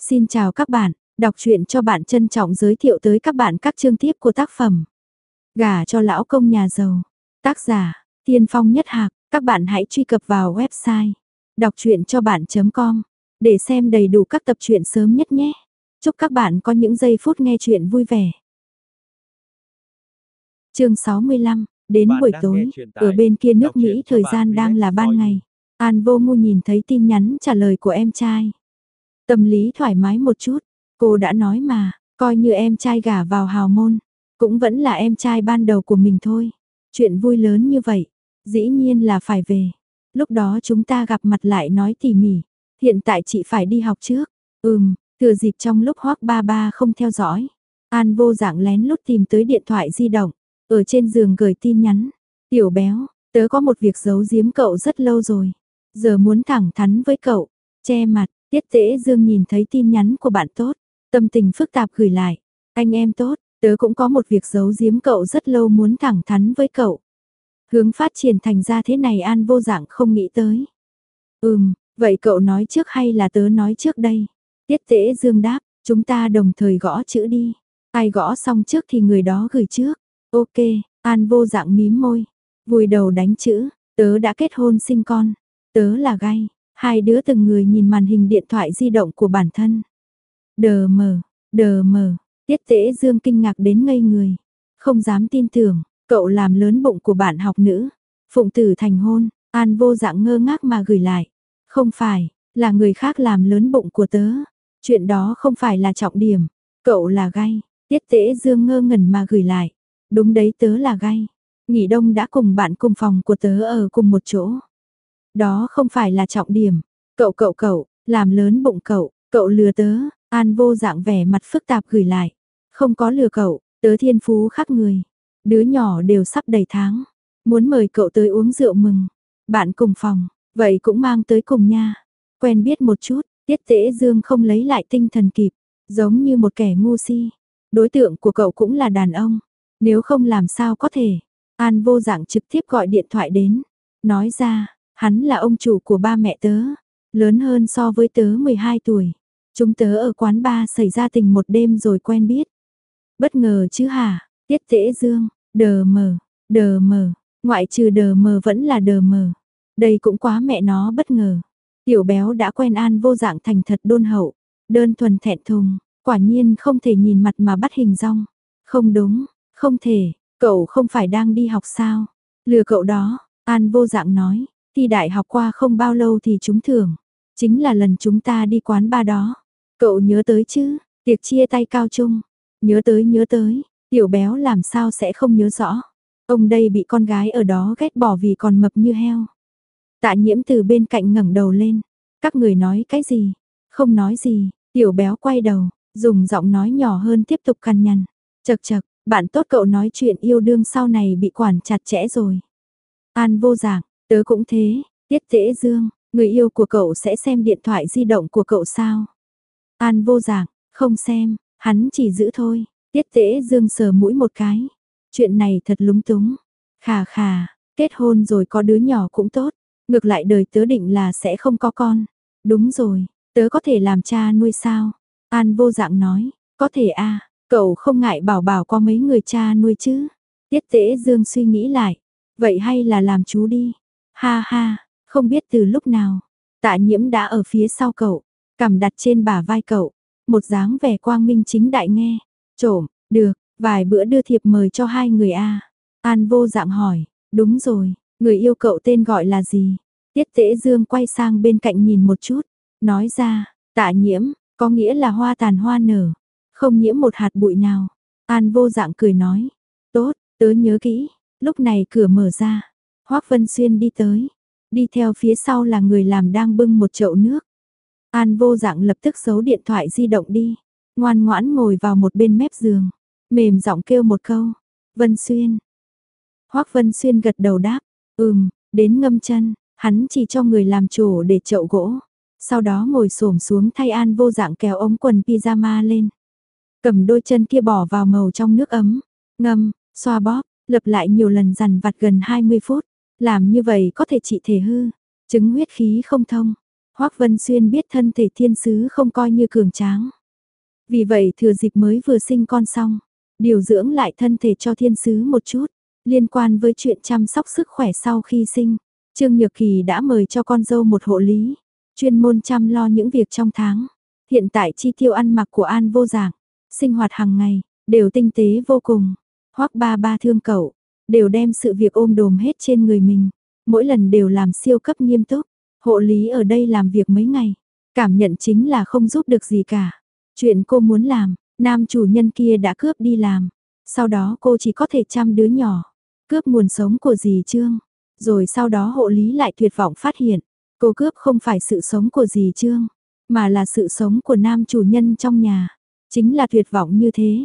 Xin chào các bạn, đọc truyện cho bạn trân trọng giới thiệu tới các bạn các chương tiếp của tác phẩm Gả cho lão công nhà giàu. Tác giả, Tiên Phong Nhất Hạc. Các bạn hãy truy cập vào website đọc truyện cho bạn.com để xem đầy đủ các tập truyện sớm nhất nhé. Chúc các bạn có những giây phút nghe truyện vui vẻ. Chương 65, đến buổi tối, ở bên kia nước Mỹ thời gian đang là ban ngày. An Vô Ngu nhìn thấy tin nhắn trả lời của em trai. Tâm lý thoải mái một chút, cô đã nói mà, coi như em trai gả vào hào môn, cũng vẫn là em trai ban đầu của mình thôi. Chuyện vui lớn như vậy, dĩ nhiên là phải về. Lúc đó chúng ta gặp mặt lại nói tỉ mỉ, hiện tại chị phải đi học trước. Thừa dịp trong lúc Hoắc ba ba không theo dõi, An Vô Dạng lén lút tìm tới điện thoại di động, ở trên giường gửi tin nhắn. Tiểu béo, tớ có một việc giấu giếm cậu rất lâu rồi, giờ muốn thẳng thắn với cậu. Che mặt, Tiết Tễ Dương nhìn thấy tin nhắn của bạn tốt, tâm tình phức tạp gửi lại. Anh em tốt, tớ cũng có một việc giấu giếm cậu rất lâu muốn thẳng thắn với cậu. Hướng phát triển thành ra thế này An Vô Dạng không nghĩ tới. Vậy cậu nói trước hay là tớ nói trước đây? Tiết Tễ Dương đáp, chúng ta đồng thời gõ chữ đi. Ai gõ xong trước thì người đó gửi trước. Ok, An Vô Dạng mím môi, vùi đầu đánh chữ, tớ đã kết hôn sinh con, tớ là gay. Hai đứa từng người nhìn màn hình điện thoại di động của bản thân. Đờ mờ, Tiết Tễ Dương kinh ngạc đến ngây người. Không dám tin tưởng, cậu làm lớn bụng của bạn học nữ. Phụng tử thành hôn, An Vô Dạng ngơ ngác mà gửi lại. Không phải, là người khác làm lớn bụng của tớ. Chuyện đó không phải là trọng điểm, cậu là gay. Tiết Tễ Dương ngơ ngẩn mà gửi lại. Đúng đấy, tớ là gay. Nghỉ đông đã cùng bạn cùng phòng của tớ ở cùng một chỗ. Đó không phải là trọng điểm. Cậu, làm lớn bụng cậu lừa tớ. An Vô Dạng vẻ mặt phức tạp gửi lại. Không có lừa cậu, tớ thiên phú khác người. Đứa nhỏ đều sắp đầy tháng. Muốn mời cậu tới uống rượu mừng. Bạn cùng phòng, vậy cũng mang tới cùng nha. Quen biết một chút, Tiết Tễ Dương không lấy lại tinh thần kịp. Giống như một kẻ ngu si. Đối tượng của cậu cũng là đàn ông. Nếu không làm sao có thể. An Vô Dạng trực tiếp gọi điện thoại đến. Nói ra, hắn là ông chủ của ba mẹ tớ, lớn hơn so với tớ 12 tuổi. Chúng tớ ở quán bar xảy ra tình một đêm rồi quen biết. Bất ngờ chứ hả? Tiết Tễ Dương, đờ mờ, ngoại trừ đờ mờ vẫn là đờ mờ. Đây cũng quá mẹ nó bất ngờ. Tiểu béo đã quen An Vô Dạng thành thật đôn hậu, đơn thuần thẹn thùng, quả nhiên không thể nhìn mặt mà bắt hình dong. Không đúng, không thể, cậu không phải đang đi học sao? Lừa cậu đó, An Vô Dạng nói. Thi đại học qua không bao lâu thì trúng thưởng. Chính là lần chúng ta đi quán bar đó. Cậu nhớ tới chứ? Tiệc chia tay cao trung. Nhớ tới. Tiểu béo làm sao sẽ không nhớ rõ. Ông đây bị con gái ở đó ghét bỏ vì còn mập như heo. Tạ Nhiễm từ bên cạnh ngẩng đầu lên. Các người nói cái gì? Không nói gì. Tiểu béo quay đầu, dùng giọng nói nhỏ hơn tiếp tục cằn nhằn. Chậc, bạn tốt cậu nói chuyện yêu đương sau này bị quản chặt chẽ rồi. An Vô Dạng, tớ cũng thế. Tiết Tễ Dương, người yêu của cậu sẽ xem điện thoại di động của cậu sao? An Vô Dạng, không xem, hắn chỉ giữ thôi. Tiết Tễ Dương sờ mũi một cái. Chuyện này thật lúng túng. Khà, kết hôn rồi có đứa nhỏ cũng tốt. Ngược lại đời tớ định là sẽ không có con. Đúng rồi, tớ có thể làm cha nuôi sao? An Vô Dạng nói, có thể à, cậu không ngại bảo có mấy người cha nuôi chứ? Tiết Tễ Dương suy nghĩ lại. Vậy hay là làm chú đi. Ha, không biết từ lúc nào, Tạ Nhiễm đã ở phía sau cậu, cằm đặt trên bả vai cậu, một dáng vẻ quang minh chính đại nghe. Trộm, được, vài bữa đưa thiệp mời cho hai người a. An Vô Dạng hỏi, đúng rồi, người yêu cậu tên gọi là gì? Tiết Tễ Dương quay sang bên cạnh nhìn một chút, nói ra, Tạ Nhiễm, có nghĩa là hoa tàn hoa nở, không nhiễm một hạt bụi nào. An Vô Dạng cười nói, tốt, tớ nhớ kỹ. Lúc này cửa mở ra, Hoắc Vân Xuyên đi tới, đi theo phía sau là người làm đang bưng một chậu nước. An Vô Dạng lập tức giấu điện thoại di động đi, ngoan ngoãn ngồi vào một bên mép giường, mềm giọng kêu một câu, Vân Xuyên. Hoắc Vân Xuyên gật đầu đáp, đến ngâm chân, hắn chỉ cho người làm trổ để chậu gỗ, sau đó ngồi xổm xuống thay An Vô Dạng kéo ống quần pyjama lên, cầm đôi chân kia bỏ vào màu trong nước ấm, ngâm, xoa bóp, lặp lại nhiều lần dằn vặt gần 20 phút, làm như vậy có thể trị thể hư, chứng huyết khí không thông. Hoắc Vân Xuyên biết thân thể thiên sứ không coi như cường tráng. Vì vậy thừa dịp mới vừa sinh con xong, điều dưỡng lại thân thể cho thiên sứ một chút. Liên quan với chuyện chăm sóc sức khỏe sau khi sinh, Trương Nhược Kỳ đã mời cho con dâu một hộ lý, chuyên môn chăm lo những việc trong tháng. Hiện tại chi tiêu ăn mặc của An Vô Dạng, sinh hoạt hàng ngày, đều tinh tế vô cùng. Hoắc ba ba thương cậu, đều đem sự việc ôm đồm hết trên người mình. Mỗi lần đều làm siêu cấp nghiêm túc. Hộ lý ở đây làm việc mấy ngày, cảm nhận chính là không giúp được gì cả. Chuyện cô muốn làm, nam chủ nhân kia đã cướp đi làm. Sau đó cô chỉ có thể chăm đứa nhỏ, cướp nguồn sống của dì Trương. Rồi sau đó hộ lý lại tuyệt vọng phát hiện, cô cướp không phải sự sống của dì Trương, mà là sự sống của nam chủ nhân trong nhà. Chính là tuyệt vọng như thế.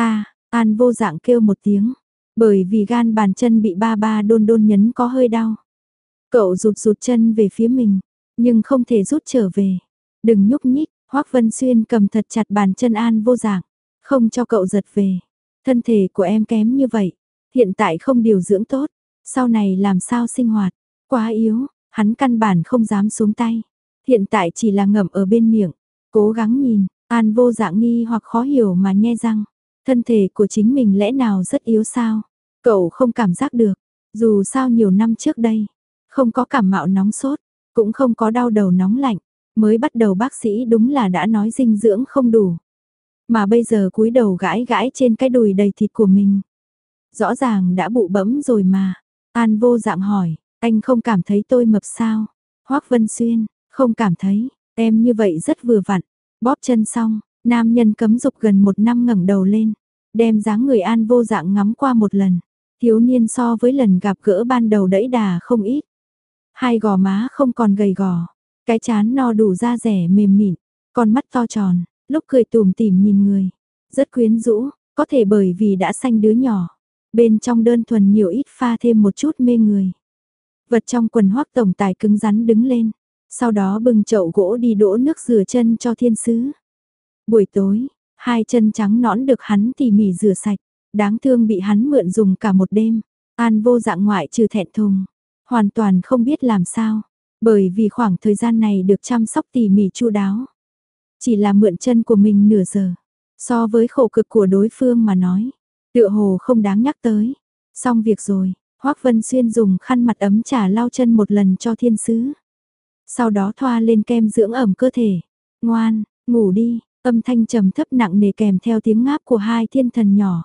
An Vô Dạng kêu một tiếng, bởi vì gan bàn chân bị ba ba đôn đôn nhấn có hơi đau. Cậu rụt chân về phía mình, nhưng không thể rút trở về. Đừng nhúc nhích, Hoắc Vân Xuyên cầm thật chặt bàn chân An Vô Dạng, không cho cậu giật về. Thân thể của em kém như vậy, hiện tại không điều dưỡng tốt, sau này làm sao sinh hoạt, quá yếu, hắn căn bản không dám xuống tay. Hiện tại chỉ là ngậm ở bên miệng, cố gắng nhìn, An Vô Dạng nghi hoặc khó hiểu mà nhe răng. Thân thể của chính mình lẽ nào rất yếu sao? Cậu không cảm giác được, dù sao nhiều năm trước đây, không có cảm mạo nóng sốt, cũng không có đau đầu nóng lạnh, mới bắt đầu bác sĩ đúng là đã nói dinh dưỡng không đủ. Mà bây giờ cúi đầu gãi gãi trên cái đùi đầy thịt của mình. Rõ ràng đã bụ bẫm rồi mà. An Vô Dạng hỏi, anh không cảm thấy tôi mập sao? Hoắc Vân Xuyên, không cảm thấy, em như vậy rất vừa vặn. Bóp chân xong, nam nhân cấm dục gần 1 năm ngẩng đầu lên, đem dáng người An Vô Dạng ngắm qua một lần. Thiếu niên so với lần gặp gỡ ban đầu đẫy đà không ít. Hai gò má không còn gầy gò, cái trán no đủ da dẻ mềm mịn, con mắt to tròn, lúc cười tủm tỉm nhìn người, rất quyến rũ, có thể bởi vì đã sanh đứa nhỏ, bên trong đơn thuần nhiều ít pha thêm một chút mê người. Vật trong quần Hoắc tổng tài cứng rắn đứng lên, sau đó bưng chậu gỗ đi đổ nước rửa chân cho thiên sứ. Buổi tối, hai chân trắng nõn được hắn tỉ mỉ rửa sạch, đáng thương bị hắn mượn dùng cả một đêm. An Vô Dạng ngoại trừ thẹn thùng, hoàn toàn không biết làm sao, bởi vì khoảng thời gian này được chăm sóc tỉ mỉ chu đáo. Chỉ là mượn chân của mình nửa giờ, so với khổ cực của đối phương mà nói, tựa hồ không đáng nhắc tới. Xong việc rồi, Hoắc Vân Xuyên dùng khăn mặt ấm trà lau chân một lần cho thiên sứ. Sau đó thoa lên kem dưỡng ẩm cơ thể. Ngoan, ngủ đi, âm thanh trầm thấp nặng nề kèm theo tiếng ngáp của hai thiên thần nhỏ.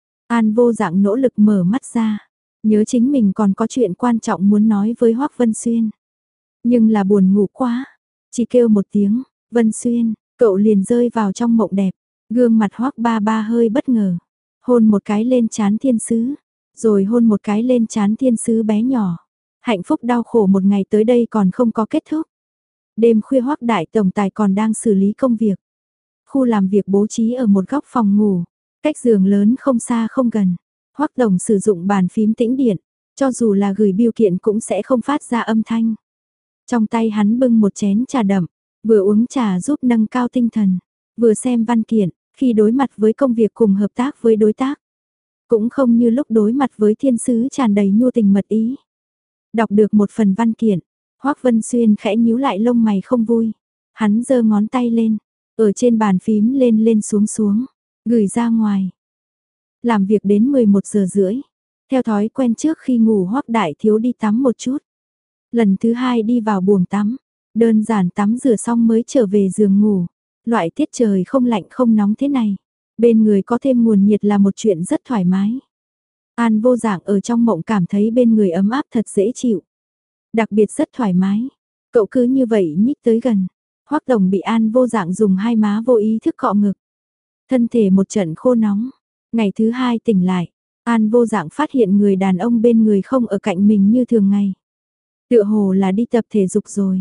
An Vô Dạng nỗ lực mở mắt ra, nhớ chính mình còn có chuyện quan trọng muốn nói với Hoắc Vân Xuyên. Nhưng là buồn ngủ quá, chỉ kêu một tiếng, Vân Xuyên, cậu liền rơi vào trong mộng đẹp. Gương mặt Hoắc ba ba hơi bất ngờ, hôn một cái lên trán thiên sứ, rồi hôn một cái lên trán thiên sứ bé nhỏ. Hạnh phúc đau khổ một ngày tới đây còn không có kết thúc. Đêm khuya Hoắc đại tổng tài còn đang xử lý công việc. Khu làm việc bố trí ở một góc phòng ngủ, cách giường lớn không xa không gần. Hoắc tổng sử dụng bàn phím tĩnh điện, cho dù là gửi bưu kiện cũng sẽ không phát ra âm thanh. Trong tay hắn bưng một chén trà đậm, vừa uống trà giúp nâng cao tinh thần, vừa xem văn kiện, khi đối mặt với công việc cùng hợp tác với đối tác. Cũng không như lúc đối mặt với thiên sứ tràn đầy nhu tình mật ý. Đọc được một phần văn kiện, Hoắc Vân Xuyên khẽ nhíu lại lông mày không vui. Hắn giơ ngón tay lên, ở trên bàn phím lên lên xuống xuống, gửi ra ngoài. Làm việc đến 11 giờ rưỡi. Theo thói quen trước khi ngủ Hoắc đại thiếu đi tắm một chút. Lần thứ hai đi vào buồng tắm, đơn giản tắm rửa xong mới trở về giường ngủ. Loại tiết trời không lạnh không nóng thế này, bên người có thêm nguồn nhiệt là một chuyện rất thoải mái. An Vô Dạng ở trong mộng cảm thấy bên người ấm áp thật dễ chịu. Đặc biệt rất thoải mái. Cậu cứ như vậy nhích tới gần. Hoắc tổng bị An Vô Dạng dùng hai má vô ý thức cọ ngực. Thân thể một trận khô nóng. Ngày thứ hai tỉnh lại, An Vô Dạng phát hiện người đàn ông bên người không ở cạnh mình như thường ngày. Tựa hồ là đi tập thể dục rồi.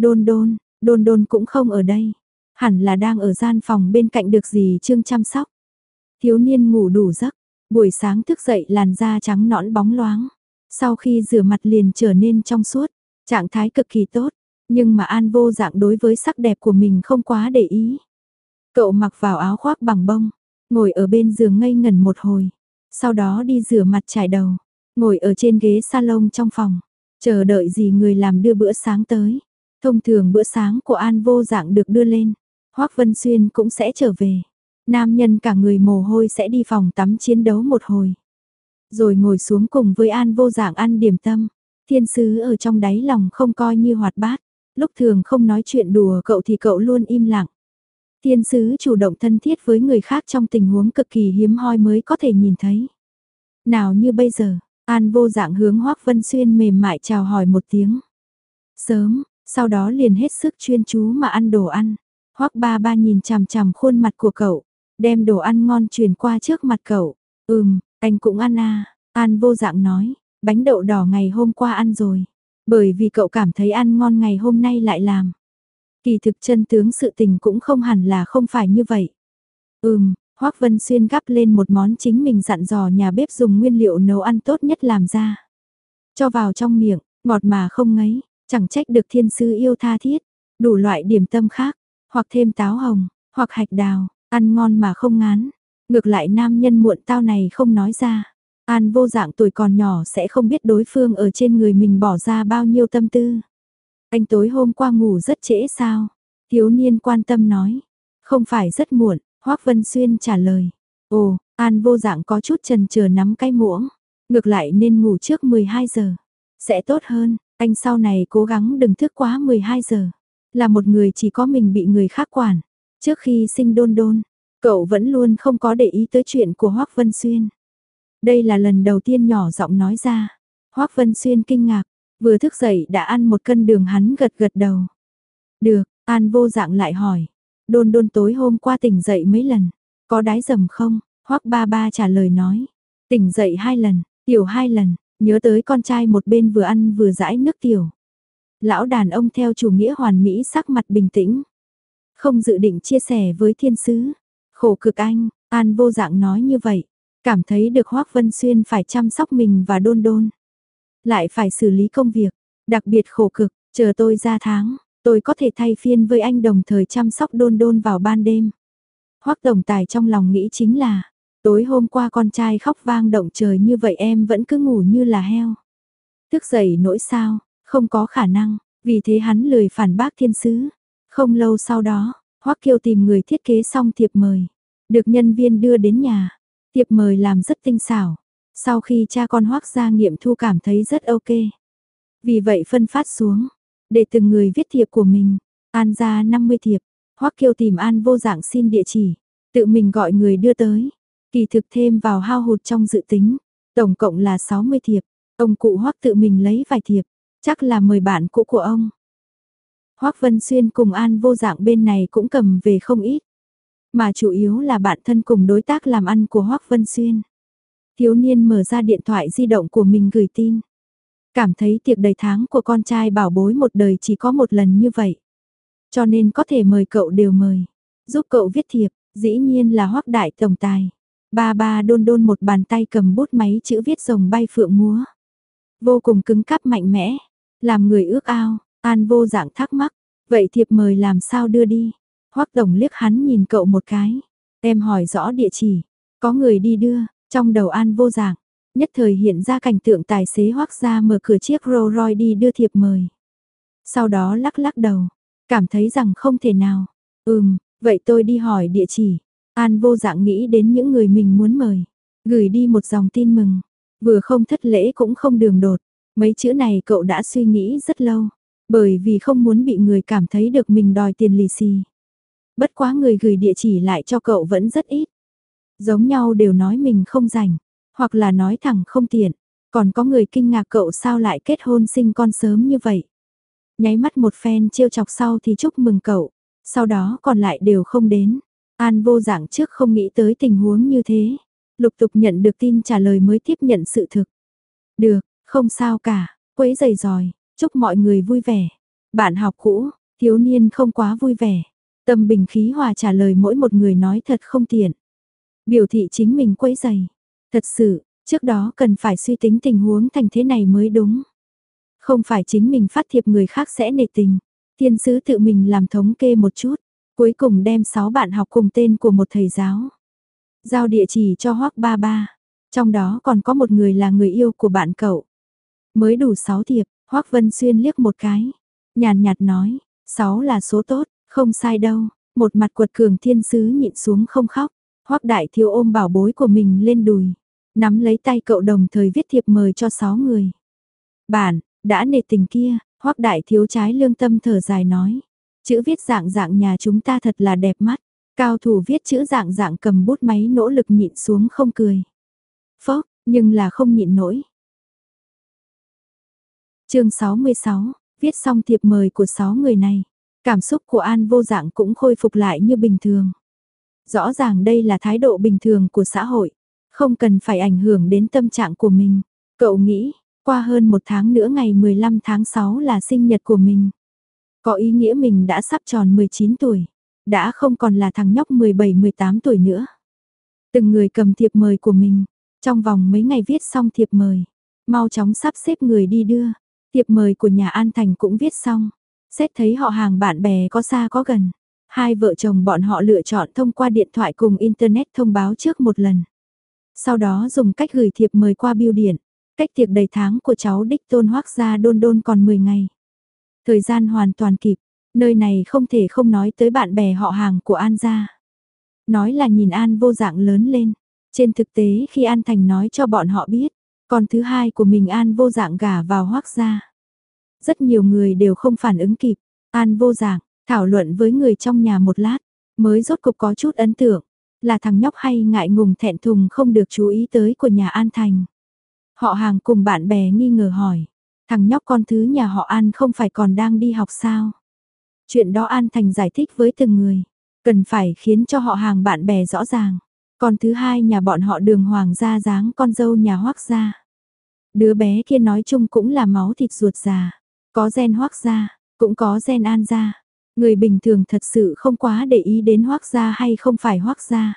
Đôn đôn cũng không ở đây. Hẳn là đang ở gian phòng bên cạnh được dì Trương chăm sóc. Thiếu niên ngủ đủ giấc, buổi sáng thức dậy làn da trắng nõn bóng loáng. Sau khi rửa mặt liền trở nên trong suốt, trạng thái cực kỳ tốt. Nhưng mà An Vô Dạng đối với sắc đẹp của mình không quá để ý. Cậu mặc vào áo khoác bằng bông, ngồi ở bên giường ngây ngẩn một hồi. Sau đó đi rửa mặt chải đầu, ngồi ở trên ghế salon trong phòng, chờ đợi gì người làm đưa bữa sáng tới. Thông thường bữa sáng của An Vô Dạng được đưa lên, Hoắc Vân Xuyên cũng sẽ trở về. Nam nhân cả người mồ hôi sẽ đi phòng tắm chiến đấu một hồi. Rồi ngồi xuống cùng với An Vô Dạng ăn điểm tâm. Thiên sứ ở trong đáy lòng không coi như hoạt bát. Lúc thường không nói chuyện đùa cậu thì cậu luôn im lặng. Thiên sứ chủ động thân thiết với người khác trong tình huống cực kỳ hiếm hoi mới có thể nhìn thấy. Nào như bây giờ, An Vô Dạng hướng Hoắc Vân Xuyên mềm mại chào hỏi một tiếng. Sớm, sau đó liền hết sức chuyên chú mà ăn đồ ăn. Hoắc ba ba nhìn chằm chằm khuôn mặt của cậu, đem đồ ăn ngon truyền qua trước mặt cậu. Anh cũng ăn à, An Vô Dạng nói, bánh đậu đỏ ngày hôm qua ăn rồi. Bởi vì cậu cảm thấy ăn ngon ngày hôm nay lại làm. Kỳ thực chân tướng sự tình cũng không hẳn là không phải như vậy. Hoắc Vân Xuyên gắp lên một món chính mình dặn dò nhà bếp dùng nguyên liệu nấu ăn tốt nhất làm ra. Cho vào trong miệng, ngọt mà không ngấy, chẳng trách được thiên sứ yêu tha thiết. Đủ loại điểm tâm khác, hoặc thêm táo hồng, hoặc hạch đào, ăn ngon mà không ngán. Ngược lại nam nhân muộn tao này không nói ra. An Vô Dạng tuổi còn nhỏ sẽ không biết đối phương ở trên người mình bỏ ra bao nhiêu tâm tư. Anh tối hôm qua ngủ rất trễ sao? Thiếu niên quan tâm nói. Không phải rất muộn, Hoắc Vân Xuyên trả lời. Ồ, An Vô Dạng có chút chần chờ nắm cái muỗng. Ngược lại nên ngủ trước 12 giờ. Sẽ tốt hơn, anh sau này cố gắng đừng thức quá 12 giờ. Là một người chỉ có mình bị người khác quản. Trước khi sinh Đôn Đôn, cậu vẫn luôn không có để ý tới chuyện của Hoắc Vân Xuyên. Đây là lần đầu tiên nhỏ giọng nói ra. Hoắc Vân Xuyên kinh ngạc, vừa thức dậy đã ăn 1 cân đường, hắn gật gật đầu. Được, An Vô Dạng lại hỏi. Đôn Đôn tối hôm qua tỉnh dậy mấy lần? Có đái dầm không? Hoắc ba ba trả lời nói. Tỉnh dậy 2 lần, tiểu 2 lần, nhớ tới con trai một bên vừa ăn vừa dãi nước tiểu. Lão đàn ông theo chủ nghĩa hoàn mỹ sắc mặt bình tĩnh. Không dự định chia sẻ với thiên sứ. Khổ cực anh, An Vô Dạng nói như vậy. Cảm thấy được Hoắc Vân Xuyên phải chăm sóc mình và Đôn Đôn. Lại phải xử lý công việc, đặc biệt khổ cực, chờ tôi ra tháng, tôi có thể thay phiên với anh đồng thời chăm sóc Đôn Đôn vào ban đêm. Hoắc tổng tài trong lòng nghĩ chính là, tối hôm qua con trai khóc vang động trời như vậy em vẫn cứ ngủ như là heo. Thức dậy nỗi sao, không có khả năng, vì thế hắn lười phản bác thiên sứ. Không lâu sau đó, Hoắc Kiêu tìm người thiết kế xong thiệp mời, được nhân viên đưa đến nhà. Thiệp mời làm rất tinh xảo. Sau khi cha con Hoắc gia nghiệm thu cảm thấy rất ok. Vì vậy phân phát xuống, để từng người viết thiệp của mình. An ra 50 thiệp, Hoắc Kiêu tìm An Vô Dạng xin địa chỉ, tự mình gọi người đưa tới. Kỳ thực thêm vào hao hụt trong dự tính, tổng cộng là 60 thiệp. Ông cụ Hoắc tự mình lấy vài thiệp, chắc là mời bạn cũ của ông. Hoắc Vân Xuyên cùng An Vô Dạng bên này cũng cầm về không ít. Mà chủ yếu là bạn thân cùng đối tác làm ăn của Hoắc Vân Xuyên. Thiếu niên mở ra điện thoại di động của mình gửi tin. Cảm thấy tiệc đầy tháng của con trai bảo bối một đời chỉ có một lần như vậy. Cho nên có thể mời cậu đều mời. Giúp cậu viết thiệp, dĩ nhiên là Hoắc đại tổng tài. Ba ba Đôn Đôn một bàn tay cầm bút máy chữ viết rồng bay phượng múa. Vô cùng cứng cáp mạnh mẽ. Làm người ước ao, An Vô Dạng thắc mắc. Vậy thiệp mời làm sao đưa đi? Hoắc tổng liếc hắn nhìn cậu một cái. Em hỏi rõ địa chỉ. Có người đi đưa. Trong đầu An Vô Dạng, nhất thời hiện ra cảnh tượng tài xế Hoắc gia mở cửa chiếc Rolls Royce đi đưa thiệp mời. Sau đó lắc lắc đầu, cảm thấy rằng không thể nào. Vậy tôi đi hỏi địa chỉ. An Vô Dạng nghĩ đến những người mình muốn mời. Gửi đi một dòng tin mừng. Vừa không thất lễ cũng không đường đột. Mấy chữ này cậu đã suy nghĩ rất lâu. Bởi vì không muốn bị người cảm thấy được mình đòi tiền lì xì. Bất quá người gửi địa chỉ lại cho cậu vẫn rất ít. Giống nhau đều nói mình không rảnh, hoặc là nói thẳng không tiện. Còn có người kinh ngạc cậu sao lại kết hôn sinh con sớm như vậy. Nháy mắt một phen trêu chọc sau thì chúc mừng cậu, sau đó còn lại đều không đến. An Vô Dạng trước không nghĩ tới tình huống như thế. Lục tục nhận được tin trả lời mới tiếp nhận sự thực. Được, không sao cả, quấy giày rồi, chúc mọi người vui vẻ. Bạn học cũ, thiếu niên không quá vui vẻ. Tâm bình khí hòa trả lời mỗi một người nói thật không tiện. Biểu thị chính mình quấy giày. Thật sự, trước đó cần phải suy tính tình huống thành thế này mới đúng. Không phải chính mình phát thiệp người khác sẽ nể tình. Thiên sứ tự mình làm thống kê một chút. Cuối cùng đem 6 bạn học cùng tên của một thầy giáo. Giao địa chỉ cho Hoắc ba ba. Trong đó còn có một người là người yêu của bạn cậu. Mới đủ 6 thiệp, Hoắc Vân Xuyên liếc một cái. nhàn nhạt nói, 6 là số tốt, không sai đâu, một mặt quật cường thiên sứ nhịn xuống không khóc, Hoắc Đại Thiếu ôm bảo bối của mình lên đùi, nắm lấy tay cậu đồng thời viết thiệp mời cho 6 người. Bản, đã nể tình kia, Hoắc Đại Thiếu trái lương tâm thở dài nói, chữ viết dạng dạng nhà chúng ta thật là đẹp mắt, cao thủ viết chữ dạng dạng cầm bút máy nỗ lực nhịn xuống không cười. Phốc, nhưng là không nhịn nổi. Chương 66, viết xong thiệp mời của 6 người này, cảm xúc của An Vô Dạng cũng khôi phục lại như bình thường. Rõ ràng đây là thái độ bình thường của xã hội, không cần phải ảnh hưởng đến tâm trạng của mình. Cậu nghĩ, qua hơn 1 tháng nữa ngày 15 tháng 6 là sinh nhật của mình. Có ý nghĩa mình đã sắp tròn 19 tuổi, đã không còn là thằng nhóc 17-18 tuổi nữa. Từng người cầm thiệp mời của mình, trong vòng mấy ngày viết xong thiệp mời, mau chóng sắp xếp người đi đưa. Thiệp mời của nhà An Thành cũng viết xong, xét thấy họ hàng bạn bè có xa có gần. Hai vợ chồng bọn họ lựa chọn thông qua điện thoại cùng Internet thông báo trước một lần. Sau đó dùng cách gửi thiệp mời qua bưu điện. Cách tiệc đầy tháng của cháu đích tôn Hoắc gia đôn đôn còn 10 ngày. Thời gian hoàn toàn kịp, nơi này không thể không nói tới bạn bè họ hàng của An gia. Nói là nhìn An Vô Dạng lớn lên. Trên thực tế khi An Thành nói cho bọn họ biết, con thứ hai của mình An Vô Dạng gả vào Hoắc gia. Rất nhiều người đều không phản ứng kịp. An Vô Dạng thảo luận với người trong nhà một lát, mới rốt cục có chút ấn tượng, là thằng nhóc hay ngại ngùng thẹn thùng không được chú ý tới của nhà An Thành. Họ hàng cùng bạn bè nghi ngờ hỏi, thằng nhóc con thứ nhà họ An không phải còn đang đi học sao? Chuyện đó An Thành giải thích với từng người, cần phải khiến cho họ hàng bạn bè rõ ràng. Con thứ hai nhà bọn họ Đường Hoàng gia dáng con dâu nhà Hoắc gia. Đứa bé kia nói chung cũng là máu thịt ruột già, có gen Hoắc gia, cũng có gen An gia. Người bình thường thật sự không quá để ý đến Hoắc gia hay không phải Hoắc gia.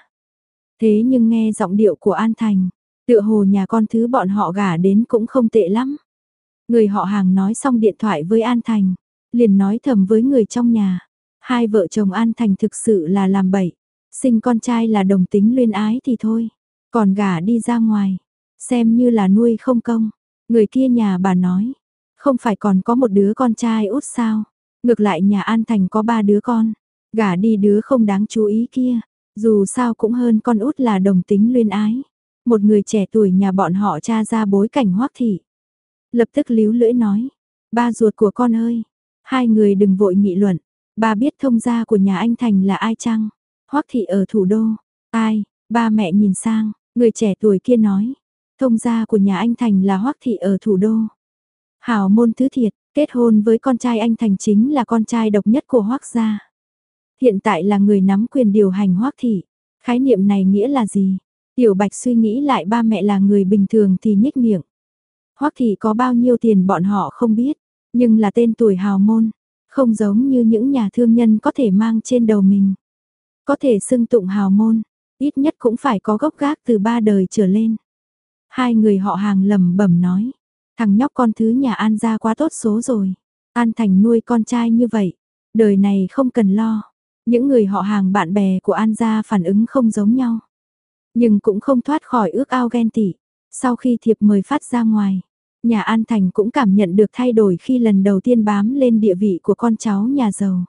Thế nhưng nghe giọng điệu của An Thành, tựa hồ nhà con thứ bọn họ gả đến cũng không tệ lắm. Người họ hàng nói xong điện thoại với An Thành, liền nói thầm với người trong nhà. Hai vợ chồng An Thành thực sự là làm bậy, sinh con trai là đồng tính luyên ái thì thôi, còn gả đi ra ngoài, xem như là nuôi không công. Người kia nhà bà nói, không phải còn có một đứa con trai út sao? Ngược lại nhà An Thành có 3 đứa con, gả đi đứa không đáng chú ý kia, dù sao cũng hơn con út là đồng tính luyên ái. Một người trẻ tuổi nhà bọn họ tra ra bối cảnh Hoắc thị. Lập tức líu lưỡi nói, ba ruột của con ơi, hai người đừng vội nghị luận, ba biết thông gia của nhà anh Thành là ai chăng? Hoắc thị ở thủ đô, ai? Ba mẹ nhìn sang, người trẻ tuổi kia nói, thông gia của nhà anh Thành là Hoắc thị ở thủ đô. Hảo môn thứ thiệt, kết hôn với con trai anh Thành chính là con trai độc nhất của Hoắc gia. Hiện tại là người nắm quyền điều hành Hoắc thị. Khái niệm này nghĩa là gì? Tiểu Bạch suy nghĩ lại ba mẹ là người bình thường thì nhếch miệng. Hoắc thị có bao nhiêu tiền bọn họ không biết, nhưng là tên tuổi hào môn, không giống như những nhà thương nhân có thể mang trên đầu mình. Có thể xưng tụng hào môn, ít nhất cũng phải có gốc gác từ 3 đời trở lên. Hai người họ hàng lẩm bẩm nói, thằng nhóc con thứ nhà An gia quá tốt số rồi. An Thành nuôi con trai như vậy, đời này không cần lo. Những người họ hàng bạn bè của An gia phản ứng không giống nhau, nhưng cũng không thoát khỏi ước ao ghen tị. Sau khi thiệp mời phát ra ngoài, nhà An Thành cũng cảm nhận được thay đổi khi lần đầu tiên bám lên địa vị của con cháu nhà giàu.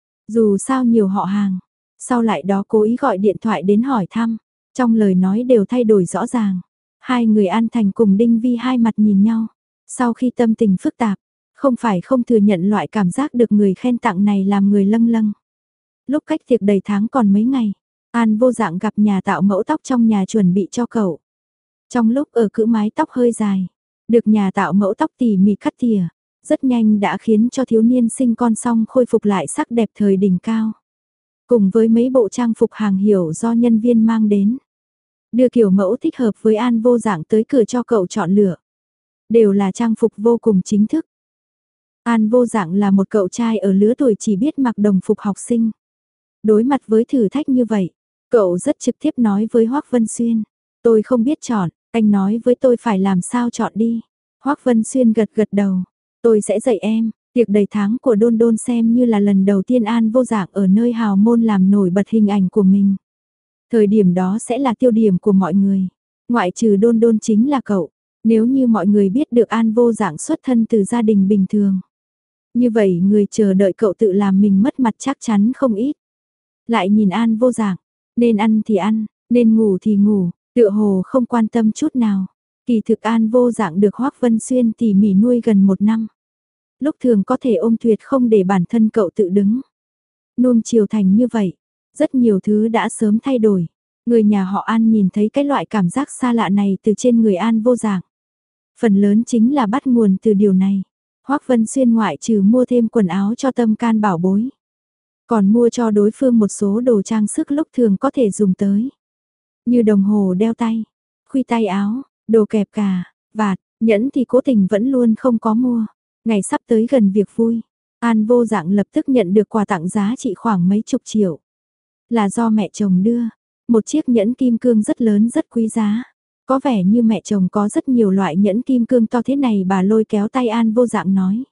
Dù sao nhiều họ hàng, sau lại đó cố ý gọi điện thoại đến hỏi thăm, trong lời nói đều thay đổi rõ ràng. Hai người An Thành cùng Đinh Vi hai mặt nhìn nhau, sau khi tâm tình phức tạp, không phải không thừa nhận loại cảm giác được người khen tặng này làm người lâng lâng. Lúc cách tiệc đầy tháng còn mấy ngày, An Vô Dạng gặp nhà tạo mẫu tóc trong nhà chuẩn bị cho cậu. Trong lúc ở cữ mái tóc hơi dài, được nhà tạo mẫu tóc tỉ mỉ cắt tỉa, rất nhanh đã khiến cho thiếu niên sinh con xong khôi phục lại sắc đẹp thời đỉnh cao. Cùng với mấy bộ trang phục hàng hiệu do nhân viên mang đến, đưa kiểu mẫu thích hợp với An Vô Dạng tới cửa cho cậu chọn lựa. Đều là trang phục vô cùng chính thức. An Vô Dạng là một cậu trai ở lứa tuổi chỉ biết mặc đồng phục học sinh. Đối mặt với thử thách như vậy, cậu rất trực tiếp nói với Hoắc Vân Xuyên, tôi không biết chọn, anh nói với tôi phải làm sao chọn đi. Hoắc Vân Xuyên gật gật đầu, tôi sẽ dạy em. Tiệc đầy tháng của Đôn Đôn xem như là lần đầu tiên An Vô Dạng ở nơi hào môn làm nổi bật hình ảnh của mình. Thời điểm đó sẽ là tiêu điểm của mọi người, ngoại trừ Đôn Đôn chính là cậu. Nếu như mọi người biết được An Vô Dạng xuất thân từ gia đình bình thường, Như vậy người chờ đợi cậu tự làm mình mất mặt chắc chắn không ít. Lại nhìn An Vô Dạng, nên ăn thì ăn, nên ngủ thì ngủ, tựa hồ không quan tâm chút nào. Kỳ thực An Vô Dạng được Hoắc Vân Xuyên tỉ mỉ nuôi gần 1 năm. Lúc thường có thể ôm tuyệt không để bản thân cậu tự đứng. Nuông chiều thành như vậy, rất nhiều thứ đã sớm thay đổi. Người nhà họ An nhìn thấy cái loại cảm giác xa lạ này từ trên người An Vô Dạng. Phần lớn chính là bắt nguồn từ điều này. Hoắc Vân Xuyên ngoại trừ mua thêm quần áo cho Tâm Can bảo bối, còn mua cho đối phương một số đồ trang sức lúc thường có thể dùng tới. Như đồng hồ đeo tay, khuy tay áo, đồ kẹp cà, vạt, nhẫn thì cố tình vẫn luôn không có mua. Ngày sắp tới gần việc vui, An Vô Dạng lập tức nhận được quà tặng giá trị khoảng mấy chục triệu. Là do mẹ chồng đưa, một chiếc nhẫn kim cương rất lớn rất quý giá. Có vẻ như mẹ chồng có rất nhiều loại nhẫn kim cương to thế này. Bà lôi kéo tay An Vô Dạng nói.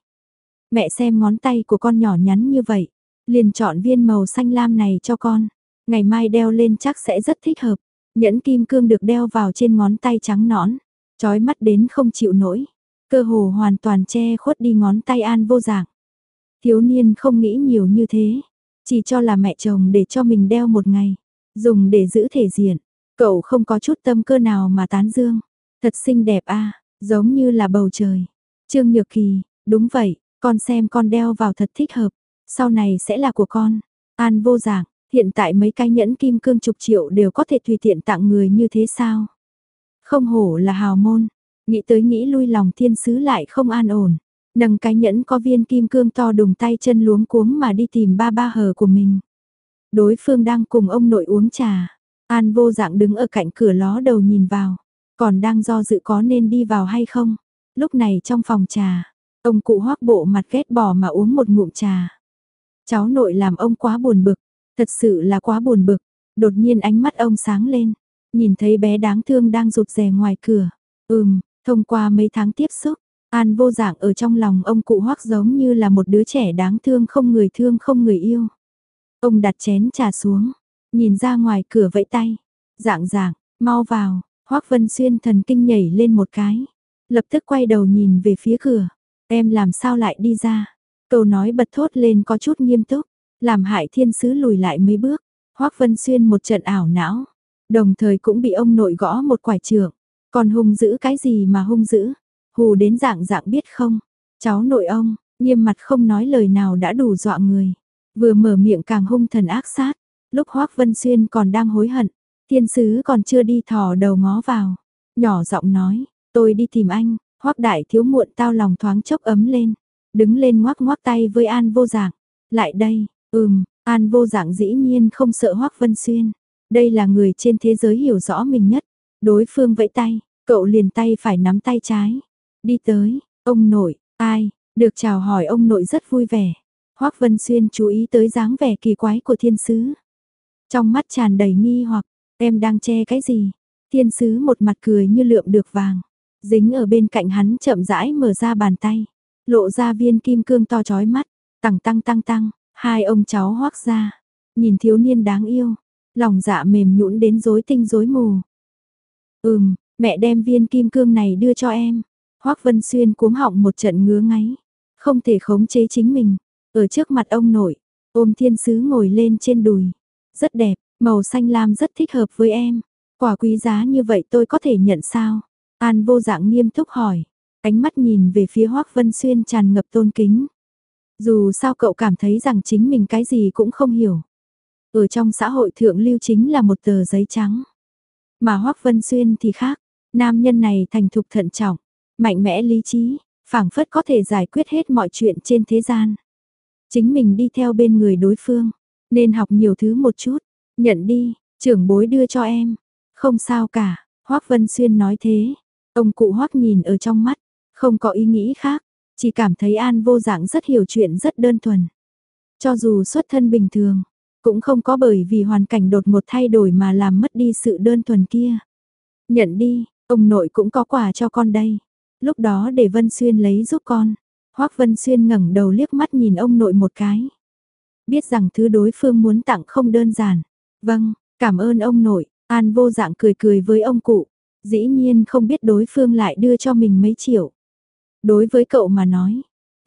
Mẹ xem ngón tay của con nhỏ nhắn như vậy, liền chọn viên màu xanh lam này cho con. Ngày mai đeo lên chắc sẽ rất thích hợp. Nhẫn kim cương được đeo vào trên ngón tay trắng nõn, chói mắt đến không chịu nổi, cơ hồ hoàn toàn che khuất đi ngón tay An Vô Dạng. Thiếu niên không nghĩ nhiều như thế, chỉ cho là mẹ chồng để cho mình đeo một ngày, dùng để giữ thể diện. Cậu không có chút tâm cơ nào mà tán dương. Thật xinh đẹp a, giống như là bầu trời. Trương Nhược Kỳ, đúng vậy, con xem con đeo vào thật thích hợp, sau này sẽ là của con. An Vô Dạng, hiện tại mấy cái nhẫn kim cương chục triệu đều có thể tùy tiện tặng người như thế sao? Không hổ là hào môn, nghĩ tới nghĩ lui lòng thiên sứ lại không an ổn. Nâng cái nhẫn có viên kim cương to đùng tay chân luống cuống mà đi tìm ba ba hờ của mình. Đối phương đang cùng ông nội uống trà. An Vô Dạng đứng ở cạnh cửa ló đầu nhìn vào, còn đang do dự có nên đi vào hay không. Lúc này trong phòng trà, ông cụ Hoắc bộ mặt ghét bỏ mà uống một ngụm trà. Cháu nội làm ông quá buồn bực, thật sự là quá buồn bực. Đột nhiên ánh mắt ông sáng lên, nhìn thấy bé đáng thương đang rụt rè ngoài cửa. Thông qua mấy tháng tiếp xúc, An Vô Dạng ở trong lòng ông cụ Hoắc giống như là một đứa trẻ đáng thương không người yêu. Ông đặt chén trà xuống, nhìn ra ngoài cửa vẫy tay. Dạng, mau vào. Hoắc Vân Xuyên thần kinh nhảy lên một cái, lập tức quay đầu nhìn về phía cửa. Em làm sao lại đi ra? Câu nói bật thốt lên có chút nghiêm túc, làm hại thiên sứ lùi lại mấy bước. Hoắc Vân Xuyên một trận ảo não, đồng thời cũng bị ông nội gõ một quải trượng. Còn hung dữ cái gì mà hung dữ? Hù đến dạng biết không? Cháu nội ông, nghiêm mặt không nói lời nào đã đủ dọa người. Vừa mở miệng càng hung thần ác sát. Lúc Hoắc Vân Xuyên còn đang hối hận, thiên sứ còn chưa đi thò đầu ngó vào. Nhỏ giọng nói, tôi đi tìm anh. Hoắc đại thiếu muộn tao lòng thoáng chốc ấm lên. Đứng lên ngoắc ngoắc tay với An Vô Dạng. Lại đây, An Vô Dạng dĩ nhiên không sợ Hoắc Vân Xuyên. Đây là người trên thế giới hiểu rõ mình nhất. Đối phương vẫy tay, cậu liền tay phải nắm tay trái. Đi tới, ông nội, ai, được chào hỏi ông nội rất vui vẻ. Hoắc Vân Xuyên chú ý tới dáng vẻ kỳ quái của thiên sứ. Trong mắt tràn đầy nghi hoặc, em đang che cái gì? Thiên sứ một mặt cười như lượm được vàng. Dính ở bên cạnh hắn chậm rãi mở ra bàn tay. Lộ ra viên kim cương to chói mắt. Tăng. Hai ông cháu Hoắc ra. Nhìn thiếu niên đáng yêu. Lòng dạ mềm nhũn đến rối tinh rối mù. Mẹ đem viên kim cương này đưa cho em. Hoắc Vân Xuyên cuống họng một trận ngứa ngáy. Không thể khống chế chính mình. Ở trước mặt ông nội, ôm thiên sứ ngồi lên trên đùi. Rất đẹp, màu xanh lam rất thích hợp với em. Quả quý giá như vậy tôi có thể nhận sao? An Vô Dạng nghiêm túc hỏi. Ánh mắt nhìn về phía Hoắc Vân Xuyên tràn ngập tôn kính. Dù sao cậu cảm thấy rằng chính mình cái gì cũng không hiểu. Ở trong xã hội thượng lưu chính là một tờ giấy trắng. Mà Hoắc Vân Xuyên thì khác. Nam nhân này thành thục thận trọng, mạnh mẽ lý trí, phảng phất có thể giải quyết hết mọi chuyện trên thế gian. Chính mình đi theo bên người đối phương, nên học nhiều thứ một chút. Nhận đi, trưởng bối đưa cho em. Không sao cả, Hoắc Vân Xuyên nói thế. Ông cụ Hoắc nhìn ở trong mắt, không có ý nghĩ khác, chỉ cảm thấy An Vô Dạng rất hiểu chuyện rất đơn thuần. Cho dù xuất thân bình thường, cũng không có bởi vì hoàn cảnh đột ngột thay đổi mà làm mất đi sự đơn thuần kia. Nhận đi, ông nội cũng có quà cho con đây. Lúc đó để Vân Xuyên lấy giúp con. Hoắc Vân Xuyên ngẩng đầu liếc mắt nhìn ông nội một cái. Biết rằng thứ đối phương muốn tặng không đơn giản. Vâng, cảm ơn ông nội. An Vô Dạng cười với ông cụ. Dĩ nhiên không biết đối phương lại đưa cho mình mấy triệu. Đối với cậu mà nói,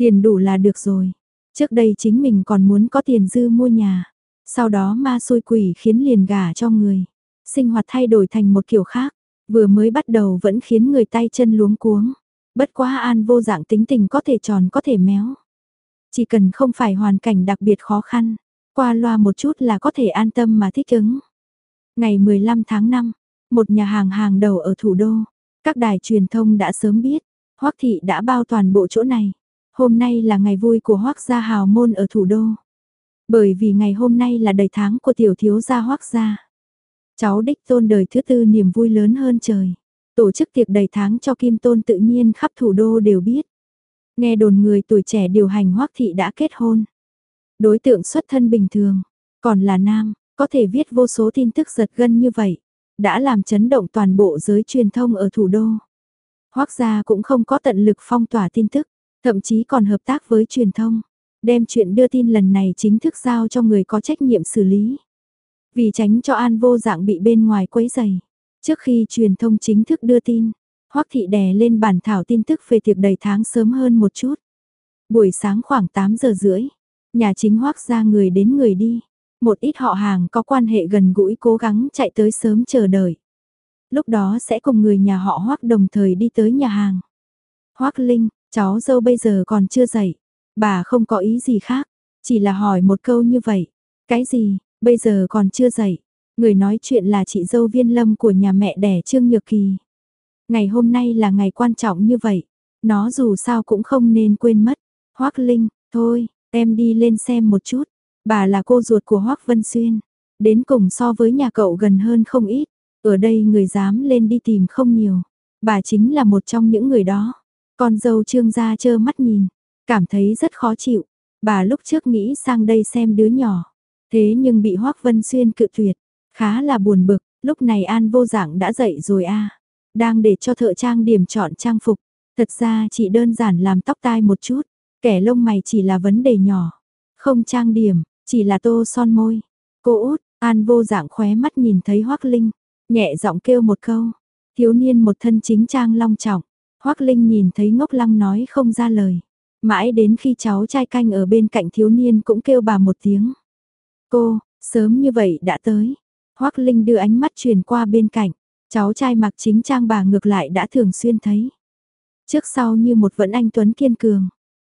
Tiền đủ là được rồi. Trước đây chính mình còn muốn có tiền dư mua nhà. Sau đó ma xui quỷ khiến liền gả cho người. Sinh hoạt thay đổi thành một kiểu khác. Vừa mới bắt đầu vẫn khiến người tay chân luống cuống. Bất quá An Vô Dạng tính tình có thể tròn có thể méo. Chỉ cần không phải hoàn cảnh đặc biệt khó khăn. Qua loa một chút là có thể an tâm mà thích ứng. Ngày 15 tháng 5, một nhà hàng hàng đầu ở thủ đô. Các đài truyền thông đã sớm biết. Hoắc thị đã bao toàn bộ chỗ này. Hôm nay là ngày vui của Hoắc gia hào môn ở thủ đô. Bởi vì ngày hôm nay là đầy tháng của tiểu thiếu gia Hoắc gia. Cháu đích tôn đời thứ tư niềm vui lớn hơn trời. Tổ chức tiệc đầy tháng cho Kim Tôn tự nhiên khắp thủ đô đều biết. Nghe đồn người tuổi trẻ điều hành Hoắc thị đã kết hôn. Đối tượng xuất thân bình thường, còn là nam, có thể viết vô số tin tức giật gân như vậy. Đã làm chấn động toàn bộ giới truyền thông ở thủ đô. Hoắc gia cũng không có tận lực phong tỏa tin tức, thậm chí còn hợp tác với truyền thông. Đem chuyện đưa tin lần này chính thức giao cho người có trách nhiệm xử lý. Vì tránh cho An Vô Dạng bị bên ngoài quấy rầy. Trước khi truyền thông chính thức đưa tin, Hoắc thị đè lên bản thảo tin tức về tiệc đầy tháng sớm hơn một chút. Buổi sáng khoảng 8 giờ rưỡi, nhà chính Hoắc gia người đến người đi. Một ít họ hàng có quan hệ gần gũi cố gắng chạy tới sớm chờ đợi. Lúc đó sẽ cùng người nhà họ Hoắc đồng thời đi tới nhà hàng. Hoắc Linh, cháu dâu bây giờ còn chưa dậy. Bà không có ý gì khác, chỉ là hỏi một câu như vậy. Cái gì, bây giờ còn chưa dậy? Người nói chuyện là chị dâu Viên Lâm của nhà mẹ đẻ Trương Nhược Kỳ. Ngày hôm nay là ngày quan trọng như vậy, nó dù sao cũng không nên quên mất. Hoắc Linh, thôi, em đi lên xem một chút. Bà là cô ruột của Hoắc Vân Xuyên, đến cùng so với nhà cậu gần hơn không ít. Ở đây người dám lên đi tìm không nhiều. Bà chính là một trong những người đó. Con dâu Trương gia trơ mắt nhìn, cảm thấy rất khó chịu. Bà lúc trước nghĩ sang đây xem đứa nhỏ, thế nhưng bị Hoắc Vân Xuyên cự tuyệt, khá là buồn bực. Lúc này An Vô Dạng đã dậy rồi à, đang để cho thợ trang điểm chọn trang phục. Thật ra chỉ đơn giản làm tóc tai một chút, kẻ lông mày chỉ là vấn đề nhỏ. Không trang điểm, chỉ là tô son môi. Cô út, An Vô Dạng khóe mắt nhìn thấy Hoắc Linh, nhẹ giọng kêu một câu. Thiếu niên một thân chính trang long trọng. Hoắc Linh nhìn thấy ngốc lăng nói không ra lời. Mãi đến khi cháu trai canh ở bên cạnh thiếu niên cũng kêu bà một tiếng. Cô, sớm như vậy đã tới. Hoắc Linh đưa ánh mắt truyền qua bên cạnh. Cháu trai mặc chính trang bà ngược lại đã thường xuyên thấy. Trước sau như một vẫn anh tuấn kiên cường.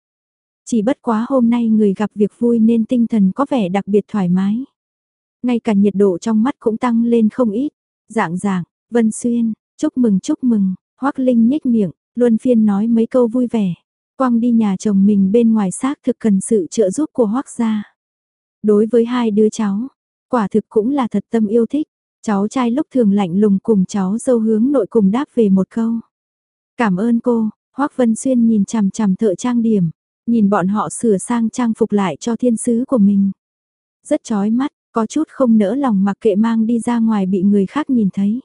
Chỉ bất quá hôm nay người gặp việc vui nên tinh thần có vẻ đặc biệt thoải mái. Ngay cả nhiệt độ trong mắt cũng tăng lên không ít. Dạng, Vân Xuyên, chúc mừng. Hoắc Linh nhếch miệng, luân phiên nói mấy câu vui vẻ. Quang đi nhà chồng mình bên ngoài xác thực cần sự trợ giúp của Hoắc gia. Đối với hai đứa cháu, quả thực cũng là thật tâm yêu thích. Cháu trai lúc thường lạnh lùng cùng cháu dâu hướng nội cùng đáp về một câu. Cảm ơn cô. Hoắc Vân Xuyên nhìn chằm chằm thợ trang điểm, nhìn bọn họ sửa sang trang phục lại cho thiên sứ của mình. Rất chói mắt, có chút không nỡ lòng mặc kệ mang đi ra ngoài bị người khác nhìn thấy.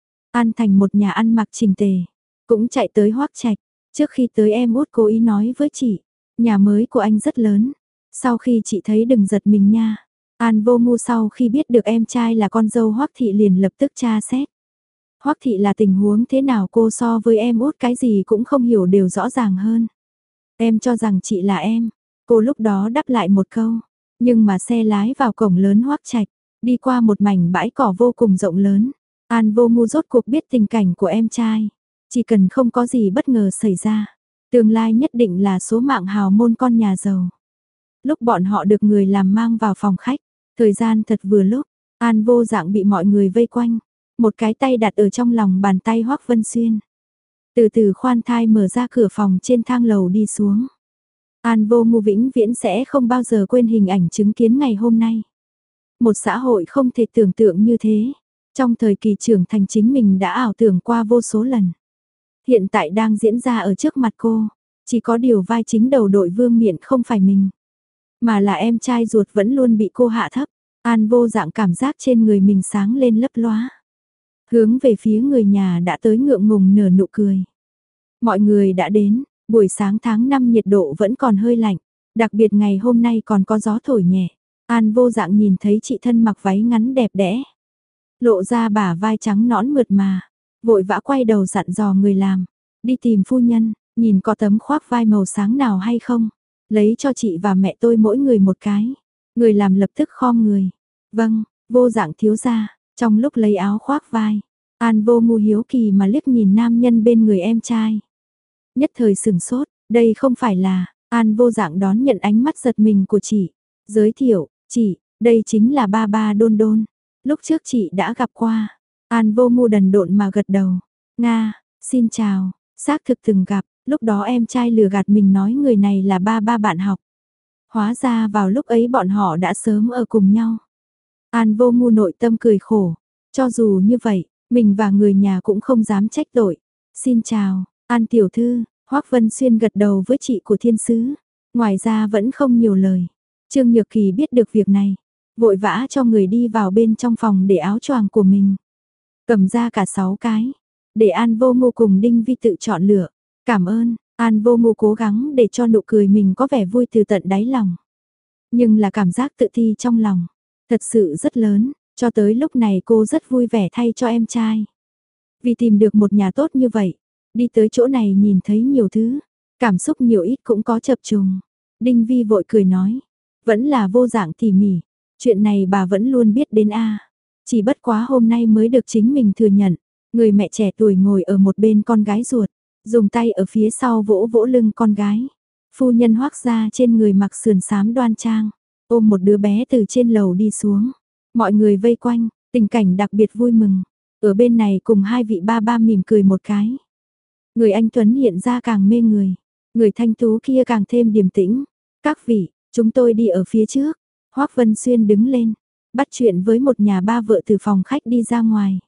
An Thành một nhà ăn mặc chỉnh tề, cũng chạy tới Hoắc Trạch. Trước khi tới em út cố ý nói với chị, nhà mới của anh rất lớn. Sau khi chị thấy đừng giật mình nha. An Vô Ngu sau khi biết được em trai là con dâu Hoắc thị liền lập tức tra xét. Hoắc thị là tình huống thế nào cô so với em út cái gì cũng không hiểu đều rõ ràng hơn. Em cho rằng chị là em. Cô lúc đó đáp lại một câu. Nhưng mà xe lái vào cổng lớn Hoắc Trạch, đi qua một mảnh bãi cỏ vô cùng rộng lớn. An Vô Ngu rốt cuộc biết tình cảnh của em trai. Chỉ cần không có gì bất ngờ xảy ra, tương lai nhất định là số mạng hào môn con nhà giàu. Lúc bọn họ được người làm mang vào phòng khách, thời gian thật vừa lúc, An Vô Dạng bị mọi người vây quanh, một cái tay đặt ở trong lòng bàn tay Hoắc Vân Xuyên. Từ từ khoan thai mở ra cửa phòng trên thang lầu đi xuống. An Vô Ngu vĩnh viễn sẽ không bao giờ quên hình ảnh chứng kiến ngày hôm nay. Một xã hội không thể tưởng tượng như thế. Trong thời kỳ trưởng thành chính mình đã ảo tưởng qua vô số lần. Hiện tại đang diễn ra ở trước mặt cô. Chỉ có điều vai chính đầu đội Vương Miện không phải mình, mà là em trai ruột vẫn luôn bị cô hạ thấp. An Vô Dạng cảm giác trên người mình sáng lên lấp lóa. Hướng về phía người nhà đã tới ngượng ngùng nở nụ cười. Mọi người đã đến, buổi sáng tháng 5 nhiệt độ vẫn còn hơi lạnh. Đặc biệt ngày hôm nay còn có gió thổi nhẹ. An Vô Dạng nhìn thấy chị thân mặc váy ngắn đẹp đẽ, lộ ra bả vai trắng nõn mượt mà, vội vã quay đầu dặn dò người làm, đi tìm phu nhân, nhìn có tấm khoác vai màu sáng nào hay không. lấy cho chị và mẹ tôi mỗi người một cái. Người làm lập tức khom người. Vâng, Vô Dạng thiếu gia, trong lúc lấy áo khoác vai, An Vô Ngu hiếu kỳ mà liếc nhìn nam nhân bên người em trai. Nhất thời sửng sốt, đây không phải là, An Vô Dạng đón nhận ánh mắt giật mình của chị. Giới thiệu, chị, đây chính là ba ba Đôn Đôn. Lúc trước chị đã gặp qua. An Vô Ngu đần độn mà gật đầu. Nga, xin chào, xác thực từng gặp, lúc đó em trai lừa gạt mình nói người này là ba ba bạn học. Hóa ra vào lúc ấy bọn họ đã sớm ở cùng nhau. An Vô Ngu nội tâm cười khổ. Cho dù như vậy, mình và người nhà cũng không dám trách tội. Xin chào, An tiểu thư, Hoắc Vân Xuyên gật đầu với chị của thiên sứ. Ngoài ra vẫn không nhiều lời. Trương Nhược Kỳ biết được việc này, vội vã cho người đi vào bên trong phòng để áo choàng của mình. Cầm ra cả 6 cái, để An Vô Ngu cùng Đinh Vi tự chọn lựa. Cảm ơn, An Vô Ngu cố gắng để cho nụ cười mình có vẻ vui từ tận đáy lòng. Nhưng là cảm giác tự ti trong lòng, thật sự rất lớn, cho tới lúc này cô rất vui vẻ thay cho em trai. Vì tìm được một nhà tốt như vậy, đi tới chỗ này nhìn thấy nhiều thứ, cảm xúc nhiều ít cũng có chập trùng. Đinh Vi vội cười nói, vẫn là Vô Dạng tỉ mỉ, chuyện này bà vẫn luôn biết đến a. Chỉ bất quá hôm nay mới được chính mình thừa nhận. Người mẹ trẻ tuổi ngồi ở một bên con gái ruột, dùng tay ở phía sau vỗ vỗ lưng con gái. Phu nhân Hoắc gia trên người mặc sườn xám đoan trang, ôm một đứa bé từ trên lầu đi xuống. Mọi người vây quanh, tình cảnh đặc biệt vui mừng. Ở bên này cùng hai vị ba ba mỉm cười một cái. Người anh Tuấn hiện ra càng mê người, người thanh tú kia càng thêm điềm tĩnh. Các vị, chúng tôi đi ở phía trước. Hoắc Vân Xuyên đứng lên, bắt chuyện với một nhà ba vợ từ phòng khách đi ra ngoài.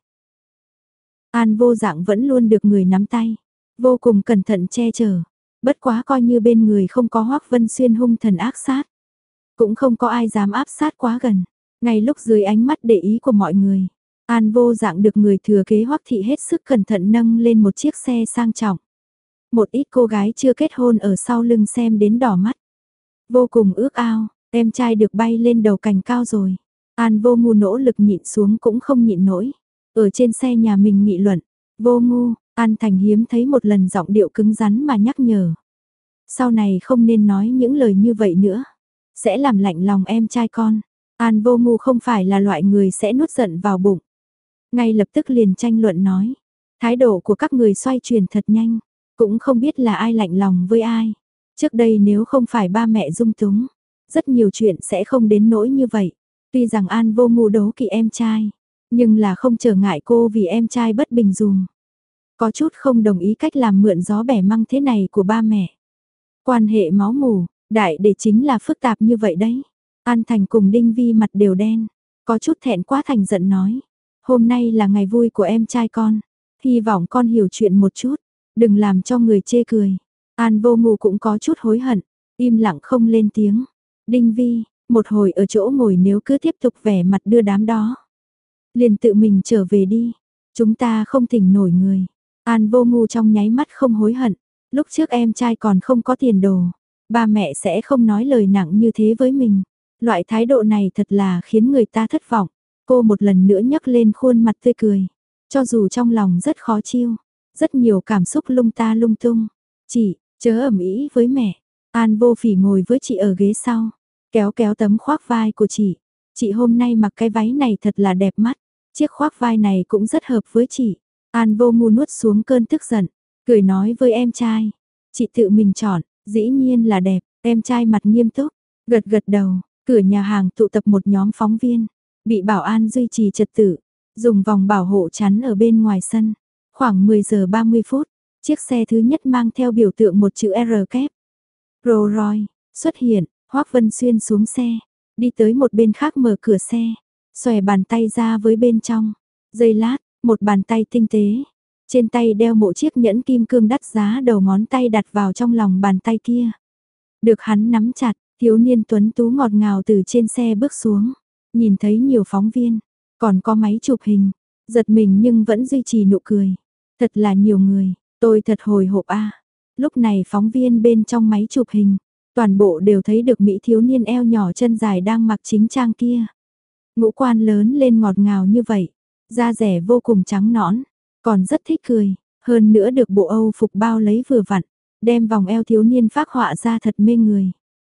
An Vô Dạng vẫn luôn được người nắm tay, vô cùng cẩn thận che chở. Bất quá coi như bên người không có Hoắc Vân Xuyên hung thần ác sát, cũng không có ai dám áp sát quá gần. Ngay lúc dưới ánh mắt để ý của mọi người, An Vô Dạng được người thừa kế Hoắc thị hết sức cẩn thận nâng lên một chiếc xe sang trọng. Một ít cô gái chưa kết hôn ở sau lưng xem đến đỏ mắt, vô cùng ước ao, em trai được bay lên đầu cành cao rồi. An Vô Ngu nỗ lực nhịn xuống cũng không nhịn nổi. Ở trên xe nhà mình nghị luận, Vô Ngu, An Thành hiếm thấy một lần giọng điệu cứng rắn mà nhắc nhở. Sau này không nên nói những lời như vậy nữa, sẽ làm lạnh lòng em trai con. An Vô Ngu không phải là loại người sẽ nuốt giận vào bụng. Ngay lập tức liền tranh luận nói, thái độ của các người xoay chuyển thật nhanh, cũng không biết là ai lạnh lòng với ai. Trước đây nếu không phải ba mẹ dung túng, rất nhiều chuyện sẽ không đến nỗi như vậy. Tuy rằng An Vô Ngu đấu kỵ em trai, nhưng là không trở ngại cô vì em trai bất bình dùm. Có chút không đồng ý cách làm mượn gió bẻ măng thế này của ba mẹ. Quan hệ máu mủ, đại để chính là phức tạp như vậy đấy. An Thành cùng Đinh Vi mặt đều đen, có chút thẹn quá thành giận nói. Hôm nay là ngày vui của em trai con, hy vọng con hiểu chuyện một chút, đừng làm cho người chê cười. An Vô Ngu cũng có chút hối hận, im lặng không lên tiếng. Đinh Vi, một hồi ở chỗ ngồi nếu cứ tiếp tục vẻ mặt đưa đám đó, liền tự mình trở về đi, chúng ta không thỉnh nổi người. An Vô Ngu trong nháy mắt không hối hận, lúc trước em trai còn không có tiền đồ, ba mẹ sẽ không nói lời nặng như thế với mình. Loại thái độ này thật là khiến người ta thất vọng. Cô một lần nữa nhấc lên khuôn mặt tươi cười, cho dù trong lòng rất khó chịu, rất nhiều cảm xúc lung ta lung tung. Chị, chớ ầm ĩ với mẹ. An Vô Phỉ ngồi với chị ở ghế sau, kéo kéo tấm khoác vai của chị. Chị hôm nay mặc cái váy này thật là đẹp mắt, chiếc khoác vai này cũng rất hợp với chị. An Vô Ngu nuốt xuống cơn tức giận, cười nói với em trai, chị tự mình chọn, dĩ nhiên là đẹp. Em trai mặt nghiêm túc, gật gật đầu. Cửa nhà hàng tụ tập một nhóm phóng viên, bị bảo an duy trì trật tự, dùng vòng bảo hộ chắn ở bên ngoài sân. Khoảng 10 giờ 30 phút, chiếc xe thứ nhất mang theo biểu tượng một chữ R kép. Rolls Royce xuất hiện, Hoắc Vân Xuyên xuống xe, đi tới một bên khác mở cửa xe, xòe bàn tay ra với bên trong. Giây lát, một bàn tay tinh tế, trên tay đeo một chiếc nhẫn kim cương đắt giá, đầu ngón tay đặt vào trong lòng bàn tay kia. Được hắn nắm chặt, thiếu niên tuấn tú ngọt ngào từ trên xe bước xuống, nhìn thấy nhiều phóng viên, còn có máy chụp hình, giật mình nhưng vẫn duy trì nụ cười. Thật là nhiều người, tôi thật hồi hộp a. Lúc này phóng viên bên trong máy chụp hình, toàn bộ đều thấy được mỹ thiếu niên eo nhỏ chân dài đang mặc chính trang kia. Ngũ quan lớn lên ngọt ngào như vậy, da dẻ vô cùng trắng nõn, còn rất thích cười, hơn nữa được bộ Âu phục bao lấy vừa vặn, đem vòng eo thiếu niên phác họa ra thật mê người.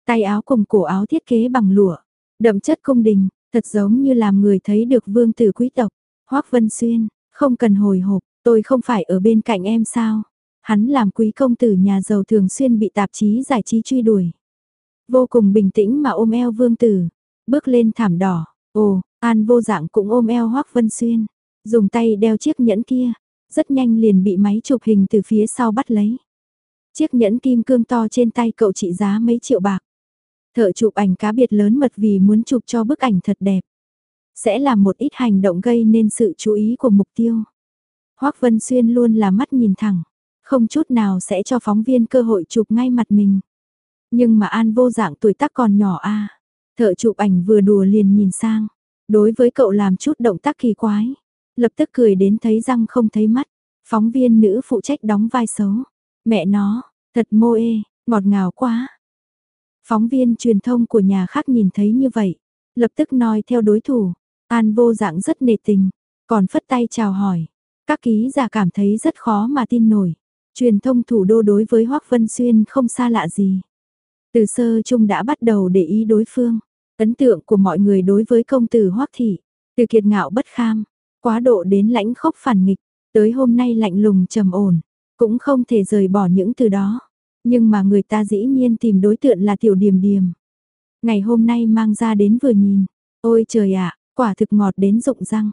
tay áo cùng cổ áo thiết kế bằng lụa, đậm chất cung đình, thật giống như làm người thấy được vương tử quý tộc. Hoắc Vân Xuyên, không cần hồi hộp, tôi không phải ở bên cạnh em sao? Hắn làm quý công tử nhà giàu thường xuyên bị tạp chí giải trí truy đuổi. Vô cùng bình tĩnh mà ôm eo vương tử, bước lên thảm đỏ. Ồ, An Vô Dạng cũng ôm eo Hoắc Vân Xuyên, dùng tay đeo chiếc nhẫn kia, rất nhanh liền bị máy chụp hình từ phía sau bắt lấy. Chiếc nhẫn kim cương to trên tay cậu trị giá mấy triệu bạc. Thợ chụp ảnh cá biệt lớn mật vì muốn chụp cho bức ảnh thật đẹp. Sẽ làm một ít hành động gây nên sự chú ý của mục tiêu. Hoắc Vân Xuyên luôn là mắt nhìn thẳng, không chút nào sẽ cho phóng viên cơ hội chụp ngay mặt mình. Nhưng mà An Vô Dạng tuổi tác còn nhỏ a, thợ chụp ảnh vừa đùa liền nhìn sang, đối với cậu làm chút động tác kỳ quái, lập tức cười đến thấy răng không thấy mắt. Phóng viên nữ phụ trách đóng vai xấu. Mẹ nó, thật mô ê, ngọt ngào quá. Phóng viên truyền thông của nhà khác nhìn thấy như vậy, lập tức noi theo đối thủ. An Vô Dạng rất nể tình, còn phất tay chào hỏi. Các ký giả cảm thấy rất khó mà tin nổi. Truyền thông thủ đô đối với Hoắc Vân Xuyên không xa lạ gì. Từ sơ chung đã bắt đầu để ý đối phương. Ấn tượng của mọi người đối với công tử Hoắc thị, từ kiệt ngạo bất kham, quá độ đến lãnh khốc phản nghịch, tới hôm nay lạnh lùng trầm ổn, cũng không thể rời bỏ những từ đó. Nhưng mà người ta dĩ nhiên tìm đối tượng là Tiểu Điềm Điềm. Ngày hôm nay mang ra đến vừa nhìn, ôi trời ạ, quả thực ngọt đến rụng răng.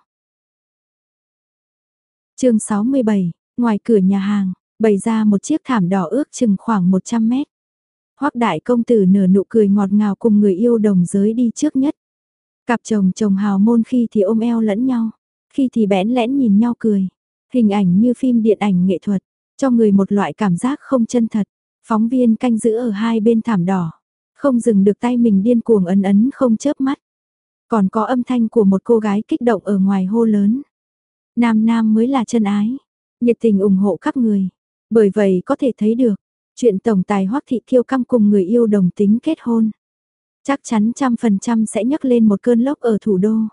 Chương 67, ngoài cửa nhà hàng, bày ra một chiếc thảm đỏ ước chừng khoảng 100 mét. Hoắc đại công tử nở nụ cười ngọt ngào cùng người yêu đồng giới đi trước nhất. Cặp chồng chồng hào môn khi thì ôm eo lẫn nhau, khi thì bẽn lẽn nhìn nhau cười. Hình ảnh như phim điện ảnh nghệ thuật, cho người một loại cảm giác không chân thật. Phóng viên canh giữ ở hai bên thảm đỏ, không dừng được tay mình điên cuồng ấn ấn không chớp mắt. Còn có âm thanh của một cô gái kích động ở ngoài hô lớn. Nam nam mới là chân ái, nhiệt tình ủng hộ các người. Bởi vậy có thể thấy được, chuyện tổng tài Hoắc thị kiêu căng cùng người yêu đồng tính kết hôn, chắc chắn 100% sẽ nhấc lên một cơn lốc ở thủ đô.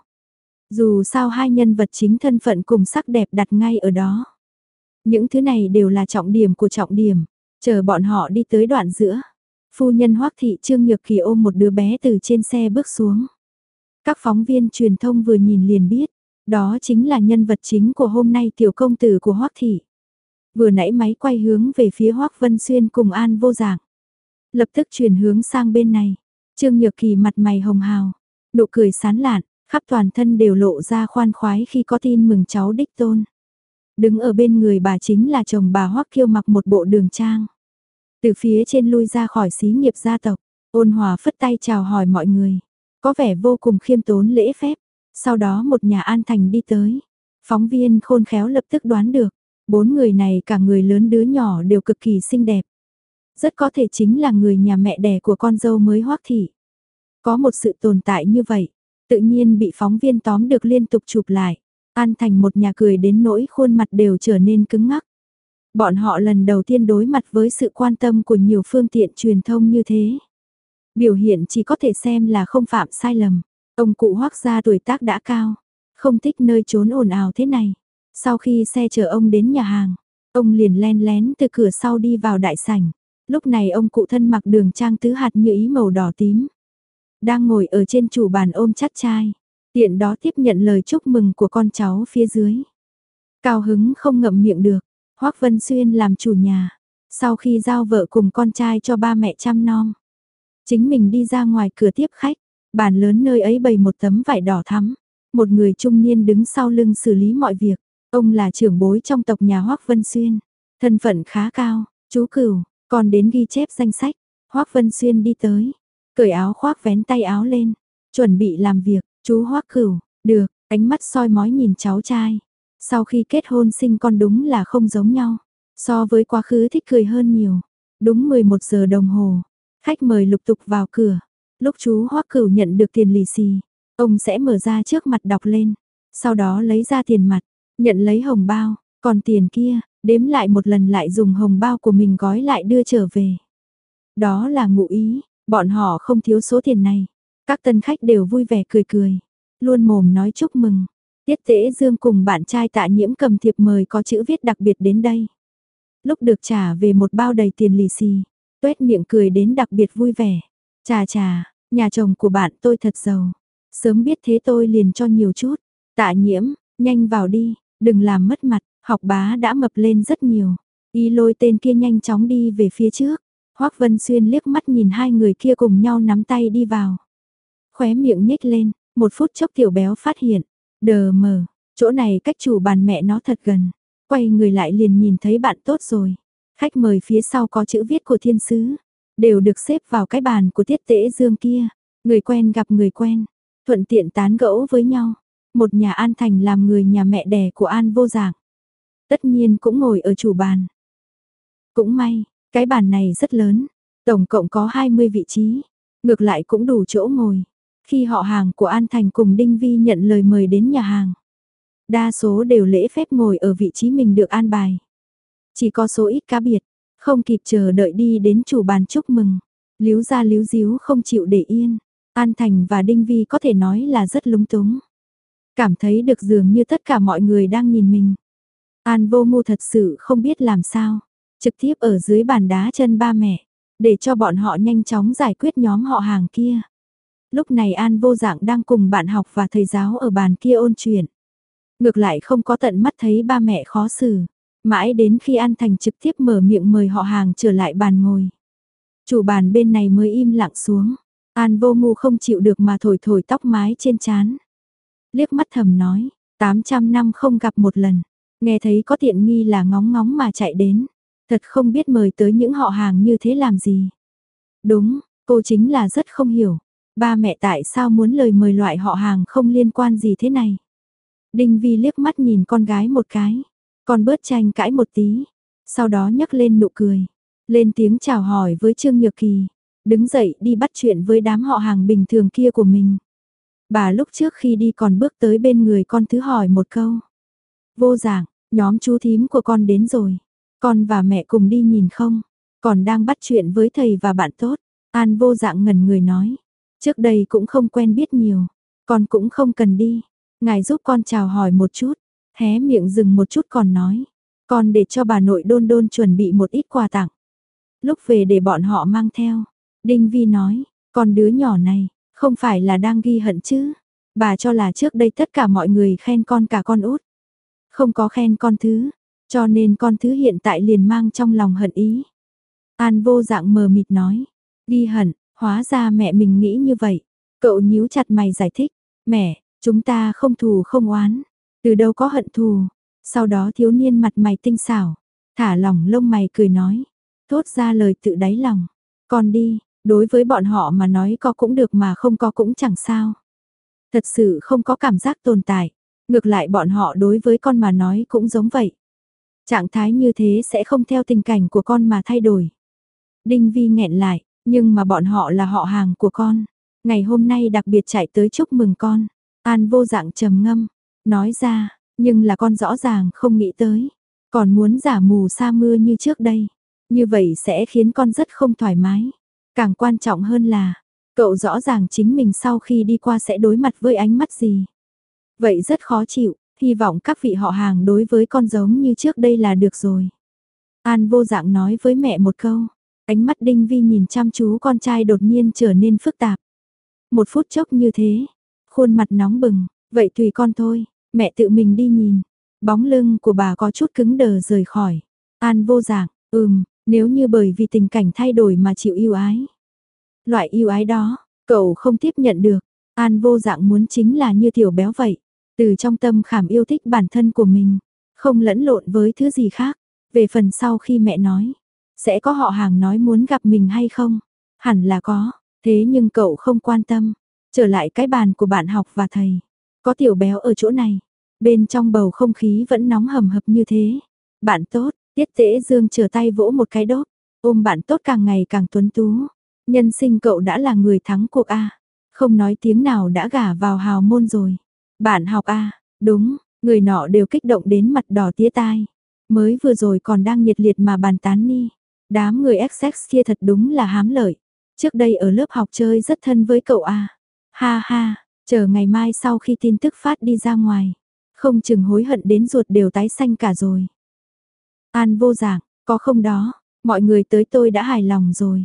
Dù sao hai nhân vật chính thân phận cùng sắc đẹp đặt ngay ở đó. Những thứ này đều là trọng điểm của trọng điểm. Chờ bọn họ đi tới đoạn giữa, phu nhân Hoắc thị Trương Nhược Kỳ ôm một đứa bé từ trên xe bước xuống. Các phóng viên truyền thông vừa nhìn liền biết, đó chính là nhân vật chính của hôm nay tiểu công tử của Hoắc thị. Vừa nãy máy quay hướng về phía Hoắc Vân Xuyên cùng An Vô Dạng, lập tức chuyển hướng sang bên này. Trương Nhược Kỳ mặt mày hồng hào, nụ cười sán lạn, khắp toàn thân đều lộ ra khoan khoái khi có tin mừng cháu đích tôn. Đứng ở bên người bà chính là chồng bà Hoắc Kiêu mặc một bộ đường trang. Từ phía trên lui ra khỏi xí nghiệp gia tộc, ôn hòa phất tay chào hỏi mọi người. Có vẻ vô cùng khiêm tốn lễ phép. Sau đó một nhà an thành đi tới. Phóng viên khôn khéo lập tức đoán được. 4 người này cả người lớn đứa nhỏ đều cực kỳ xinh đẹp. Rất có thể chính là người nhà mẹ đẻ của con dâu mới Hoắc thị. Có một sự tồn tại như vậy, tự nhiên bị phóng viên tóm được liên tục chụp lại. An thành một nhà cười đến nỗi khuôn mặt đều trở nên cứng ngắc. Bọn họ lần đầu tiên đối mặt với sự quan tâm của nhiều phương tiện truyền thông như thế. Biểu hiện chỉ có thể xem là không phạm sai lầm. Ông cụ Hoắc gia tuổi tác đã cao, không thích nơi trốn ồn ào thế này. Sau khi xe chở ông đến nhà hàng, ông liền len lén từ cửa sau đi vào đại sảnh. Lúc này ông cụ thân mặc đường trang tứ hạt như ý màu đỏ tím, đang ngồi ở trên chủ bàn ôm chắt trai, tiện đó tiếp nhận lời chúc mừng của con cháu phía dưới. Cao hứng không ngậm miệng được, Hoắc Vân Xuyên làm chủ nhà, sau khi giao vợ cùng con trai cho ba mẹ chăm nom, chính mình đi ra ngoài cửa tiếp khách. Bàn lớn nơi ấy bày một tấm vải đỏ thắm, một người trung niên đứng sau lưng xử lý mọi việc. Ông là trưởng bối trong tộc nhà Hoắc Vân Xuyên, thân phận khá cao. Chú Cửu, còn đến ghi chép danh sách. Hoắc Vân Xuyên đi tới, cởi áo khoác vén tay áo lên, chuẩn bị làm việc. Chú Hoắc Cửu, được, ánh mắt soi mói nhìn cháu trai. Sau khi kết hôn sinh con đúng là không giống nhau, so với quá khứ thích cười hơn nhiều. Đúng 11 giờ đồng hồ, khách mời lục tục vào cửa. Lúc chú Hoắc Cửu nhận được tiền lì xì, ông sẽ mở ra trước mặt đọc lên, sau đó lấy ra tiền mặt, nhận lấy hồng bao, còn tiền kia, đếm lại một lần lại dùng hồng bao của mình gói lại đưa trở về. Đó là ngụ ý, bọn họ không thiếu số tiền này. Các tân khách đều vui vẻ cười cười, luôn mồm nói chúc mừng. Tiết Tễ Dương cùng bạn trai Tạ Nhiễm cầm thiệp mời có chữ viết đặc biệt đến đây. Lúc được trả về một bao đầy tiền lì xì, tuét miệng cười đến đặc biệt vui vẻ. Chà chà, nhà chồng của bạn tôi thật giàu. Sớm biết thế tôi liền cho nhiều chút. Tạ Nhiễm, nhanh vào đi, đừng làm mất mặt, Học Bá đã mập lên rất nhiều. Y lôi tên kia nhanh chóng đi về phía trước. Hoắc Vân Xuyên liếc mắt nhìn hai người kia cùng nhau nắm tay đi vào. Khóe miệng nhếch lên, một phút chốc Tiểu Béo phát hiện. Đờ mờ, chỗ này cách chủ bàn mẹ nó thật gần. Quay người lại liền nhìn thấy bạn tốt rồi. Khách mời phía sau có chữ viết của thiên sứ. Đều được xếp vào cái bàn của Tiết Tễ Dương kia. Người quen gặp người quen, thuận tiện tán gẫu với nhau. Một nhà An Thành làm người nhà mẹ đẻ của An Vô Dạng. Tất nhiên cũng ngồi ở chủ bàn. Cũng may, cái bàn này rất lớn, tổng cộng có 20 vị trí, ngược lại cũng đủ chỗ ngồi. Khi họ hàng của An Thành cùng Đinh Vi nhận lời mời đến nhà hàng, đa số đều lễ phép ngồi ở vị trí mình được an bài. Chỉ có số ít cá biệt, không kịp chờ đợi đi đến chủ bàn chúc mừng, líu ra líu díu không chịu để yên. An Thành và Đinh Vi có thể nói là rất lúng túng. Cảm thấy được dường như tất cả mọi người đang nhìn mình. An Vô Ngu thật sự không biết làm sao. Trực tiếp ở dưới bàn đá chân ba mẹ, để cho bọn họ nhanh chóng giải quyết nhóm họ hàng kia. Lúc này An Vô Dạng đang cùng bạn học và thầy giáo ở bàn kia ôn chuyện. Ngược lại không có tận mắt thấy ba mẹ khó xử. Mãi đến khi An Thành trực tiếp mở miệng mời họ hàng trở lại bàn ngồi. Chủ bàn bên này mới im lặng xuống. An Vô Ngu không chịu được mà thổi thổi tóc mái trên trán. Liếc mắt thầm nói, 800 năm không gặp một lần. Nghe thấy có tiện nghi là ngóng ngóng mà chạy đến. Thật không biết mời tới những họ hàng như thế làm gì. Đúng, cô chính là rất không hiểu. Ba mẹ tại sao muốn lời mời loại họ hàng không liên quan gì thế này. Đinh Vi liếc mắt nhìn con gái một cái. Con bớt tranh cãi một tí. Sau đó nhấc lên nụ cười. Lên tiếng chào hỏi với Trương Nhược Kỳ. Đứng dậy đi bắt chuyện với đám họ hàng bình thường kia của mình. Bà lúc trước khi đi còn bước tới bên người con thứ hỏi một câu. Vô Dạng, nhóm chú thím của con đến rồi. Con và mẹ cùng đi nhìn không? Còn đang bắt chuyện với thầy và bạn tốt. An Vô Dạng ngẩn người nói. Trước đây cũng không quen biết nhiều. Con cũng không cần đi. Ngài giúp con chào hỏi một chút. Hé miệng dừng một chút còn nói. Con để cho bà nội Đôn Đôn chuẩn bị một ít quà tặng. Lúc về để bọn họ mang theo. Đinh Vi nói. Con đứa nhỏ này, không phải là đang ghi hận chứ. Bà cho là trước đây tất cả mọi người khen con cả con út. Không có khen con thứ. Cho nên con thứ hiện tại liền mang trong lòng hận ý. An Vô Dạng mờ mịt nói. Ghi hận, hóa ra mẹ mình nghĩ như vậy. Cậu nhíu chặt mày giải thích. Mẹ, chúng ta không thù không oán. Từ đâu có hận thù. Sau đó thiếu niên mặt mày tinh xảo. Thả lỏng lông mày cười nói. Thốt ra lời tự đáy lòng. Con đi, đối với bọn họ mà nói có cũng được mà không có cũng chẳng sao. Thật sự không có cảm giác tồn tại. Ngược lại bọn họ đối với con mà nói cũng giống vậy. Trạng thái như thế sẽ không theo tình cảnh của con mà thay đổi. Đinh Vi nghẹn lại, nhưng mà bọn họ là họ hàng của con. Ngày hôm nay đặc biệt chạy tới chúc mừng con. An Vô Dạng trầm ngâm, nói ra, nhưng là con rõ ràng không nghĩ tới. Còn muốn giả mù sa mưa như trước đây. Như vậy sẽ khiến con rất không thoải mái. Càng quan trọng hơn là, cậu rõ ràng chính mình sau khi đi qua sẽ đối mặt với ánh mắt gì. Vậy rất khó chịu, hy vọng các vị họ hàng đối với con giống như trước đây là được rồi. An Vô Dạng nói với mẹ một câu, ánh mắt Đinh Vi nhìn chăm chú con trai đột nhiên trở nên phức tạp. Một phút chốc như thế, khuôn mặt nóng bừng, vậy tùy con thôi, mẹ tự mình đi nhìn. Bóng lưng của bà có chút cứng đờ rời khỏi. An Vô Dạng, nếu như bởi vì tình cảnh thay đổi mà chịu yêu ái. Loại yêu ái đó, cậu không tiếp nhận được. An Vô Dạng muốn chính là như Tiểu Béo vậy. Từ trong tâm khảm yêu thích bản thân của mình, không lẫn lộn với thứ gì khác. Về phần sau khi mẹ nói, sẽ có họ hàng nói muốn gặp mình hay không? Hẳn là có, thế nhưng cậu không quan tâm. Trở lại cái bàn của bạn học và thầy. Có Tiểu Béo ở chỗ này. Bên trong bầu không khí vẫn nóng hầm hập như thế. Bạn tốt, Tiết Tễ Dương trở tay vỗ một cái đốp. Ôm bạn tốt càng ngày càng tuấn tú. Nhân sinh cậu đã là người thắng cuộc A. Không nói tiếng nào đã gả vào hào môn rồi. Bạn học A, đúng, người nọ đều kích động đến mặt đỏ tía tai. Mới vừa rồi còn đang nhiệt liệt mà bàn tán ni. Đám người XX kia thật đúng là hám lợi. Trước đây ở lớp học chơi rất thân với cậu A. Ha ha, chờ ngày mai sau khi tin tức phát đi ra ngoài. Không chừng hối hận đến ruột đều tái xanh cả rồi. An Vô Dạng, có không đó, mọi người tới tôi đã hài lòng rồi.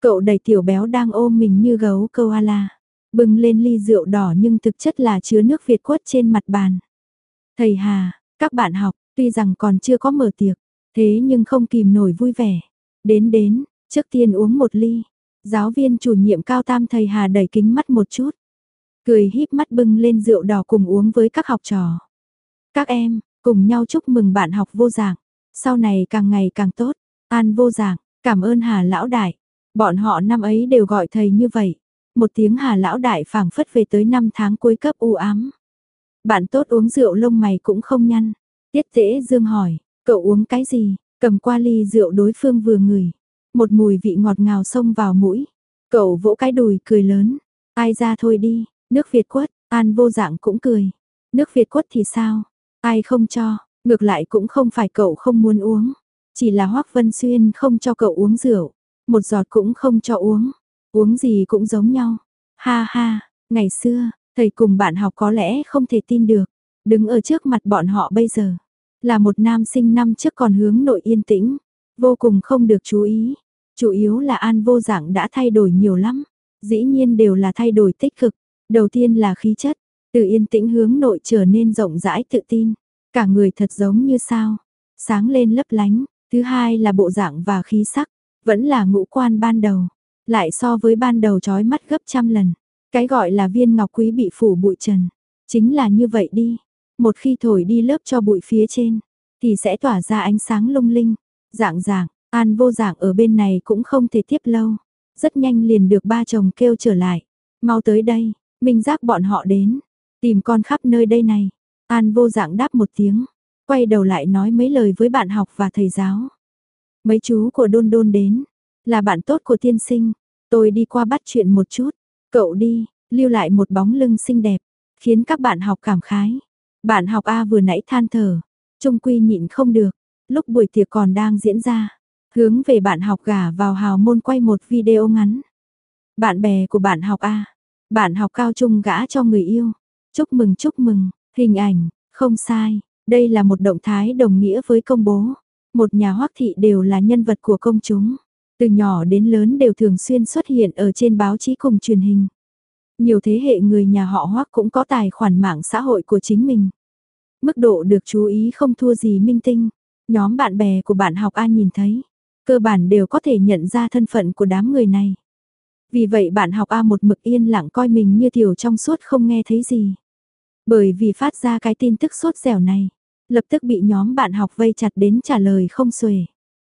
Cậu đẩy tiểu béo đang ôm mình như gấu koala, bưng lên ly rượu đỏ nhưng thực chất là chứa nước Việt quất trên mặt bàn. Thầy Hà, các bạn học, tuy rằng còn chưa có mở tiệc, thế nhưng không kìm nổi vui vẻ. Đến, trước tiên uống một ly. Giáo viên chủ nhiệm Cao Tam thầy Hà đẩy kính mắt một chút, cười híp mắt bưng lên rượu đỏ cùng uống với các học trò. Các em, cùng nhau chúc mừng bạn học Vô Dạng, sau này càng ngày càng tốt. An Vô Dạng, cảm ơn Hà lão đại. Bọn họ năm ấy đều gọi thầy như vậy. Một tiếng Hà lão đại phảng phất về tới năm tháng cuối cấp u ám. Bạn tốt uống rượu lông mày cũng không nhăn. Tiết Tễ Dương hỏi, cậu uống cái gì? Cầm qua ly rượu đối phương vừa ngửi, một mùi vị ngọt ngào xông vào mũi. Cậu vỗ cái đùi cười lớn, ai ra thôi đi, nước Việt quất. An Vô Dạng cũng cười, nước Việt quất thì sao? Ai không cho, ngược lại cũng không phải cậu không muốn uống, chỉ là Hoắc Vân Xuyên không cho cậu uống rượu, một giọt cũng không cho uống, uống gì cũng giống nhau. Ha ha, ngày xưa, thầy cùng bạn học có lẽ không thể tin được, đứng ở trước mặt bọn họ bây giờ, là một nam sinh năm trước còn hướng nội yên tĩnh, vô cùng không được chú ý. Chủ yếu là An Vô Dạng đã thay đổi nhiều lắm, dĩ nhiên đều là thay đổi tích cực. Đầu tiên là khí chất, từ yên tĩnh hướng nội trở nên rộng rãi tự tin, cả người thật giống như sao, sáng lên lấp lánh. Thứ hai là bộ dạng và khí sắc, vẫn là ngũ quan ban đầu, lại so với ban đầu chói mắt gấp trăm lần. Cái gọi là viên ngọc quý bị phủ bụi trần, chính là như vậy đi. Một khi thổi đi lớp cho bụi phía trên, thì sẽ tỏa ra ánh sáng lung linh. Dạng, An Vô Dạng ở bên này cũng không thể tiếp lâu. Rất nhanh liền được ba chồng kêu trở lại. Mau tới đây, Minh Giác bọn họ đến. Tìm con khắp nơi đây này. An Vô Dạng đáp một tiếng. Quay đầu lại nói mấy lời với bạn học và thầy giáo. Mấy chú của Đôn Đôn đến. Là bạn tốt của tiên sinh. Tôi đi qua bắt chuyện một chút. Cậu đi, lưu lại một bóng lưng xinh đẹp. Khiến các bạn học cảm khái. Bạn học A vừa nãy than thở. Trung quy nhịn không được. Lúc buổi tiệc còn đang diễn ra, hướng về bạn học gả vào hào môn quay một video ngắn. Bạn bè của bạn học A, bạn học cao trung gả cho người yêu. Chúc mừng, hình ảnh, không sai. Đây là một động thái đồng nghĩa với công bố. Một nhà Hoắc thị đều là nhân vật của công chúng. Từ nhỏ đến lớn đều thường xuyên xuất hiện ở trên báo chí cùng truyền hình. Nhiều thế hệ người nhà họ Hoắc cũng có tài khoản mạng xã hội của chính mình. Mức độ được chú ý không thua gì minh tinh. Nhóm bạn bè của bạn học A nhìn thấy, cơ bản đều có thể nhận ra thân phận của đám người này. Vì vậy bạn học A một mực yên lặng coi mình như tiểu trong suốt không nghe thấy gì. Bởi vì phát ra cái tin tức sốt dẻo này, lập tức bị nhóm bạn học vây chặt đến trả lời không xuể.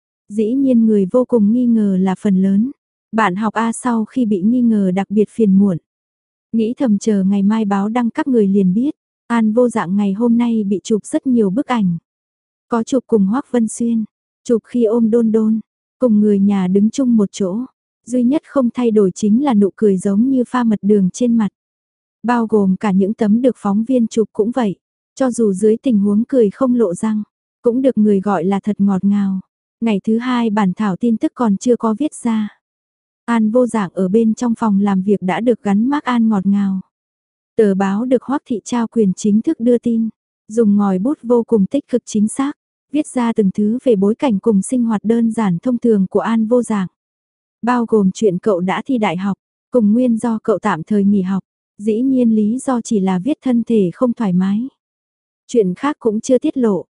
Dĩ nhiên người vô cùng nghi ngờ là phần lớn. Bạn học A sau khi bị nghi ngờ đặc biệt phiền muộn. Nghĩ thầm chờ ngày mai báo đăng các người liền biết, An Vô Dạng ngày hôm nay bị chụp rất nhiều bức ảnh. Có chụp cùng Hoắc Vân Xuyên, chụp khi ôm Đôn Đôn, cùng người nhà đứng chung một chỗ. Duy nhất không thay đổi chính là nụ cười giống như pha mật đường trên mặt. Bao gồm cả những tấm được phóng viên chụp cũng vậy. Cho dù dưới tình huống cười không lộ răng, cũng được người gọi là thật ngọt ngào. Ngày thứ hai bản thảo tin tức còn chưa có viết ra. An Vô Dạng ở bên trong phòng làm việc đã được gắn mác An ngọt ngào. Tờ báo được Hoắc thị trao quyền chính thức đưa tin, dùng ngòi bút vô cùng tích cực chính xác, viết ra từng thứ về bối cảnh cùng sinh hoạt đơn giản thông thường của An Vô Dạng. Bao gồm chuyện cậu đã thi đại học, cùng nguyên do cậu tạm thời nghỉ học, dĩ nhiên lý do chỉ là viết thân thể không thoải mái. Chuyện khác cũng chưa tiết lộ.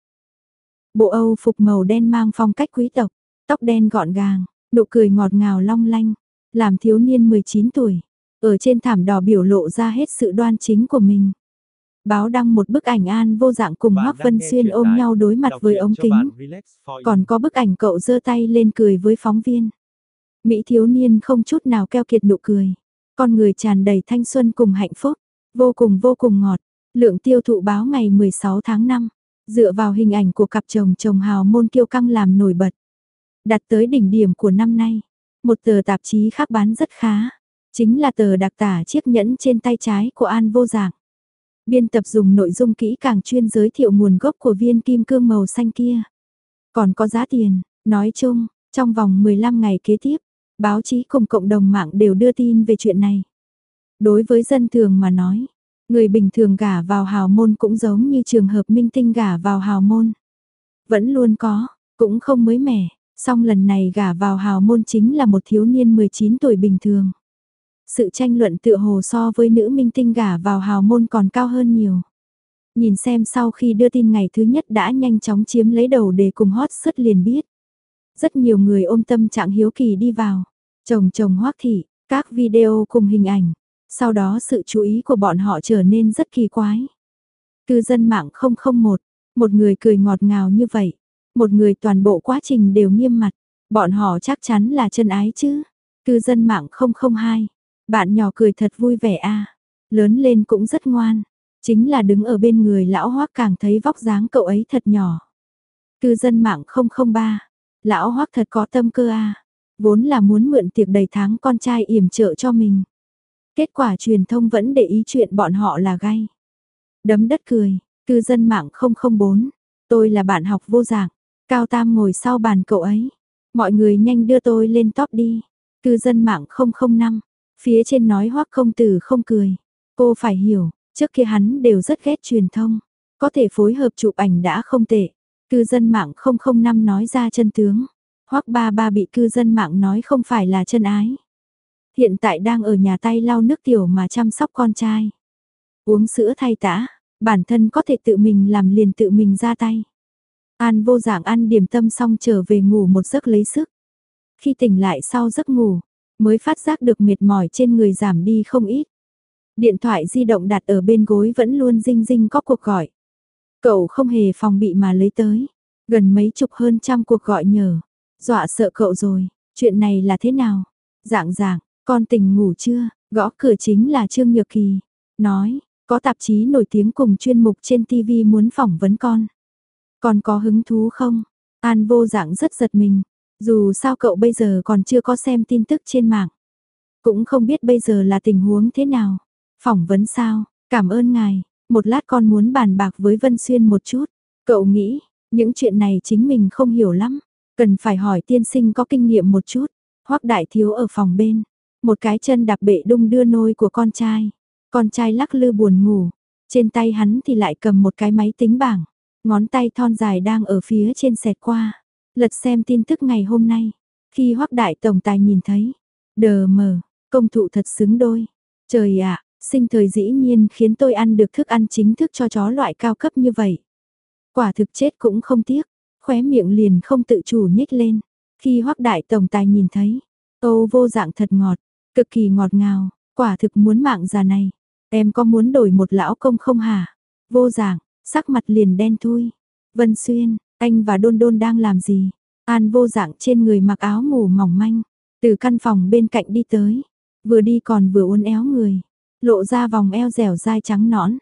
Bộ Âu phục màu đen mang phong cách quý tộc, tóc đen gọn gàng, nụ cười ngọt ngào long lanh, làm thiếu niên 19 tuổi, ở trên thảm đỏ biểu lộ ra hết sự đoan chính của mình. Báo đăng một bức ảnh An Vô Dạng cùng Hoắc Vân Xuyên ôm nhau đối mặt với ống kính. Còn có bức ảnh cậu giơ tay lên cười với phóng viên. Mỹ thiếu niên không chút nào keo kiệt nụ cười. Con người tràn đầy thanh xuân cùng hạnh phúc, vô cùng ngọt. Lượng tiêu thụ báo ngày 16 tháng 5, dựa vào hình ảnh của cặp chồng hào môn kiêu căng làm nổi bật. Đạt tới đỉnh điểm của năm nay. Một tờ tạp chí khác bán rất khá. Chính là tờ đặc tả chiếc nhẫn trên tay trái của An Vô Dạng. Biên tập dùng nội dung kỹ càng chuyên giới thiệu nguồn gốc của viên kim cương màu xanh kia. Còn có giá tiền, nói chung, trong vòng 15 ngày kế tiếp, báo chí cùng cộng đồng mạng đều đưa tin về chuyện này. Đối với dân thường mà nói, người bình thường gả vào hào môn cũng giống như trường hợp minh tinh gả vào hào môn. Vẫn luôn có, cũng không mới mẻ, Song lần này gả vào hào môn chính là một thiếu niên 19 tuổi bình thường. Sự tranh luận tựa hồ so với nữ minh tinh gả vào hào môn còn cao hơn nhiều. Nhìn xem sau khi đưa tin ngày thứ nhất đã nhanh chóng chiếm lấy đầu đề cùng hot search liền biết. Rất nhiều người ôm tâm trạng hiếu kỳ đi vào. Chồng Hoắc Thị, các video cùng hình ảnh. Sau đó sự chú ý của bọn họ trở nên rất kỳ quái. Cư dân mạng 001, một người cười ngọt ngào như vậy. Một người toàn bộ quá trình đều nghiêm mặt. Bọn họ chắc chắn là chân ái chứ. Cư dân mạng 002, bạn nhỏ cười thật vui vẻ a, lớn lên cũng rất ngoan. Chính là đứng ở bên người lão Hoắc càng thấy vóc dáng cậu ấy thật nhỏ. Cư dân mạng 003, lão Hoắc thật có tâm cơ a, vốn là muốn mượn tiệc đầy tháng con trai yểm trợ cho mình. Kết quả truyền thông vẫn để ý chuyện bọn họ là gay. Đấm đất cười, cư dân mạng 004, tôi là bạn học vô dạng, Cao Tam ngồi sau bàn cậu ấy. Mọi người nhanh đưa tôi lên top đi. Cư dân mạng 005, phía trên nói Hoắc công tử không cười. Cô phải hiểu, trước kia hắn đều rất ghét truyền thông. Có thể phối hợp chụp ảnh đã không tệ. Cư dân mạng 005 nói ra chân tướng. Hoắc ba ba bị cư dân mạng nói không phải là chân ái. Hiện tại đang ở nhà tay lau nước tiểu mà chăm sóc con trai. Uống sữa thay tã, bản thân có thể tự mình làm liền tự mình ra tay. An Vô Dạng ăn điểm tâm xong trở về ngủ một giấc lấy sức. Khi tỉnh lại sau giấc ngủ, mới phát giác được mệt mỏi trên người giảm đi không ít. Điện thoại di động đặt ở bên gối vẫn luôn rinh rinh có cuộc gọi. Cậu không hề phòng bị mà lấy tới. Gần mấy chục hơn trăm cuộc gọi nhờ. Dọa sợ cậu rồi, chuyện này là thế nào? Dạng, con tỉnh ngủ chưa? Gõ cửa chính là Trương Nhược Kỳ. Nói, có tạp chí nổi tiếng cùng chuyên mục trên TV muốn phỏng vấn con. Con có hứng thú không? An Vô Dạng rất giật mình. Dù sao cậu bây giờ còn chưa có xem tin tức trên mạng. Cũng không biết bây giờ là tình huống thế nào. Phỏng vấn sao? Cảm ơn ngài. Một lát con muốn bàn bạc với Vân Xuyên một chút. Cậu nghĩ, những chuyện này chính mình không hiểu lắm. Cần phải hỏi tiên sinh có kinh nghiệm một chút. Hoắc Đại Thiếu ở phòng bên. Một cái chân đạp bệ đung đưa nôi của con trai. Con trai lắc lư buồn ngủ. Trên tay hắn thì lại cầm một cái máy tính bảng. Ngón tay thon dài đang ở phía trên xẹt qua. Lật xem tin tức ngày hôm nay. Khi Hoắc Đại Tổng Tài nhìn thấy. Đờ mờ, công thụ thật xứng đôi. Trời ạ, sinh thời dĩ nhiên khiến tôi ăn được thức ăn chính thức cho chó loại cao cấp như vậy. Quả thực chết cũng không tiếc. Khóe miệng liền không tự chủ nhếch lên. Khi Hoắc Đại Tổng Tài nhìn thấy. Âu Vô Dạng thật ngọt. Cực kỳ ngọt ngào. Quả thực muốn mạng già này. Em có muốn đổi một lão công không hả? Vô Dạng, sắc mặt liền đen thui. Vân Xuyên, anh và Đôn Đôn đang làm gì? An Vô Dạng trên người mặc áo ngủ mỏng manh. Từ căn phòng bên cạnh đi tới. Vừa đi còn vừa uốn éo người. Lộ ra vòng eo dẻo dai trắng nõn.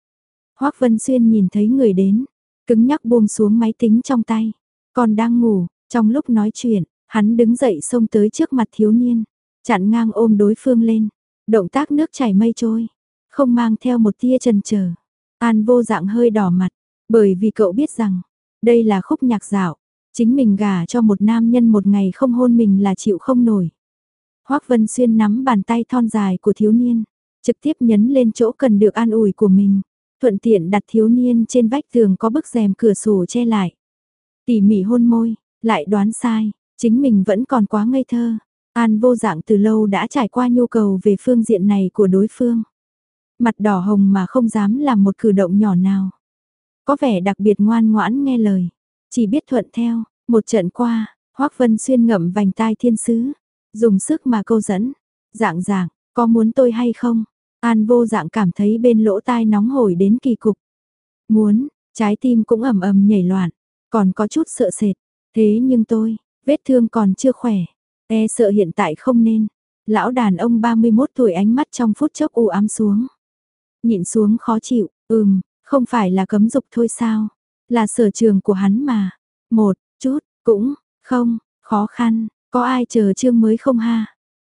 Hoắc Vân Xuyên nhìn thấy người đến. Cứng nhắc buông xuống máy tính trong tay. Còn đang ngủ, trong lúc nói chuyện, hắn đứng dậy xông tới trước mặt thiếu niên. Chặn ngang ôm đối phương lên. Động tác nước chảy mây trôi. Không mang theo một tia chần chờ. An Vô Dạng hơi đỏ mặt. Bởi vì cậu biết rằng, đây là khúc nhạc dạo. Chính mình gả cho một nam nhân một ngày không hôn mình là chịu không nổi. Hoắc Vân Xuyên nắm bàn tay thon dài của thiếu niên. Trực tiếp nhấn lên chỗ cần được an ủi của mình. Thuận tiện đặt thiếu niên trên vách tường có bức rèm cửa sổ che lại. Tỉ mỉ hôn môi, lại đoán sai. Chính mình vẫn còn quá ngây thơ. An Vô Dạng từ lâu đã trải qua nhu cầu về phương diện này của đối phương. Mặt đỏ hồng mà không dám làm một cử động nhỏ nào. Có vẻ đặc biệt ngoan ngoãn nghe lời. Chỉ biết thuận theo, một trận qua, Hoắc Vân Xuyên ngậm vành tai thiên sứ. Dùng sức mà câu dẫn. Dạng, có muốn tôi hay không? An Vô Dạng cảm thấy bên lỗ tai nóng hổi đến kỳ cục. Muốn, trái tim cũng ầm ầm nhảy loạn. Còn có chút sợ sệt. Thế nhưng tôi, vết thương còn chưa khỏe. E sợ hiện tại không nên. Lão đàn ông 31 tuổi ánh mắt trong phút chốc u ám xuống. Nhịn xuống khó chịu, không phải là cấm dục thôi sao? Là sở trường của hắn mà. Một chút, cũng, không, khó khăn, có ai chờ chương mới không ha?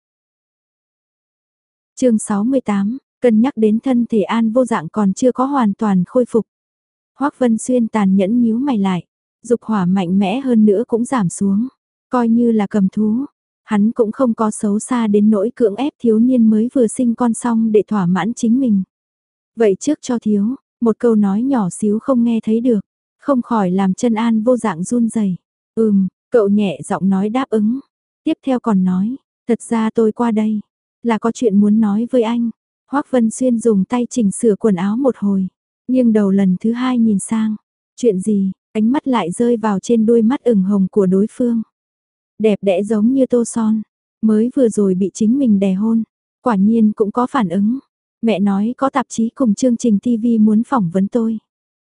Chương 68, cân nhắc đến thân thể An Vô Dạng còn chưa có hoàn toàn khôi phục. Hoắc Vân Xuyên tàn nhẫn nhíu mày lại, dục hỏa mạnh mẽ hơn nữa cũng giảm xuống, coi như là cầm thú. Hắn cũng không có xấu xa đến nỗi cưỡng ép thiếu niên mới vừa sinh con xong để thỏa mãn chính mình. Vậy trước cho thiếu, một câu nói nhỏ xíu không nghe thấy được, không khỏi làm chân An Vô Dạng run rẩy. Cậu nhẹ giọng nói đáp ứng. Tiếp theo còn nói, thật ra tôi qua đây, là có chuyện muốn nói với anh. Hoắc Vân Xuyên dùng tay chỉnh sửa quần áo một hồi, nhưng đầu lần thứ hai nhìn sang. Chuyện gì, ánh mắt lại rơi vào trên đôi mắt ửng hồng của đối phương. Đẹp đẽ giống như tô son, mới vừa rồi bị chính mình đè hôn, quả nhiên cũng có phản ứng. Mẹ nói có tạp chí cùng chương trình TV muốn phỏng vấn tôi.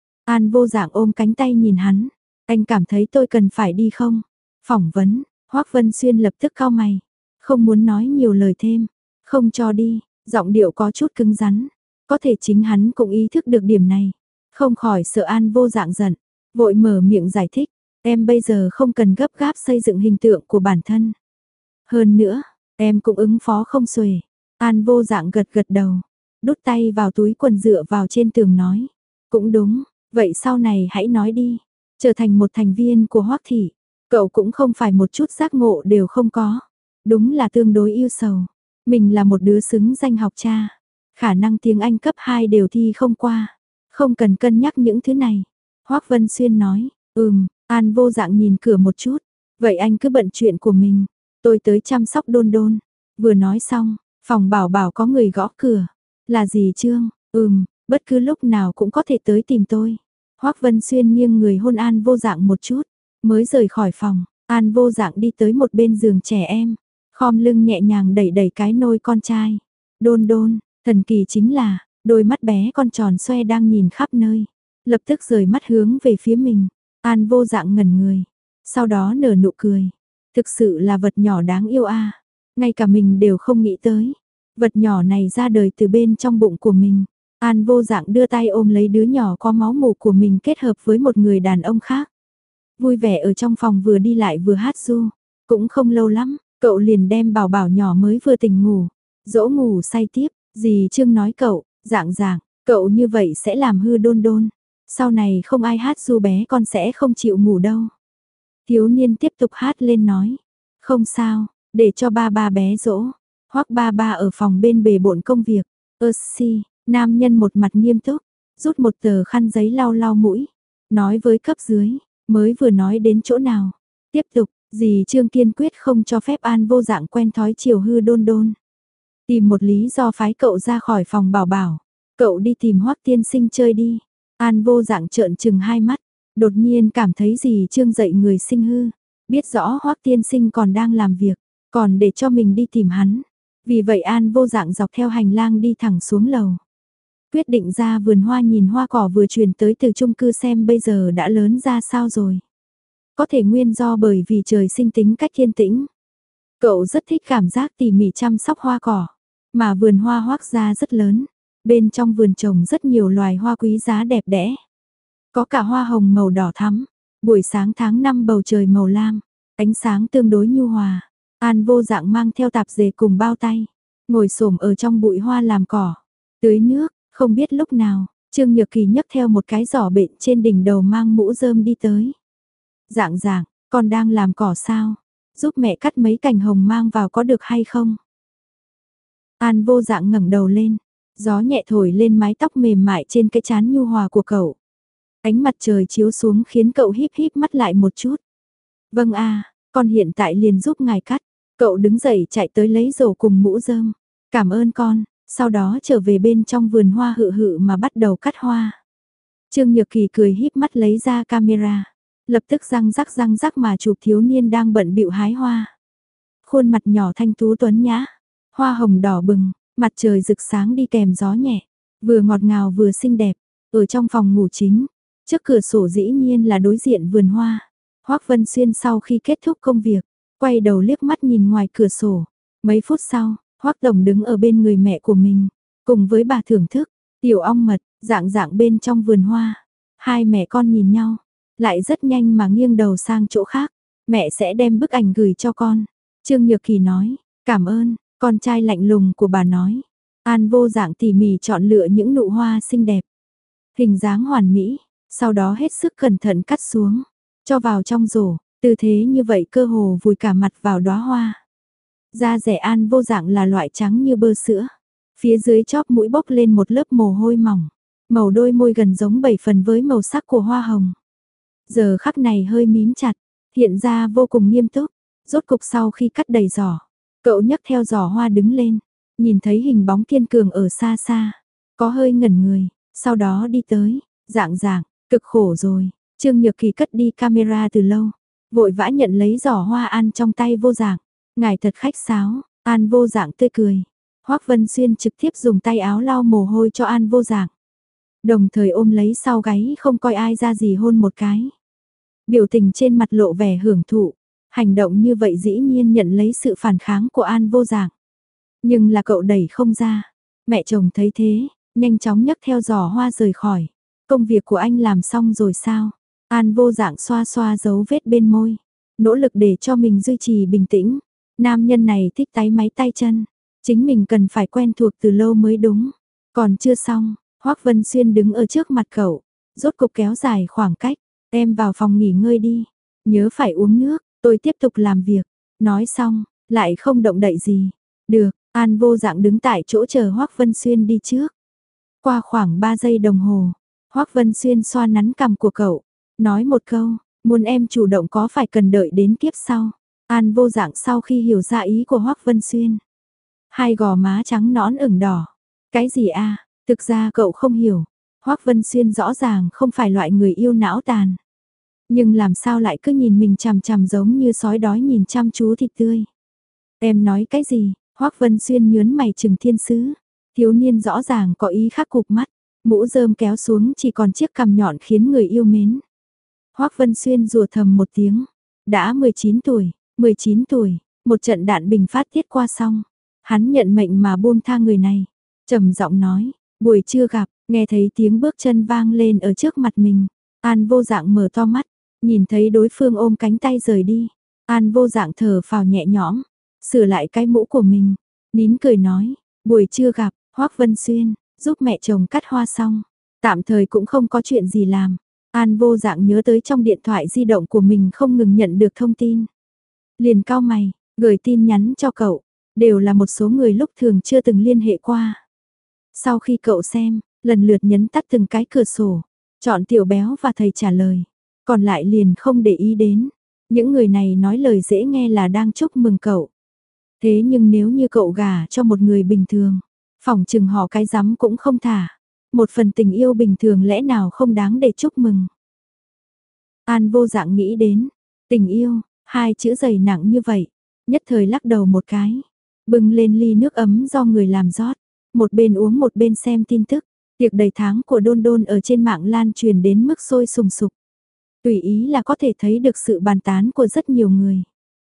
An Vô Dạng ôm cánh tay nhìn hắn, anh cảm thấy tôi cần phải đi không? Phỏng vấn, Hoắc Vân Xuyên lập tức cau mày, không muốn nói nhiều lời thêm, không cho đi, giọng điệu có chút cứng rắn. Có thể chính hắn cũng ý thức được điểm này, không khỏi sợ An Vô Dạng giận, vội mở miệng giải thích, em bây giờ không cần gấp gáp xây dựng hình tượng của bản thân. Hơn nữa, em cũng ứng phó không xuể. An Vô Dạng gật gật đầu, đút tay vào túi quần dựa vào trên tường nói, cũng đúng, vậy sau này hãy nói đi, trở thành một thành viên của Hoắc thị, cậu cũng không phải một chút giác ngộ đều không có, đúng là tương đối yêu sầu. Mình là một đứa xứng danh học cha, khả năng tiếng Anh cấp 2 đều thi không qua, không cần cân nhắc những thứ này. Hoắc Vân Xuyên nói, An Vô Dạng nhìn cửa một chút, vậy anh cứ bận chuyện của mình, tôi tới chăm sóc Đôn Đôn. Vừa nói xong, phòng bảo bảo có người gõ cửa, là gì Trương? Bất cứ lúc nào cũng có thể tới tìm tôi. Hoắc Vân Xuyên nghiêng người hôn An Vô Dạng một chút, mới rời khỏi phòng, An Vô Dạng đi tới một bên giường trẻ em, khom lưng nhẹ nhàng đẩy đẩy cái nôi con trai. Đôn Đôn, thần kỳ chính là, đôi mắt bé con tròn xoe đang nhìn khắp nơi, lập tức rời mắt hướng về phía mình. An Vô Dạng ngẩn người, sau đó nở nụ cười. Thực sự là vật nhỏ đáng yêu a, ngay cả mình đều không nghĩ tới. Vật nhỏ này ra đời từ bên trong bụng của mình. An Vô Dạng đưa tay ôm lấy đứa nhỏ có máu mủ của mình kết hợp với một người đàn ông khác. Vui vẻ ở trong phòng vừa đi lại vừa hát ru. Cũng không lâu lắm, cậu liền đem bảo bảo nhỏ mới vừa tỉnh ngủ, dỗ ngủ say tiếp. Dì Trương nói cậu, Dạng, cậu như vậy sẽ làm hư Đôn Đôn. Sau này không ai hát ru bé con sẽ không chịu ngủ đâu. Thiếu niên tiếp tục hát lên nói, không sao, để cho ba ba bé dỗ. Hoắc ba ba ở phòng bên bề bộn công việc. Nam nhân một mặt nghiêm túc, rút một tờ khăn giấy lau lau mũi, nói với cấp dưới, mới vừa nói đến chỗ nào. Tiếp tục, dì Trương kiên quyết không cho phép An Vô Dạng quen thói chiều hư Đôn Đôn. Tìm một lý do phái cậu ra khỏi phòng bảo bảo, cậu đi tìm Hoắc tiên sinh chơi đi. An Vô Dạng trợn trừng hai mắt, đột nhiên cảm thấy dì Trương dạy người sinh hư, biết rõ Hoắc tiên sinh còn đang làm việc, còn để cho mình đi tìm hắn. Vì vậy An Vô Dạng dọc theo hành lang đi thẳng xuống lầu. Quyết định ra vườn hoa nhìn hoa cỏ vừa chuyển tới từ chung cư xem bây giờ đã lớn ra sao rồi. Có thể nguyên do bởi vì trời sinh tính cách yên tĩnh. Cậu rất thích cảm giác tỉ mỉ chăm sóc hoa cỏ, mà vườn hoa Hoắc gia rất lớn. Bên trong vườn trồng rất nhiều loài hoa quý giá đẹp đẽ. Có cả hoa hồng màu đỏ thắm, buổi sáng tháng 5 bầu trời màu lam, ánh sáng tương đối nhu hòa. An Vô Dạng mang theo tạp dề cùng bao tay, ngồi xổm ở trong bụi hoa làm cỏ, tưới nước. Không biết lúc nào, Trương Nhược Kỳ nhấc theo một cái giỏ bện trên đỉnh đầu mang mũ rơm đi tới. Dạng, con đang làm cỏ sao? Giúp mẹ cắt mấy cành hồng mang vào có được hay không? An Vô Dạng ngẩng đầu lên, gió nhẹ thổi lên mái tóc mềm mại trên cái trán nhu hòa của cậu. Ánh mặt trời chiếu xuống khiến cậu híp híp mắt lại một chút. Vâng con hiện tại liền giúp ngài cắt. Cậu đứng dậy chạy tới lấy rổ cùng mũ rơm. Cảm ơn con. Sau đó trở về bên trong vườn hoa hự hự mà bắt đầu cắt hoa. Trương Nhược Kỳ cười híp mắt lấy ra camera, lập tức răng rắc mà chụp thiếu niên đang bận bịu hái hoa. Khuôn mặt nhỏ thanh tú tuấn nhã, hoa hồng đỏ bừng, mặt trời rực sáng đi kèm gió nhẹ, vừa ngọt ngào vừa xinh đẹp. Ở trong phòng ngủ chính, trước cửa sổ dĩ nhiên là đối diện vườn hoa. Hoắc Vân Xuyên sau khi kết thúc công việc, quay đầu liếc mắt nhìn ngoài cửa sổ. Mấy phút sau, Hoắc Tổng đứng ở bên người mẹ của mình, cùng với bà thưởng thức, tiểu ong mật, dạng bên trong vườn hoa. Hai mẹ con nhìn nhau, lại rất nhanh mà nghiêng đầu sang chỗ khác. Mẹ sẽ đem bức ảnh gửi cho con. Trương Nhược Kỳ nói, cảm ơn, con trai lạnh lùng của bà nói. An Vô Dạng tỉ mỉ chọn lựa những nụ hoa xinh đẹp, hình dáng hoàn mỹ, sau đó hết sức cẩn thận cắt xuống, cho vào trong rổ, tư thế như vậy cơ hồ vùi cả mặt vào đóa hoa. Da rẻ An Vô Dạng là loại trắng như bơ sữa, phía dưới chóp mũi bốc lên một lớp mồ hôi mỏng, màu đôi môi gần giống 7 phần với màu sắc của hoa hồng. Giờ khắc này hơi mím chặt, hiện ra vô cùng nghiêm túc. Rốt cục sau khi cắt đầy giỏ, cậu nhấc theo giỏ hoa đứng lên, nhìn thấy hình bóng kiên cường ở xa xa, có hơi ngẩn người, sau đó đi tới, dạng, cực khổ rồi. Trương Nhược Kỳ cất đi camera từ lâu, vội vã nhận lấy giỏ hoa An trong tay Vô Dạng. Ngài thật khách sáo, An Vô Dạng tươi cười. Hoắc Vân Xuyên trực tiếp dùng tay áo lau mồ hôi cho An Vô Dạng. Đồng thời ôm lấy sau gáy không coi ai ra gì hôn một cái. Biểu tình trên mặt lộ vẻ hưởng thụ, hành động như vậy dĩ nhiên nhận lấy sự phản kháng của An Vô Dạng. Nhưng là cậu đẩy không ra. Mẹ chồng thấy thế, nhanh chóng nhấc theo giỏ hoa rời khỏi. Công việc của anh làm xong rồi sao? An Vô Dạng xoa xoa dấu vết bên môi, nỗ lực để cho mình duy trì bình tĩnh. Nam nhân này thích táy máy tay chân, chính mình cần phải quen thuộc từ lâu mới đúng. Còn chưa xong, Hoắc Vân Xuyên đứng ở trước mặt cậu, rốt cục kéo dài khoảng cách. Em vào phòng nghỉ ngơi đi, nhớ phải uống nước, tôi tiếp tục làm việc. Nói xong, lại không động đậy gì. Được, An Vô Dạng đứng tại chỗ chờ Hoắc Vân Xuyên đi trước. Qua khoảng 3 giây đồng hồ, Hoắc Vân Xuyên xoa nắn cằm của cậu, nói một câu, muốn em chủ động có phải cần đợi đến kiếp sau. An Vô Dạng sau khi hiểu ra ý của Hoắc Vân Xuyên, hai gò má trắng nõn ửng đỏ. Cái gì a? Thực ra cậu không hiểu, Hoắc Vân Xuyên rõ ràng không phải loại người yêu não tàn. Nhưng làm sao lại cứ nhìn mình chằm chằm giống như sói đói nhìn chăm chú thịt tươi. Em nói cái gì? Hoắc Vân Xuyên nhớn mày trừng thiên sứ. Thiếu niên rõ ràng có ý khác cụp mắt, mũ rơm kéo xuống chỉ còn chiếc cằm nhọn khiến người yêu mến. Hoắc Vân Xuyên rủa thầm một tiếng. Đã 19 tuổi, 19 tuổi, một trận đạn bình phát tiết qua xong. Hắn nhận mệnh mà buông tha người này. Trầm giọng nói, buổi trưa gặp, nghe thấy tiếng bước chân vang lên ở trước mặt mình. An Vô Dạng mở to mắt, nhìn thấy đối phương ôm cánh tay rời đi. An Vô Dạng thở phào nhẹ nhõm, sửa lại cái mũ của mình, nín cười nói, buổi trưa gặp, Hoắc Vân Xuyên, giúp mẹ chồng cắt hoa xong, tạm thời cũng không có chuyện gì làm. An Vô Dạng nhớ tới trong điện thoại di động của mình không ngừng nhận được thông tin. Liền cau mày, gửi tin nhắn cho cậu, đều là một số người lúc thường chưa từng liên hệ qua. Sau khi cậu xem, lần lượt nhấn tắt từng cái cửa sổ, chọn Tiểu Béo và thầy trả lời, còn lại liền không để ý đến. Những người này nói lời dễ nghe là đang chúc mừng cậu. Thế nhưng nếu như cậu gả cho một người bình thường, phỏng chừng họ cái rắm cũng không thả. Một phần tình yêu bình thường lẽ nào không đáng để chúc mừng. An Vô Dạng nghĩ đến, tình yêu, hai chữ dày nặng như vậy, nhất thời lắc đầu một cái, bưng lên ly nước ấm do người làm rót, một bên uống một bên xem tin tức. Tiệc đầy tháng của Đôn Đôn ở trên mạng lan truyền đến mức sôi sùng sục. Tùy ý là có thể thấy được sự bàn tán của rất nhiều người.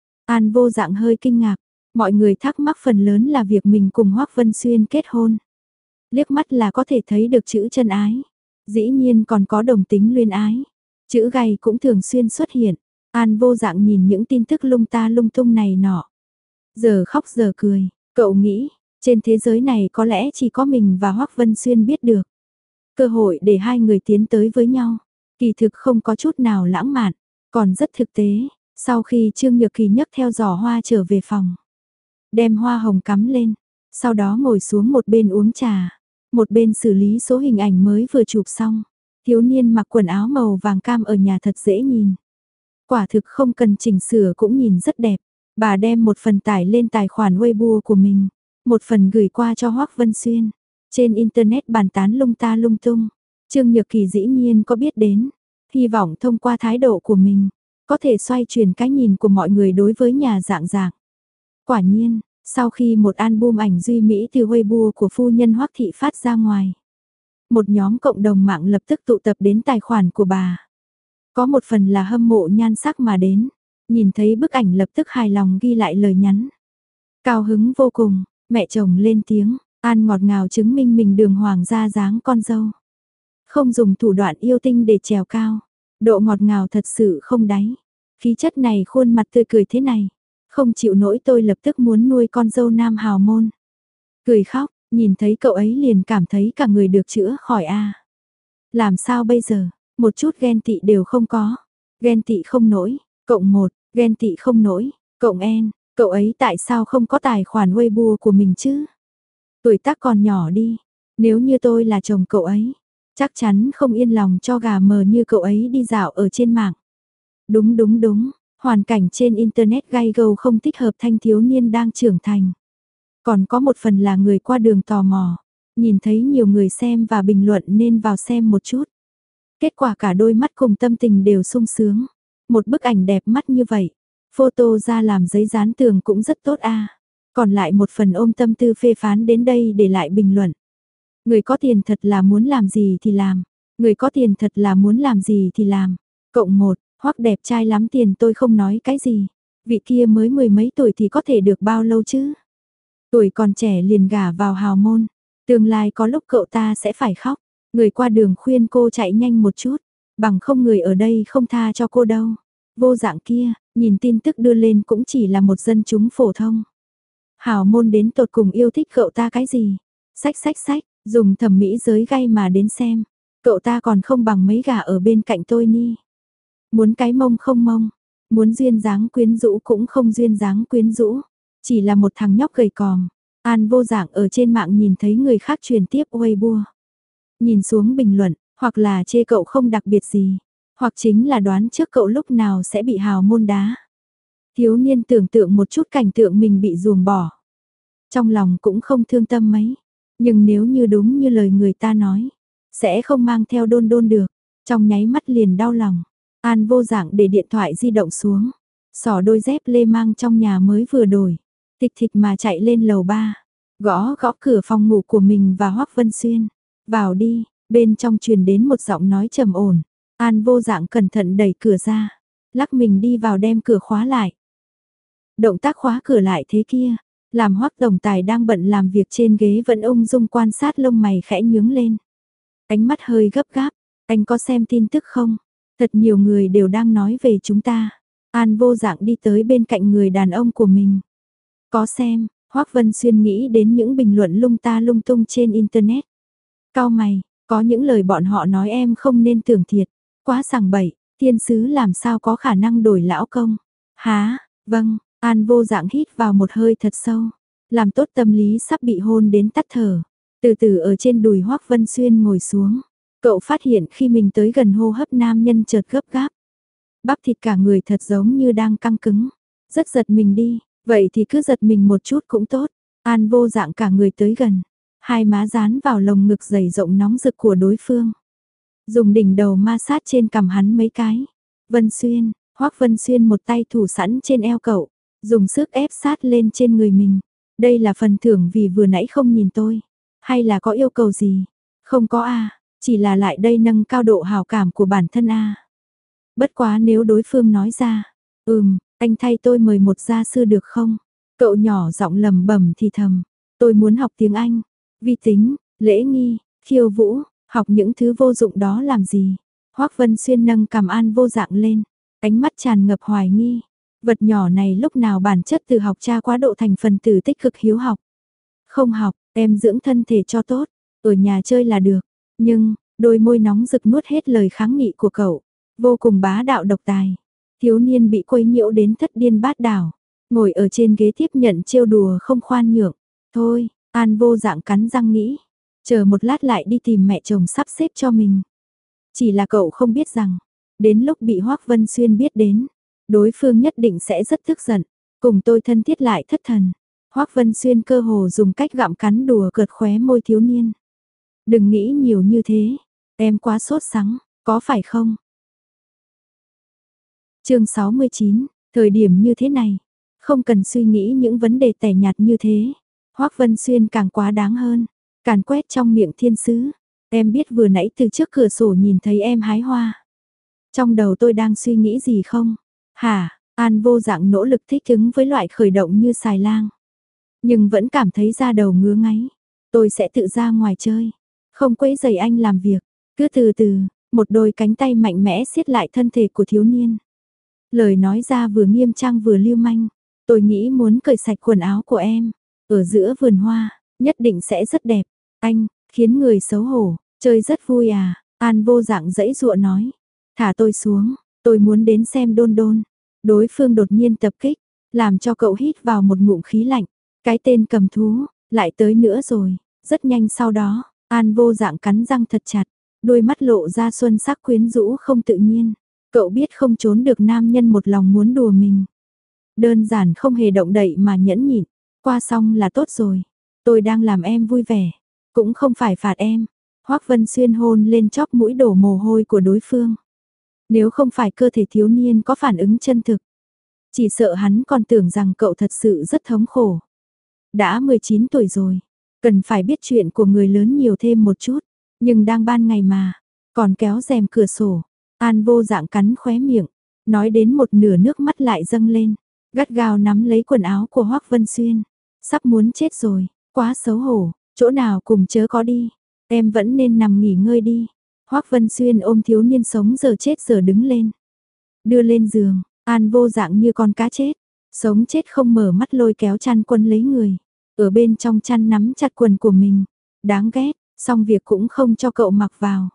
An Vô Dạng hơi kinh ngạc, mọi người thắc mắc phần lớn là việc mình cùng Hoắc Vân Xuyên kết hôn. Liếc mắt là có thể thấy được chữ chân ái, dĩ nhiên còn có đồng tính luyên ái. Chữ gay cũng thường xuyên xuất hiện. An Vô Dạng nhìn những tin tức lung ta lung tung này nọ. Giờ khóc giờ cười, cậu nghĩ, trên thế giới này có lẽ chỉ có mình và Hoắc Vân Xuyên biết được. Cơ hội để hai người tiến tới với nhau, kỳ thực không có chút nào lãng mạn, còn rất thực tế. Sau khi Trương Nhược Kỳ nhấc theo giỏ hoa trở về phòng, đem hoa hồng cắm lên, sau đó ngồi xuống một bên uống trà, một bên xử lý số hình ảnh mới vừa chụp xong. Thiếu niên mặc quần áo màu vàng cam ở nhà thật dễ nhìn. Quả thực không cần chỉnh sửa cũng nhìn rất đẹp. Bà đem một phần tải lên tài khoản Weibo của mình, một phần gửi qua cho Hoắc Vân Xuyên. Trên internet bàn tán lung ta lung tung. Trương Nhược Kỳ dĩ nhiên có biết đến, hy vọng thông qua thái độ của mình, có thể xoay chuyển cái nhìn của mọi người đối với nhà Dạng Dạng. Quả nhiên, sau khi một album ảnh duy mỹ từ Weibo của phu nhân Hoắc Thị phát ra ngoài, một nhóm cộng đồng mạng lập tức tụ tập đến tài khoản của bà. Có một phần là hâm mộ nhan sắc mà đến, nhìn thấy bức ảnh lập tức hài lòng ghi lại lời nhắn. Cao hứng vô cùng, mẹ chồng lên tiếng, An ngọt ngào chứng minh mình đường hoàng gia dáng con dâu. Không dùng thủ đoạn yêu tinh để trèo cao, độ ngọt ngào thật sự không đáy. Khí chất này khuôn mặt tươi cười thế này, không chịu nổi tôi lập tức muốn nuôi con dâu nam hào môn. Cười khóc, nhìn thấy cậu ấy liền cảm thấy cả người được chữa khỏi a. Làm sao bây giờ, một chút ghen tị đều không có. Ghen tị không nổi, cộng 1, ghen tị không nổi, cộng n, cậu ấy tại sao không có tài khoản Weibo của mình chứ? Tuổi tác còn nhỏ đi, nếu như tôi là chồng cậu ấy, chắc chắn không yên lòng cho gà mờ như cậu ấy đi dạo ở trên mạng. Đúng, Hoàn cảnh trên Internet gay gâu không thích hợp thanh thiếu niên đang trưởng thành. Còn có một phần là người qua đường tò mò, nhìn thấy nhiều người xem và bình luận nên vào xem một chút. Kết quả cả đôi mắt cùng tâm tình đều sung sướng. Một bức ảnh đẹp mắt như vậy, photo ra làm giấy dán tường cũng rất tốt a. Còn lại một phần ôm tâm tư phê phán đến đây để lại bình luận. Người có tiền thật là muốn làm gì thì làm. Người có tiền thật là muốn làm gì thì làm. Cộng 1, Hoắc đẹp trai lắm tiền tôi không nói cái gì. Vị kia mới 10 mấy tuổi thì có thể được bao lâu chứ? Tuổi còn trẻ liền gả vào hào môn. Tương lai có lúc cậu ta sẽ phải khóc. Người qua đường khuyên cô chạy nhanh một chút. Bằng không người ở đây không tha cho cô đâu. Vô dạng kia, nhìn tin tức đưa lên cũng chỉ là một dân chúng phổ thông. Hào môn đến tột cùng yêu thích cậu ta cái gì? Sách, dùng thẩm mỹ giới gay mà đến xem. Cậu ta còn không bằng mấy gà ở bên cạnh tôi ni. Muốn cái mông không mông. Muốn duyên dáng quyến rũ cũng không duyên dáng quyến rũ. Chỉ là một thằng nhóc gầy còm. An vô dạng ở trên mạng nhìn thấy người khác truyền tiếp Weibo. Nhìn xuống bình luận, hoặc là chê cậu không đặc biệt gì. Hoặc chính là đoán trước cậu lúc nào sẽ bị hào môn đá. Thiếu niên tưởng tượng một chút cảnh tượng mình bị ruồng bỏ. Trong lòng cũng không thương tâm mấy. Nhưng nếu như đúng như lời người ta nói, sẽ không mang theo đôn đôn được. Trong nháy mắt liền đau lòng. An vô dạng để điện thoại di động xuống. Xỏ đôi dép lê mang trong nhà mới vừa đổi. Thịch thịch mà chạy lên lầu 3. Gõ cửa phòng ngủ của mình và Hoắc Vân Xuyên. Vào đi, bên trong truyền đến một giọng nói trầm ổn. An vô dạng cẩn thận đẩy cửa ra. Lắc mình đi vào đem cửa khóa lại. Động tác khóa cửa lại thế kia. Làm Hoắc tổng tài đang bận làm việc trên ghế vẫn ung dung quan sát lông mày khẽ nhướng lên. Ánh mắt hơi gấp gáp. Anh có xem tin tức không? Thật nhiều người đều đang nói về chúng ta. An vô dạng đi tới bên cạnh người đàn ông của mình. Có xem, Hoắc Vân Xuyên nghĩ đến những bình luận lung ta lung tung trên Internet. Cau mày, có những lời bọn họ nói em không nên tưởng thiệt. Quá sằng bậy, thiên sứ làm sao có khả năng đổi lão công. Hả, vâng, An vô dạng hít vào một hơi thật sâu. Làm tốt tâm lý sắp bị hôn đến tắt thở. Từ từ ở trên đùi Hoắc Vân Xuyên ngồi xuống. Cậu phát hiện khi mình tới gần hô hấp nam nhân chợt gấp gáp. Bắp thịt cả người thật giống như đang căng cứng. Rất giật mình đi, vậy thì cứ giật mình một chút cũng tốt. An vô dạng cả người tới gần. Hai má dán vào lồng ngực dày rộng nóng rực của đối phương. Dùng đỉnh đầu ma sát trên cằm hắn mấy cái. Vân Xuyên, Hoắc Vân Xuyên một tay thủ sẵn trên eo cậu. Dùng sức ép sát lên trên người mình. Đây là phần thưởng vì vừa nãy không nhìn tôi. Hay là có yêu cầu gì? Không có à, chỉ là lại đây nâng cao độ hào cảm của bản thân à. Bất quá nếu đối phương nói ra, anh thay tôi mời một gia sư được không? Cậu nhỏ giọng lầm bẩm thì thầm, tôi muốn học tiếng Anh, vi tính, lễ nghi, khiêu vũ, học những thứ vô dụng đó làm gì? Hoắc Vân Xuyên nâng cằm An vô dạng lên, ánh mắt tràn ngập hoài nghi. Vật nhỏ này lúc nào bản chất từ học cha quá độ thành phần tử tích cực hiếu học. Không học, em dưỡng thân thể cho tốt, ở nhà chơi là được. Nhưng, đôi môi nóng rực nuốt hết lời kháng nghị của cậu. Vô cùng bá đạo độc tài. Thiếu niên bị quấy nhiễu đến thất điên bát đảo. Ngồi ở trên ghế tiếp nhận trêu đùa không khoan nhượng. Thôi, An vô dạng cắn răng nghĩ. Chờ một lát lại đi tìm mẹ chồng sắp xếp cho mình. Chỉ là cậu không biết rằng, đến lúc bị Hoắc Vân Xuyên biết đến, đối phương nhất định sẽ rất tức giận. Cùng tôi thân thiết lại thất thần. Hoắc Vân Xuyên cơ hồ dùng cách gặm cắn đùa cợt khóe môi thiếu niên. Đừng nghĩ nhiều như thế. Em quá sốt sắng, có phải không? Chương 69, thời điểm như thế này, không cần suy nghĩ những vấn đề tẻ nhạt như thế. Hoắc Vân Xuyên càng quá đáng hơn, càn quét trong miệng thiên sứ. Em biết vừa nãy từ trước cửa sổ nhìn thấy em hái hoa. Trong đầu tôi đang suy nghĩ gì không? Hả? An vô dạng nỗ lực thích ứng với loại khởi động như xài lang. Nhưng vẫn cảm thấy da đầu ngứa ngáy. Tôi sẽ tự ra ngoài chơi. Không quấy rầy anh làm việc. Cứ từ từ, một đôi cánh tay mạnh mẽ siết lại thân thể của thiếu niên. Lời nói ra vừa nghiêm trang vừa lưu manh. Tôi nghĩ muốn cởi sạch quần áo của em. Ở giữa vườn hoa, nhất định sẽ rất đẹp. Anh, khiến người xấu hổ. Chơi rất vui à? An vô dạng dãy dụa nói. Thả tôi xuống, tôi muốn đến xem đôn đôn. Đối phương đột nhiên tập kích, làm cho cậu hít vào một ngụm khí lạnh. Cái tên cầm thú, lại tới nữa rồi. Rất nhanh sau đó, An vô dạng cắn răng thật chặt. Đôi mắt lộ ra xuân sắc quyến rũ không tự nhiên. Cậu biết không trốn được nam nhân một lòng muốn đùa mình. Đơn giản không hề động đậy mà nhẫn nhịn. Qua xong là tốt rồi. Tôi đang làm em vui vẻ. Cũng không phải phạt em. Hoắc Vân Xuyên hôn lên chóp mũi đổ mồ hôi của đối phương. Nếu không phải cơ thể thiếu niên có phản ứng chân thực, chỉ sợ hắn còn tưởng rằng cậu thật sự rất thống khổ. Đã 19 tuổi rồi, cần phải biết chuyện của người lớn nhiều thêm một chút, nhưng đang ban ngày mà, còn kéo rèm cửa sổ, An Vô Dạng cắn khóe miệng, nói đến một nửa nước mắt lại dâng lên, gắt gao nắm lấy quần áo của Hoắc Vân Xuyên, sắp muốn chết rồi, quá xấu hổ, chỗ nào cùng chớ có đi, em vẫn nên nằm nghỉ ngơi đi. Hoắc Vân Xuyên ôm thiếu niên sống giờ chết giờ đứng lên, đưa lên giường, An Vô Dạng như con cá chết, sống chết không mở mắt lôi kéo chăn quân lấy người, ở bên trong chăn nắm chặt quần của mình, đáng ghét, xong việc cũng không cho cậu mặc vào.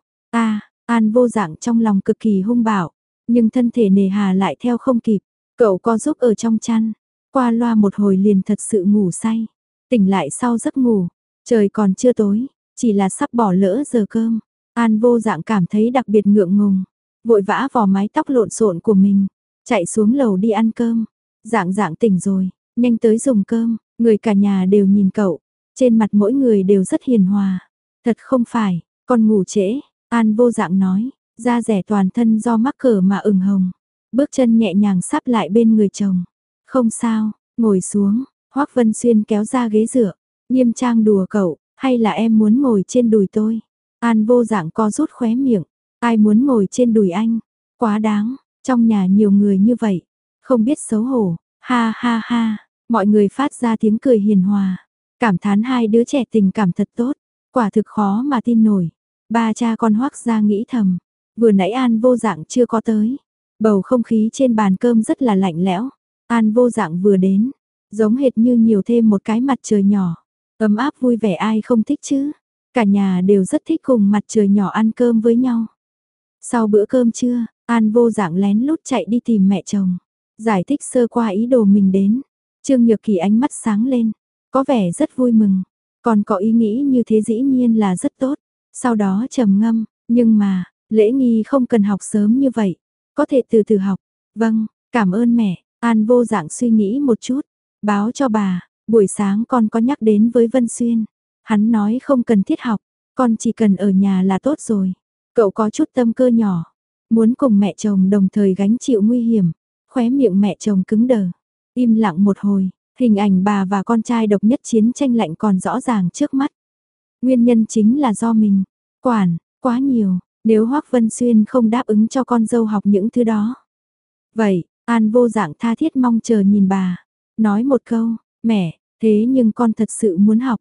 An Vô Dạng trong lòng cực kỳ hung bạo, nhưng thân thể nề hà lại theo không kịp, cậu co giúp ở trong chăn, qua loa một hồi liền thật sự ngủ say, tỉnh lại sau giấc ngủ, trời còn chưa tối, chỉ là sắp bỏ lỡ giờ cơm, An Vô Dạng cảm thấy đặc biệt ngượng ngùng, vội vã vò mái tóc lộn xộn của mình, chạy xuống lầu đi ăn cơm. Dạng Dạng tỉnh rồi, nhanh tới dùng cơm, người cả nhà đều nhìn cậu, trên mặt mỗi người đều rất hiền hòa. Thật không phải, con ngủ trễ, An Vô Dạng nói, da rẻ toàn thân do mắc cỡ mà ửng hồng, bước chân nhẹ nhàng sắp lại bên người chồng. Không sao, ngồi xuống, Hoắc Vân Xuyên kéo ra ghế dựa, nghiêm trang đùa cậu, hay là em muốn ngồi trên đùi tôi? An Vô Dạng co rút khóe miệng, ai muốn ngồi trên đùi anh? Quá đáng, trong nhà nhiều người như vậy, không biết xấu hổ, ha ha ha, mọi người phát ra tiếng cười hiền hòa, cảm thán hai đứa trẻ tình cảm thật tốt, quả thực khó mà tin nổi. Ba cha con Hoắc gia nghĩ thầm, vừa nãy An Vô Dạng chưa có tới, bầu không khí trên bàn cơm rất là lạnh lẽo. An Vô Dạng vừa đến, giống hệt như nhiều thêm một cái mặt trời nhỏ, ấm áp vui vẻ ai không thích chứ? Cả nhà đều rất thích cùng mặt trời nhỏ ăn cơm với nhau. Sau bữa cơm trưa, An Vô Dạng lén lút chạy đi tìm mẹ chồng, giải thích sơ qua ý đồ mình đến. Trương Nhược Kỳ ánh mắt sáng lên, có vẻ rất vui mừng, còn có ý nghĩ như thế dĩ nhiên là rất tốt. Sau đó trầm ngâm, nhưng mà, lễ nghi không cần học sớm như vậy, có thể từ từ học. Vâng, cảm ơn mẹ, An Vô Dạng suy nghĩ một chút, báo cho bà, buổi sáng con có nhắc đến với Vân Xuyên. Hắn nói không cần thiết học, con chỉ cần ở nhà là tốt rồi. Cậu có chút tâm cơ nhỏ, muốn cùng mẹ chồng đồng thời gánh chịu nguy hiểm. Khóe miệng mẹ chồng cứng đờ, im lặng một hồi, hình ảnh bà và con trai độc nhất chiến tranh lạnh còn rõ ràng trước mắt. Nguyên nhân chính là do mình quản quá nhiều, nếu Hoắc Vân Xuyên không đáp ứng cho con dâu học những thứ đó. Vậy, An Vô Dạng tha thiết mong chờ nhìn bà, nói một câu, mẹ, thế nhưng con thật sự muốn học.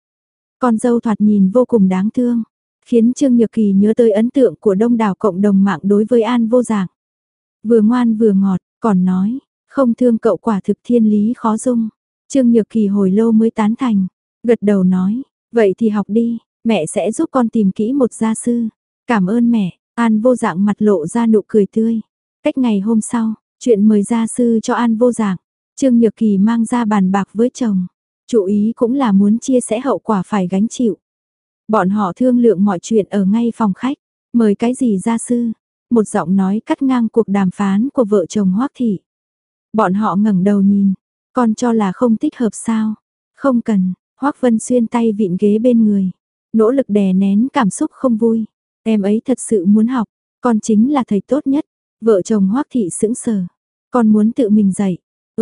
Con dâu thoạt nhìn vô cùng đáng thương, khiến Trương Nhược Kỳ nhớ tới ấn tượng của đông đảo cộng đồng mạng đối với An Vô Dạng. Vừa ngoan vừa ngọt, còn nói, không thương cậu quả thực thiên lý khó dung. Trương Nhược Kỳ hồi lâu mới tán thành, gật đầu nói, vậy thì học đi, mẹ sẽ giúp con tìm kỹ một gia sư. Cảm ơn mẹ, An Vô Dạng mặt lộ ra nụ cười tươi. Cách ngày hôm sau, chuyện mời gia sư cho An Vô Dạng, Trương Nhược Kỳ mang ra bàn bạc với chồng. Chủ ý cũng là muốn chia sẻ hậu quả phải gánh chịu. Bọn họ thương lượng mọi chuyện ở ngay phòng khách, mời cái gì gia sư? Một giọng nói cắt ngang cuộc đàm phán của vợ chồng Hoắc Thị. Bọn họ ngẩng đầu nhìn, con cho là không thích hợp sao? Không cần, Hoắc Vân Xuyên tay vịn ghế bên người, nỗ lực đè nén cảm xúc không vui. Em ấy thật sự muốn học, con chính là thầy tốt nhất. Vợ chồng Hoắc Thị sững sờ, con muốn tự mình dạy.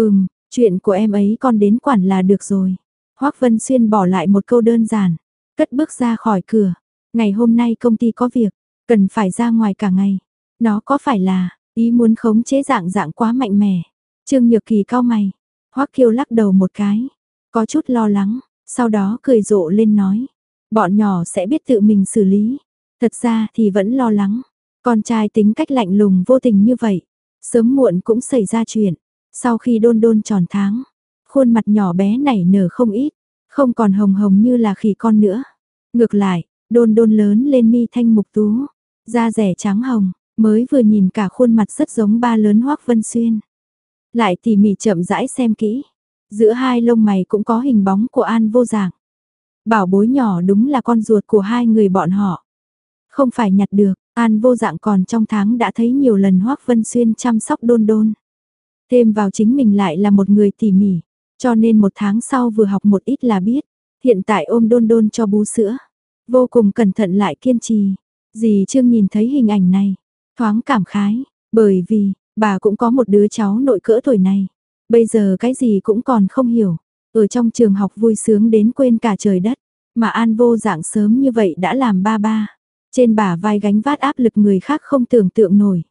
Chuyện của em ấy con đến quản là được rồi. Hoắc Vân Xuyên bỏ lại một câu đơn giản, cất bước ra khỏi cửa. Ngày hôm nay công ty có việc, cần phải ra ngoài cả ngày. Nó có phải là ý muốn khống chế Dạng Dạng quá mạnh mẽ? Trương Nhược Kỳ cau mày. Hoắc Kiêu lắc đầu một cái, có chút lo lắng, sau đó cười rộ lên nói, bọn nhỏ sẽ biết tự mình xử lý. Thật ra thì vẫn lo lắng, con trai tính cách lạnh lùng vô tình như vậy, sớm muộn cũng xảy ra chuyện. Sau khi Đôn Đôn tròn tháng, khuôn mặt nhỏ bé nảy nở không ít, không còn hồng hồng như là khỉ con nữa. Ngược lại, Đôn Đôn lớn lên mi thanh mục tú, da rẻ trắng hồng, mới vừa nhìn cả khuôn mặt rất giống ba lớn Hoắc Vân Xuyên. Lại tỉ mỉ chậm rãi xem kỹ, giữa hai lông mày cũng có hình bóng của An Vô Dạng. Bảo bối nhỏ đúng là con ruột của hai người bọn họ. Không phải nhặt được, An Vô Dạng còn trong tháng đã thấy nhiều lần Hoắc Vân Xuyên chăm sóc Đôn Đôn. Thêm vào chính mình lại là một người tỉ mỉ, cho nên một tháng sau vừa học một ít là biết. Hiện tại ôm Đôn Đôn cho bú sữa, vô cùng cẩn thận lại kiên trì. Dì Trương nhìn thấy hình ảnh này, thoáng cảm khái, bởi vì, bà cũng có một đứa cháu nội cỡ tuổi này. Bây giờ cái gì cũng còn không hiểu, ở trong trường học vui sướng đến quên cả trời đất, mà An Vô Dạng sớm như vậy đã làm ba ba. Trên bả vai gánh vác áp lực người khác không tưởng tượng nổi.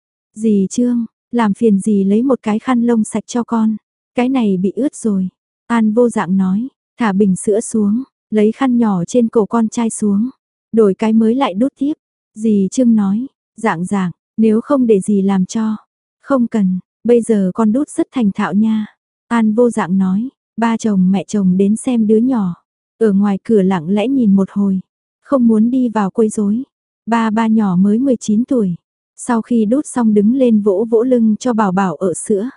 Dì Trương, làm phiền dì lấy một cái khăn lông sạch cho con, cái này bị ướt rồi. An Vô Dạng nói, thả bình sữa xuống, lấy khăn nhỏ trên cổ con trai xuống, đổi cái mới lại đút tiếp. Dì Trương nói, Dạng Dạng, nếu không để dì làm cho. Không cần, bây giờ con đút rất thành thạo nha. An Vô Dạng nói, ba chồng mẹ chồng đến xem đứa nhỏ. Ở ngoài cửa lặng lẽ nhìn một hồi, không muốn đi vào quấy rối. Ba nhỏ mới 19 tuổi. Sau khi đút xong đứng lên vỗ vỗ lưng cho Bảo Bảo ở sữa.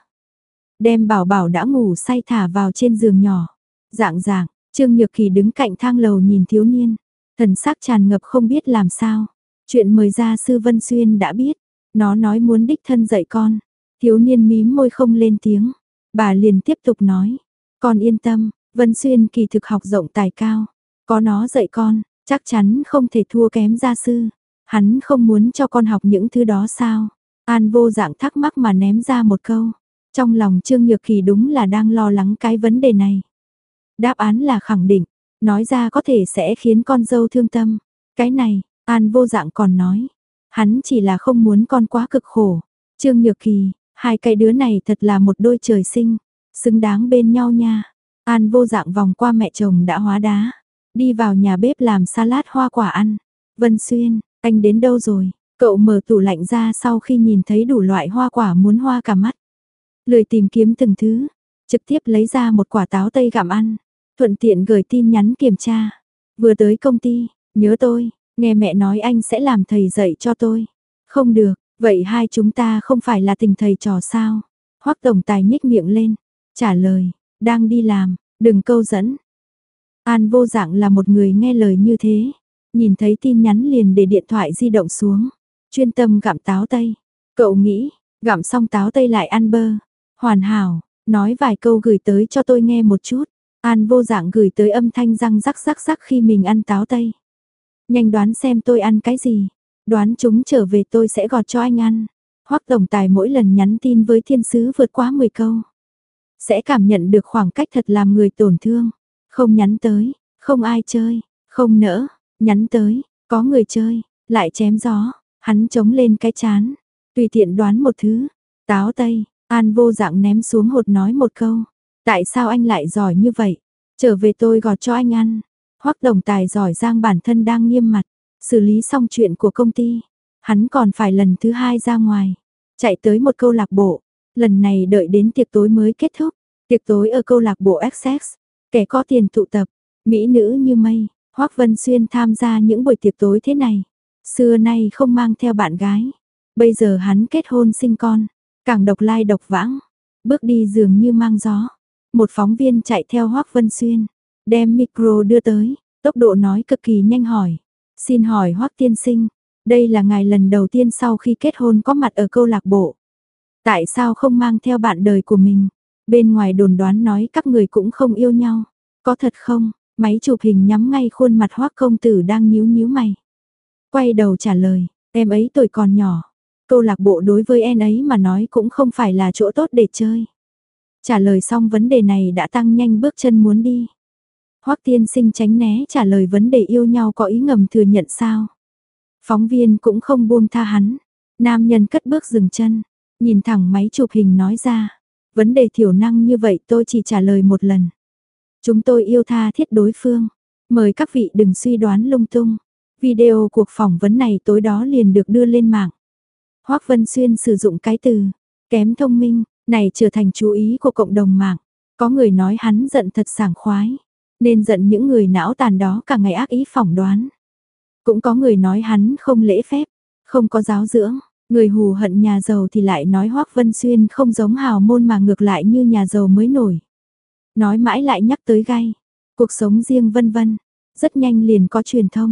Đem Bảo Bảo đã ngủ say thả vào trên giường nhỏ. Dạng Dạng, Trương Nhược Kỳ đứng cạnh thang lầu nhìn thiếu niên. Thần sắc tràn ngập không biết làm sao. Chuyện mời gia sư Vân Xuyên đã biết. Nó nói muốn đích thân dạy con. Thiếu niên mím môi không lên tiếng. Bà liền tiếp tục nói. Con yên tâm, Vân Xuyên kỳ thực học rộng tài cao. Có nó dạy con, chắc chắn không thể thua kém gia sư. Hắn không muốn cho con học những thứ đó sao? An Vô Dạng thắc mắc mà ném ra một câu. Trong lòng Trương Nhược Kỳ đúng là đang lo lắng cái vấn đề này. Đáp án là khẳng định, nói ra có thể sẽ khiến con dâu thương tâm. Cái này, An Vô Dạng còn nói, hắn chỉ là không muốn con quá cực khổ. Trương Nhược Kỳ, hai cái đứa này thật là một đôi trời sinh, xứng đáng bên nhau nha. An Vô Dạng vòng qua mẹ chồng đã hóa đá, đi vào nhà bếp làm salad hoa quả ăn. Vân Xuyên, anh đến đâu rồi? Cậu mở tủ lạnh ra sau khi nhìn thấy đủ loại hoa quả muốn hoa cả mắt. Lười tìm kiếm từng thứ, trực tiếp lấy ra một quả táo tây gặm ăn, thuận tiện gửi tin nhắn kiểm tra. Vừa tới công ty, nhớ tôi, nghe mẹ nói anh sẽ làm thầy dạy cho tôi. Không được, vậy hai chúng ta không phải là tình thầy trò sao? Hoắc tổng tài nhếch miệng lên, trả lời, đang đi làm, đừng câu dẫn. An Vô Dạng là một người nghe lời như thế, nhìn thấy tin nhắn liền để điện thoại di động xuống, chuyên tâm gặm táo tây. Cậu nghĩ, gặm xong táo tây lại ăn bơ, hoàn hảo, nói vài câu gửi tới cho tôi nghe một chút. An Vô Dạng gửi tới âm thanh răng rắc rắc rắc khi mình ăn táo tây. Nhanh đoán xem tôi ăn cái gì, đoán chúng trở về tôi sẽ gọt cho anh ăn. Hoắc tổng tài mỗi lần nhắn tin với thiên sứ vượt quá 10 câu, sẽ cảm nhận được khoảng cách thật làm người tổn thương. Không nhắn tới, không ai chơi, không nỡ, nhắn tới, có người chơi, lại chém gió. Hắn chống lên cái chán, tùy tiện đoán một thứ. Táo tây, An Vô Dạng ném xuống hột nói một câu. Tại sao anh lại giỏi như vậy? Trở về tôi gọt cho anh ăn. Hoắc tổng tài giỏi giang bản thân đang nghiêm mặt, xử lý xong chuyện của công ty. Hắn còn phải lần thứ hai ra ngoài, chạy tới một câu lạc bộ. Lần này đợi đến tiệc tối mới kết thúc. Tiệc tối ở câu lạc bộ Essex, kẻ có tiền tụ tập, mỹ nữ như mây. Hoắc Vân Xuyên tham gia những buổi tiệc tối thế này, xưa nay không mang theo bạn gái. Bây giờ hắn kết hôn sinh con, càng độc lai độc vãng, bước đi dường như mang gió. Một phóng viên chạy theo Hoắc Vân Xuyên, đem micro đưa tới, tốc độ nói cực kỳ nhanh hỏi. Xin hỏi Hoắc tiên sinh, đây là ngài lần đầu tiên sau khi kết hôn có mặt ở câu lạc bộ. Tại sao không mang theo bạn đời của mình? Bên ngoài đồn đoán nói các người cũng không yêu nhau. Có thật không? Máy chụp hình nhắm ngay khuôn mặt Hoắc công tử đang nhíu nhíu mày. Quay đầu trả lời, em ấy tuổi còn nhỏ. Câu lạc bộ đối với em ấy mà nói cũng không phải là chỗ tốt để chơi. Trả lời xong vấn đề này đã tăng nhanh bước chân muốn đi. Hoắc tiên sinh tránh né trả lời vấn đề yêu nhau có ý ngầm thừa nhận sao. Phóng viên cũng không buông tha hắn. Nam nhân cất bước dừng chân, nhìn thẳng máy chụp hình nói ra. Vấn đề thiểu năng như vậy tôi chỉ trả lời một lần. Chúng tôi yêu tha thiết đối phương. Mời các vị đừng suy đoán lung tung. Video cuộc phỏng vấn này tối đó liền được đưa lên mạng. Hoắc Vân Xuyên sử dụng cái từ kém thông minh này trở thành chú ý của cộng đồng mạng. Có người nói hắn giận thật sảng khoái, nên giận những người não tàn đó cả ngày ác ý phỏng đoán. Cũng có người nói hắn không lễ phép, không có giáo dưỡng. Người hù hận nhà giàu thì lại nói Hoắc Vân Xuyên không giống hào môn mà ngược lại như nhà giàu mới nổi. Nói mãi lại nhắc tới gay, cuộc sống riêng vân vân. Rất nhanh liền có truyền thông,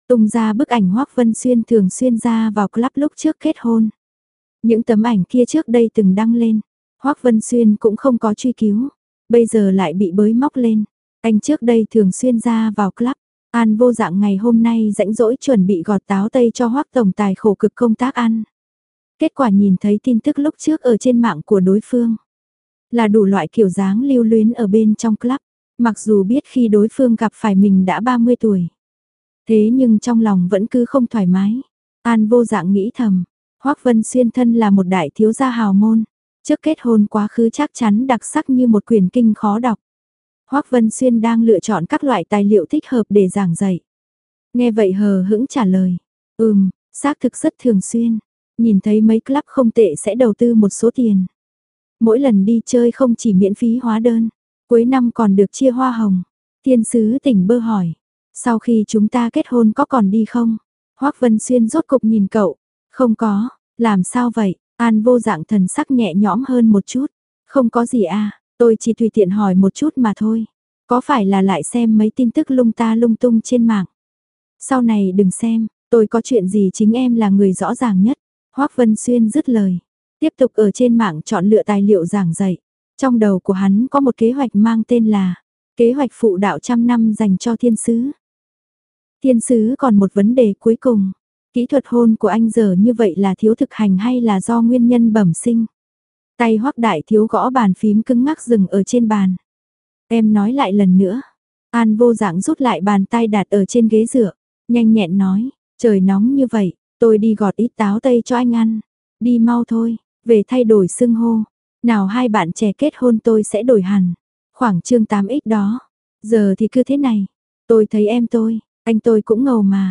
tung ra bức ảnh Hoắc Vân Xuyên thường xuyên ra vào club lúc trước kết hôn. Những tấm ảnh kia trước đây từng đăng lên, Hoắc Vân Xuyên cũng không có truy cứu, bây giờ lại bị bới móc lên. Anh trước đây thường xuyên ra vào club, An Vô Dạng ngày hôm nay rãnh rỗi chuẩn bị gọt táo tây cho Hoắc tổng tài khổ cực công tác ăn. Kết quả nhìn thấy tin tức lúc trước ở trên mạng của đối phương, là đủ loại kiểu dáng lưu luyến ở bên trong club, mặc dù biết khi đối phương gặp phải mình đã 30 tuổi. Thế nhưng trong lòng vẫn cứ không thoải mái. An Vô Dạng nghĩ thầm, Hoắc Vân Xuyên thân là một đại thiếu gia hào môn, trước kết hôn quá khứ chắc chắn đặc sắc như một quyển kinh khó đọc. Hoắc Vân Xuyên đang lựa chọn các loại tài liệu thích hợp để giảng dạy. Nghe vậy hờ hững trả lời, xác thực rất thường xuyên, nhìn thấy mấy club không tệ sẽ đầu tư một số tiền. Mỗi lần đi chơi không chỉ miễn phí hóa đơn, cuối năm còn được chia hoa hồng. Thiên sứ tỉnh bơ hỏi, sau khi chúng ta kết hôn có còn đi không? Hoắc Vân Xuyên rốt cục nhìn cậu, không có, làm sao vậy? An Vô Dạng thần sắc nhẹ nhõm hơn một chút, không có gì à, tôi chỉ tùy tiện hỏi một chút mà thôi. Có phải là lại xem mấy tin tức lung ta lung tung trên mạng? Sau này đừng xem, tôi có chuyện gì chính em là người rõ ràng nhất. Hoắc Vân Xuyên dứt lời, tiếp tục ở trên mạng chọn lựa tài liệu giảng dạy. Trong đầu của hắn có một kế hoạch mang tên là kế hoạch phụ đạo 100 năm dành cho thiên sứ. Thiên sứ còn một vấn đề cuối cùng, kỹ thuật hôn của anh giờ như vậy là thiếu thực hành hay là do nguyên nhân bẩm sinh? Tay Hoắc đại thiếu gõ bàn phím cứng ngắc dừng ở trên bàn. Em nói lại lần nữa. An Vô Dạng rút lại bàn tay đặt ở trên ghế dựa, nhanh nhẹn nói, trời nóng như vậy, tôi đi gọt ít táo tây cho anh ăn. Đi mau thôi, về thay đổi xưng hô. Nào hai bạn trẻ kết hôn tôi sẽ đổi hẳn. Khoảng chương 8X đó. Giờ thì cứ thế này. Tôi thấy em tôi, anh tôi cũng ngầu mà.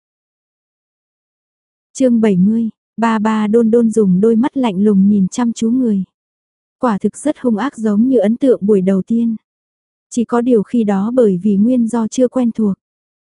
Chương 70, ba Đôn Đôn dùng đôi mắt lạnh lùng nhìn chăm chú người. Quả thực rất hung ác giống như ấn tượng buổi đầu tiên. Chỉ có điều khi đó bởi vì nguyên do chưa quen thuộc.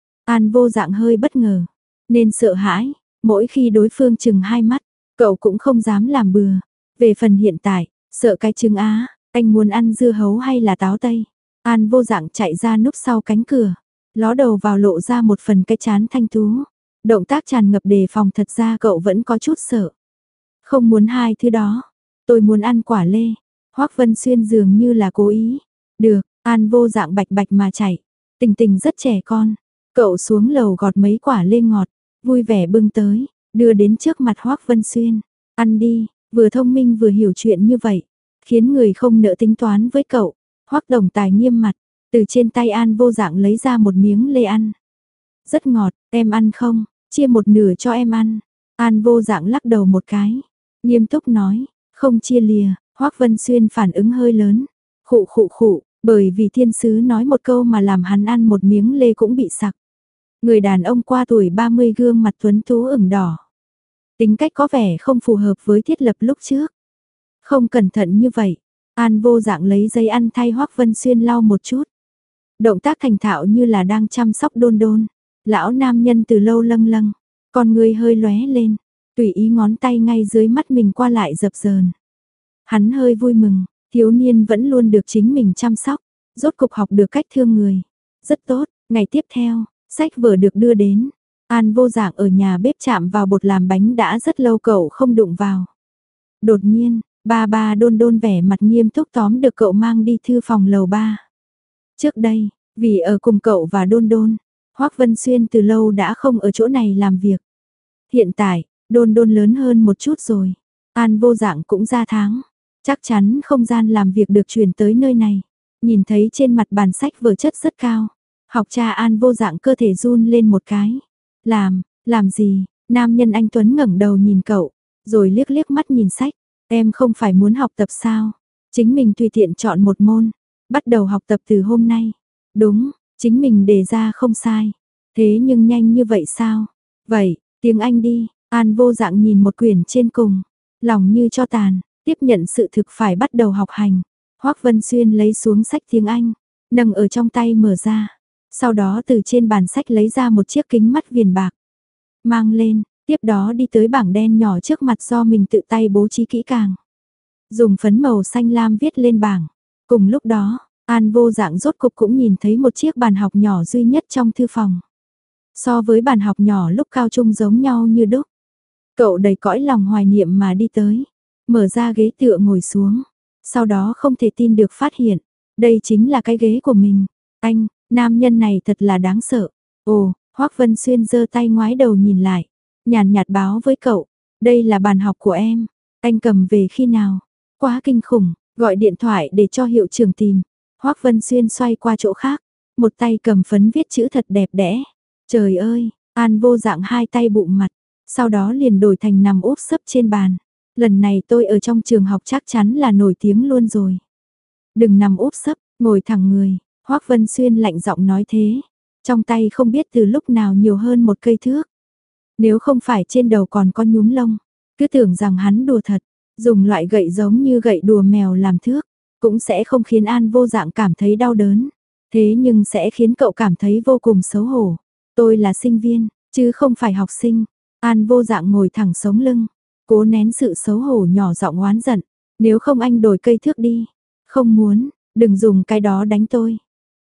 An Vô Dạng hơi bất ngờ, nên sợ hãi, mỗi khi đối phương chừng hai mắt, cậu cũng không dám làm bừa. Về phần hiện tại, sợ cái trứng á, anh muốn ăn dưa hấu hay là táo tây? An Vô Dạng chạy ra núp sau cánh cửa, ló đầu vào lộ ra một phần cái trán thanh tú. Động tác tràn ngập đề phòng, thật ra cậu vẫn có chút sợ. Không muốn hai thứ đó, tôi muốn ăn quả lê. Hoắc Vân Xuyên dường như là cố ý. Được, An Vô Dạng bạch bạch mà chạy. Tình Tình rất trẻ con, cậu xuống lầu gọt mấy quả lê ngọt, vui vẻ bưng tới, đưa đến trước mặt Hoắc Vân Xuyên. Ăn đi, vừa thông minh vừa hiểu chuyện như vậy, khiến người không nỡ tính toán với cậu. Hoắc tổng tài nghiêm mặt, từ trên tay An Vô Dạng lấy ra một miếng lê ăn. Rất ngọt, em ăn không? Chia một nửa cho em ăn. An Vô Dạng lắc đầu một cái, nghiêm túc nói, không chia lìa. Hoắc Vân Xuyên phản ứng hơi lớn, khụ khụ khụ, bởi vì thiên sứ nói một câu mà làm hắn ăn một miếng lê cũng bị sặc. Người đàn ông qua tuổi 30 gương mặt tuấn tú ửng đỏ. Tính cách có vẻ không phù hợp với thiết lập lúc trước. Không cẩn thận như vậy, An Vô Dạng lấy giấy ăn thay Hoắc Vân Xuyên lau một chút. Động tác thành thạo như là đang chăm sóc Đôn Đôn. Lão nam nhân từ lâu lâng lâng, con người hơi lóe lên, tùy ý ngón tay ngay dưới mắt mình qua lại dập dờn. Hắn hơi vui mừng, thiếu niên vẫn luôn được chính mình chăm sóc, rốt cục học được cách thương người. Rất tốt, ngày tiếp theo, sách vở được đưa đến. An Vô Dạng ở nhà bếp chạm vào bột làm bánh đã rất lâu cậu không đụng vào. Đột nhiên, ba Đôn Đôn vẻ mặt nghiêm túc tóm được cậu mang đi thư phòng lầu 3. Trước đây, vì ở cùng cậu và Đôn Đôn, Hoắc Vân Xuyên từ lâu đã không ở chỗ này làm việc. Hiện tại, Đôn Đôn lớn hơn một chút rồi, An Vô Dạng cũng ra tháng, chắc chắn không gian làm việc được chuyển tới nơi này. Nhìn thấy trên mặt bàn sách vở chất rất cao, học cha An Vô Dạng cơ thể run lên một cái. Làm gì? Nam nhân anh tuấn ngẩng đầu nhìn cậu, rồi liếc liếc mắt nhìn sách. Em không phải muốn học tập sao? Chính mình tùy tiện chọn một môn, bắt đầu học tập từ hôm nay. Đúng, chính mình đề ra không sai. Thế nhưng nhanh như vậy sao? Vậy, tiếng Anh đi. An Vô Dạng nhìn một quyển trên cùng, lòng như cho tàn, tiếp nhận sự thực phải bắt đầu học hành. Hoắc Vân Xuyên lấy xuống sách tiếng Anh, nâng ở trong tay mở ra. Sau đó từ trên bàn sách lấy ra một chiếc kính mắt viền bạc. Mang lên, tiếp đó đi tới bảng đen nhỏ trước mặt do mình tự tay bố trí kỹ càng. Dùng phấn màu xanh lam viết lên bảng. Cùng lúc đó, An Vô Dạng rốt cục cũng nhìn thấy một chiếc bàn học nhỏ duy nhất trong thư phòng. So với bàn học nhỏ lúc cao trung giống nhau như đúc. Cậu đầy cõi lòng hoài niệm mà đi tới, mở ra ghế tựa ngồi xuống, sau đó không thể tin được phát hiện, đây chính là cái ghế của mình. Anh, nam nhân này thật là đáng sợ. Ồ, Hoắc Vân Xuyên giơ tay ngoái đầu nhìn lại, nhàn nhạt báo với cậu, đây là bàn học của em, anh cầm về khi nào? Quá kinh khủng, gọi điện thoại để cho hiệu trưởng tìm. Hoắc Vân Xuyên xoay qua chỗ khác, một tay cầm phấn viết chữ thật đẹp đẽ. Trời ơi, An Vô Dạng hai tay bụm mặt, sau đó liền đổi thành nằm úp sấp trên bàn. Lần này tôi ở trong trường học chắc chắn là nổi tiếng luôn rồi. Đừng nằm úp sấp, ngồi thẳng người, Hoắc Vân Xuyên lạnh giọng nói thế. Trong tay không biết từ lúc nào nhiều hơn một cây thước. Nếu không phải trên đầu còn có nhúm lông, cứ tưởng rằng hắn đùa thật, dùng loại gậy giống như gậy đùa mèo làm thước, cũng sẽ không khiến An Vô Dạng cảm thấy đau đớn. Thế nhưng sẽ khiến cậu cảm thấy vô cùng xấu hổ. Tôi là sinh viên, chứ không phải học sinh. An Vô Dạng ngồi thẳng sống lưng, cố nén sự xấu hổ nhỏ giọng oán giận. Nếu không anh đổi cây thước đi. Không muốn, đừng dùng cái đó đánh tôi.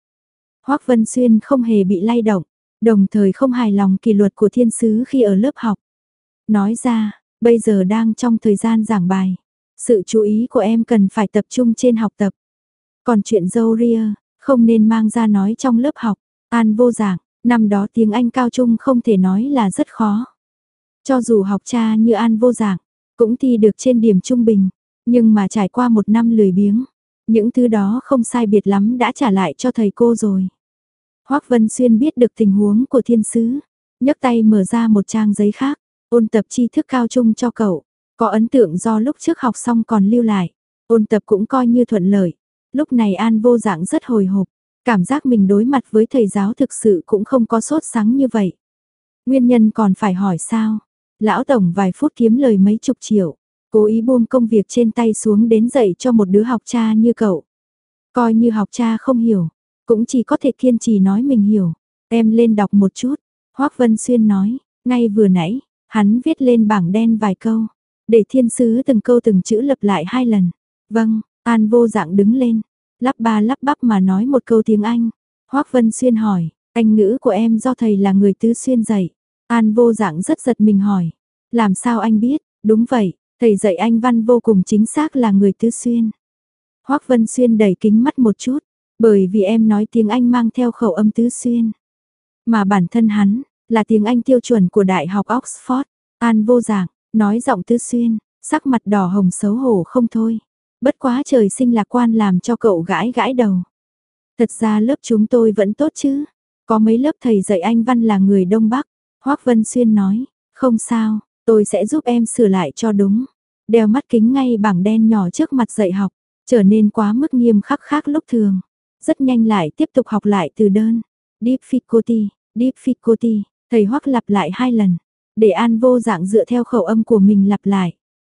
Hoắc Vân Xuyên không hề bị lay động, đồng thời không hài lòng kỷ luật của thiên sứ khi ở lớp học. Nói ra, bây giờ đang trong thời gian giảng bài. Sự chú ý của em cần phải tập trung trên học tập. Còn chuyện râu ria, không nên mang ra nói trong lớp học. An Vô Dạng, năm đó tiếng Anh cao trung không thể nói là rất khó. Cho dù học cha như An Vô Dạng, cũng thi được trên điểm trung bình. Nhưng mà trải qua một năm lười biếng, những thứ đó không sai biệt lắm đã trả lại cho thầy cô rồi. Hoắc Vân Xuyên biết được tình huống của thiên sứ, nhấc tay mở ra một trang giấy khác, ôn tập tri thức cao trung cho cậu. Có ấn tượng do lúc trước học xong còn lưu lại, ôn tập cũng coi như thuận lợi. Lúc này An Vô Dạng rất hồi hộp, cảm giác mình đối mặt với thầy giáo thực sự cũng không có sốt sắng như vậy. Nguyên nhân còn phải hỏi sao? Lão tổng vài phút kiếm lời mấy chục triệu, cố ý buông công việc trên tay xuống đến dạy cho một đứa học cha như cậu. Coi như học cha không hiểu, cũng chỉ có thể kiên trì nói mình hiểu. Em lên đọc một chút, Hoắc Vân Xuyên nói, ngay vừa nãy, hắn viết lên bảng đen vài câu, để thiên sứ từng câu từng chữ lặp lại 2 lần. Vâng, An Vô Dạng đứng lên, lắp ba lắp bắp mà nói một câu tiếng Anh. Hoắc Vân Xuyên hỏi, Anh ngữ của em do thầy là người Tứ Xuyên dạy. An Vô Dạng rất giật mình hỏi, làm sao anh biết? Đúng vậy, thầy dạy Anh văn vô cùng chính xác là người Tứ Xuyên. Hoắc Vân Xuyên đẩy kính mắt một chút, bởi vì em nói tiếng Anh mang theo khẩu âm Tứ Xuyên. Mà bản thân hắn, là tiếng Anh tiêu chuẩn của Đại học Oxford. An Vô Dạng, nói giọng Tứ Xuyên, sắc mặt đỏ hồng xấu hổ không thôi. Bất quá trời sinh lạc quan làm cho cậu gãi gãi đầu. Thật ra lớp chúng tôi vẫn tốt chứ. Có mấy lớp thầy dạy Anh văn là người Đông Bắc. Hoắc Vân Xuyên nói, không sao, tôi sẽ giúp em sửa lại cho đúng. Đeo mắt kính ngay bảng đen nhỏ trước mặt dạy học, trở nên quá mức nghiêm khắc khác lúc thường. Rất nhanh lại tiếp tục học lại từ đơn. Difficulty, difficulty, thầy Hoắc lặp lại 2 lần, để An Vô Dạng dựa theo khẩu âm của mình lặp lại.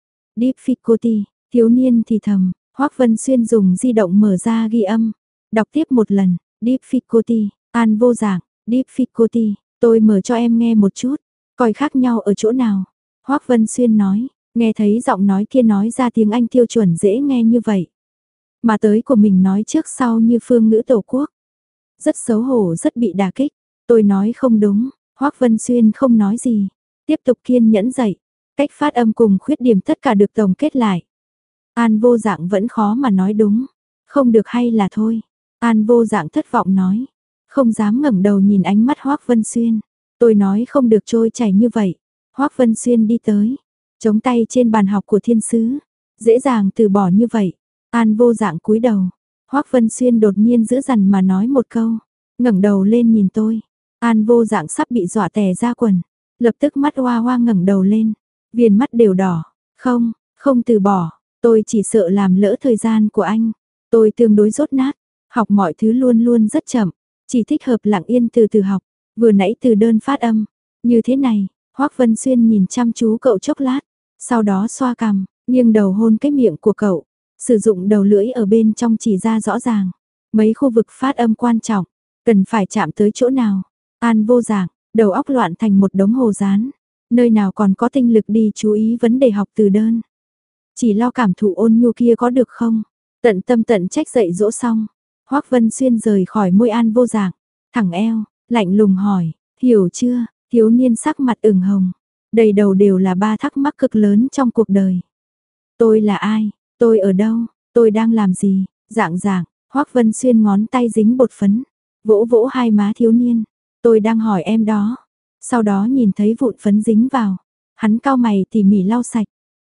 Difficulty, thiếu niên thì thầm, Hoắc Vân Xuyên dùng di động mở ra ghi âm, đọc tiếp một lần, difficulty, An Vô Dạng, difficulty, tôi mở cho em nghe một chút, coi khác nhau ở chỗ nào. Hoắc Vân Xuyên nói, nghe thấy giọng nói kia nói ra tiếng Anh tiêu chuẩn dễ nghe như vậy. Mà tới của mình nói trước sau như phương ngữ tổ quốc. Rất xấu hổ rất bị đả kích, tôi nói không đúng, Hoắc Vân Xuyên không nói gì, tiếp tục kiên nhẫn dạy, cách phát âm cùng khuyết điểm tất cả được tổng kết lại. An Vô Dạng vẫn khó mà nói đúng, không được hay là thôi. An Vô Dạng thất vọng nói, không dám ngẩng đầu nhìn ánh mắt Hoắc Vân Xuyên. Tôi nói không được trôi chảy như vậy. Hoắc Vân Xuyên đi tới, chống tay trên bàn học của thiên sứ, dễ dàng từ bỏ như vậy. An Vô Dạng cúi đầu, Hoắc Vân Xuyên đột nhiên giữ dằn mà nói một câu, ngẩng đầu lên nhìn tôi. An Vô Dạng sắp bị dọa tè ra quần, lập tức mắt hoa hoa ngẩng đầu lên, viền mắt đều đỏ. Không, không từ bỏ, tôi chỉ sợ làm lỡ thời gian của anh. Tôi tương đối dốt nát, học mọi thứ luôn luôn rất chậm, chỉ thích hợp lặng yên từ từ học. Vừa nãy từ đơn phát âm, như thế này. Hoắc Vân Xuyên nhìn chăm chú cậu chốc lát, sau đó xoa cằm, nghiêng đầu hôn cái miệng của cậu, sử dụng đầu lưỡi ở bên trong chỉ ra rõ ràng. Mấy khu vực phát âm quan trọng, cần phải chạm tới chỗ nào. An Vô Dạng, đầu óc loạn thành một đống hồ dán, nơi nào còn có tinh lực đi chú ý vấn đề học từ đơn. Chỉ lo cảm thụ ôn nhu kia có được không? Tận tâm tận trách dạy dỗ xong, Hoắc Vân Xuyên rời khỏi môi An Vô Dạng, thẳng eo, lạnh lùng hỏi, Hiểu chưa? Thiếu niên sắc mặt ửng hồng. Đầy đầu đều là ba thắc mắc cực lớn trong cuộc đời. Tôi là ai? Tôi ở đâu? Tôi đang làm gì? Dạng dạng, Hoắc Vân Xuyên ngón tay dính bột phấn, vỗ vỗ hai má thiếu niên. Tôi đang hỏi em đó. Sau đó nhìn thấy vụn phấn dính vào. Hắn cau mày tỉ mỉ lau sạch.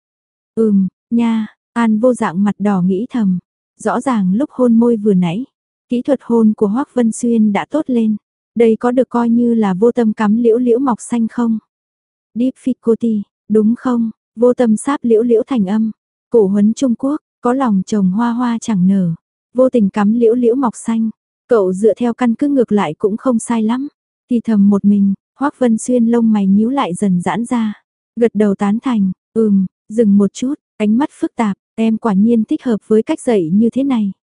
Nha, An Vô Dạng mặt đỏ nghĩ thầm. Rõ ràng lúc hôn môi vừa nãy, kỹ thuật hôn của Hoắc Vân Xuyên đã tốt lên. Đây có được coi như là vô tâm cắm liễu liễu mọc xanh không? Difficulty, đúng không? Vô tâm sáp liễu liễu thành âm. Cổ huấn Trung Quốc, có lòng trồng hoa hoa chẳng nở. Vô tình cắm liễu liễu mọc xanh. Cậu dựa theo căn cứ ngược lại cũng không sai lắm. Thì thầm một mình, Hoắc Vân Xuyên lông mày nhíu lại dần giãn ra. Gật đầu tán thành, dừng một chút, ánh mắt phức tạp, em quả nhiên thích hợp với cách dạy như thế này.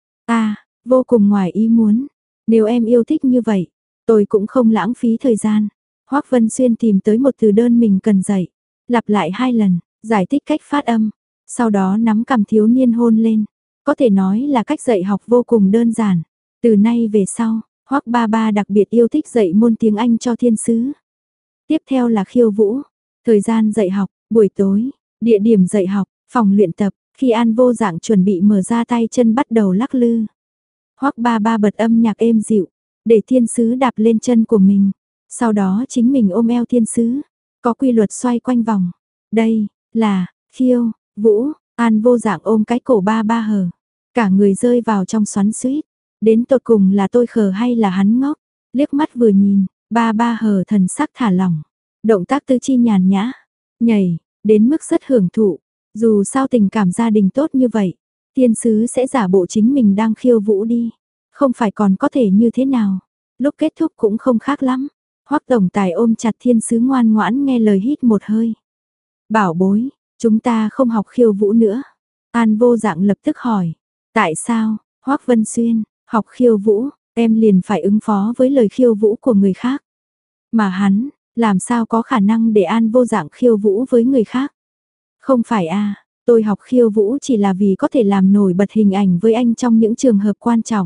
Vô cùng ngoài ý muốn. Nếu em yêu thích như vậy, tôi cũng không lãng phí thời gian. Hoắc Vân Xuyên tìm tới một từ đơn mình cần dạy, lặp lại 2 lần, giải thích cách phát âm, sau đó nắm cằm thiếu niên hôn lên. Có thể nói là cách dạy học vô cùng đơn giản. Từ nay về sau, Hoắc ba ba đặc biệt yêu thích dạy môn tiếng Anh cho thiên sứ. Tiếp theo là khiêu vũ, thời gian dạy học, buổi tối, địa điểm dạy học, phòng luyện tập, khi An Vô Dạng chuẩn bị mở ra tay chân bắt đầu lắc lư. Hoắc ba ba bật âm nhạc êm dịu, để thiên sứ đạp lên chân của mình, sau đó chính mình ôm eo thiên sứ, có quy luật xoay quanh vòng. Đây là khiêu vũ. An Vô Dạng ôm cái cổ ba ba hờ, cả người rơi vào trong xoắn xuýt. Đến tột cùng là tôi khờ hay là hắn ngốc? Liếc mắt vừa nhìn, ba ba hờ thần sắc thả lỏng, động tác tư chi nhàn nhã, nhảy đến mức rất hưởng thụ. Dù sao tình cảm gia đình tốt như vậy, thiên sứ sẽ giả bộ chính mình đang khiêu vũ đi, không phải còn có thể như thế nào. Lúc kết thúc cũng không khác lắm. Hoắc tổng tài ôm chặt thiên sứ ngoan ngoãn nghe lời hít một hơi. Bảo bối, chúng ta không học khiêu vũ nữa. An Vô Dạng lập tức hỏi. Tại sao? Hoắc Vân Xuyên, học khiêu vũ, em liền phải ứng phó với lời khiêu vũ của người khác. Mà hắn, làm sao có khả năng để An Vô Dạng khiêu vũ với người khác? Không phải tôi học khiêu vũ chỉ là vì có thể làm nổi bật hình ảnh với anh trong những trường hợp quan trọng.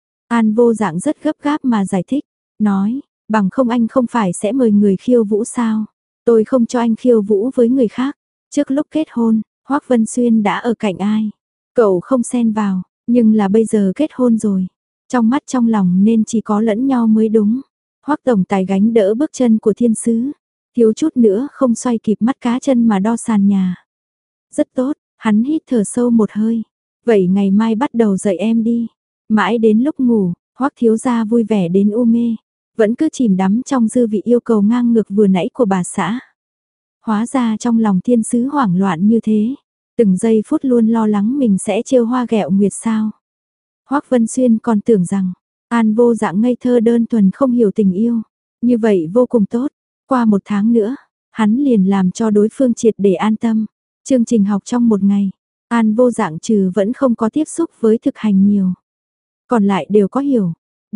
An Vô Dạng rất gấp gáp mà giải thích, nói, bằng không anh không phải sẽ mời người khiêu vũ sao? Tôi không cho anh khiêu vũ với người khác. Trước lúc kết hôn, Hoắc Vân Xuyên đã ở cạnh ai? Cậu không xen vào, nhưng là bây giờ kết hôn rồi. Trong mắt trong lòng nên chỉ có lẫn nhau mới đúng. Hoắc tổng tài gánh đỡ bước chân của thiên sứ, thiếu chút nữa không xoay kịp mắt cá chân mà đo sàn nhà. Rất tốt, hắn hít thở sâu một hơi. Vậy ngày mai bắt đầu dạy em đi. Mãi đến lúc ngủ, Hoắc thiếu gia vui vẻ đến u mê, vẫn cứ chìm đắm trong dư vị yêu cầu ngang ngược vừa nãy của bà xã. Hóa ra trong lòng thiên sứ hoảng loạn như thế, từng giây phút luôn lo lắng mình sẽ trêu hoa ghẹo nguyệt sao. Hoắc Vân Xuyên còn tưởng rằng, An Vô Dạng ngây thơ đơn thuần không hiểu tình yêu, như vậy vô cùng tốt. Qua 1 tháng nữa, hắn liền làm cho đối phương triệt để an tâm. Chương trình học trong 1 ngày, An Vô Dạng trừ vẫn không có tiếp xúc với thực hành nhiều, còn lại đều có hiểu.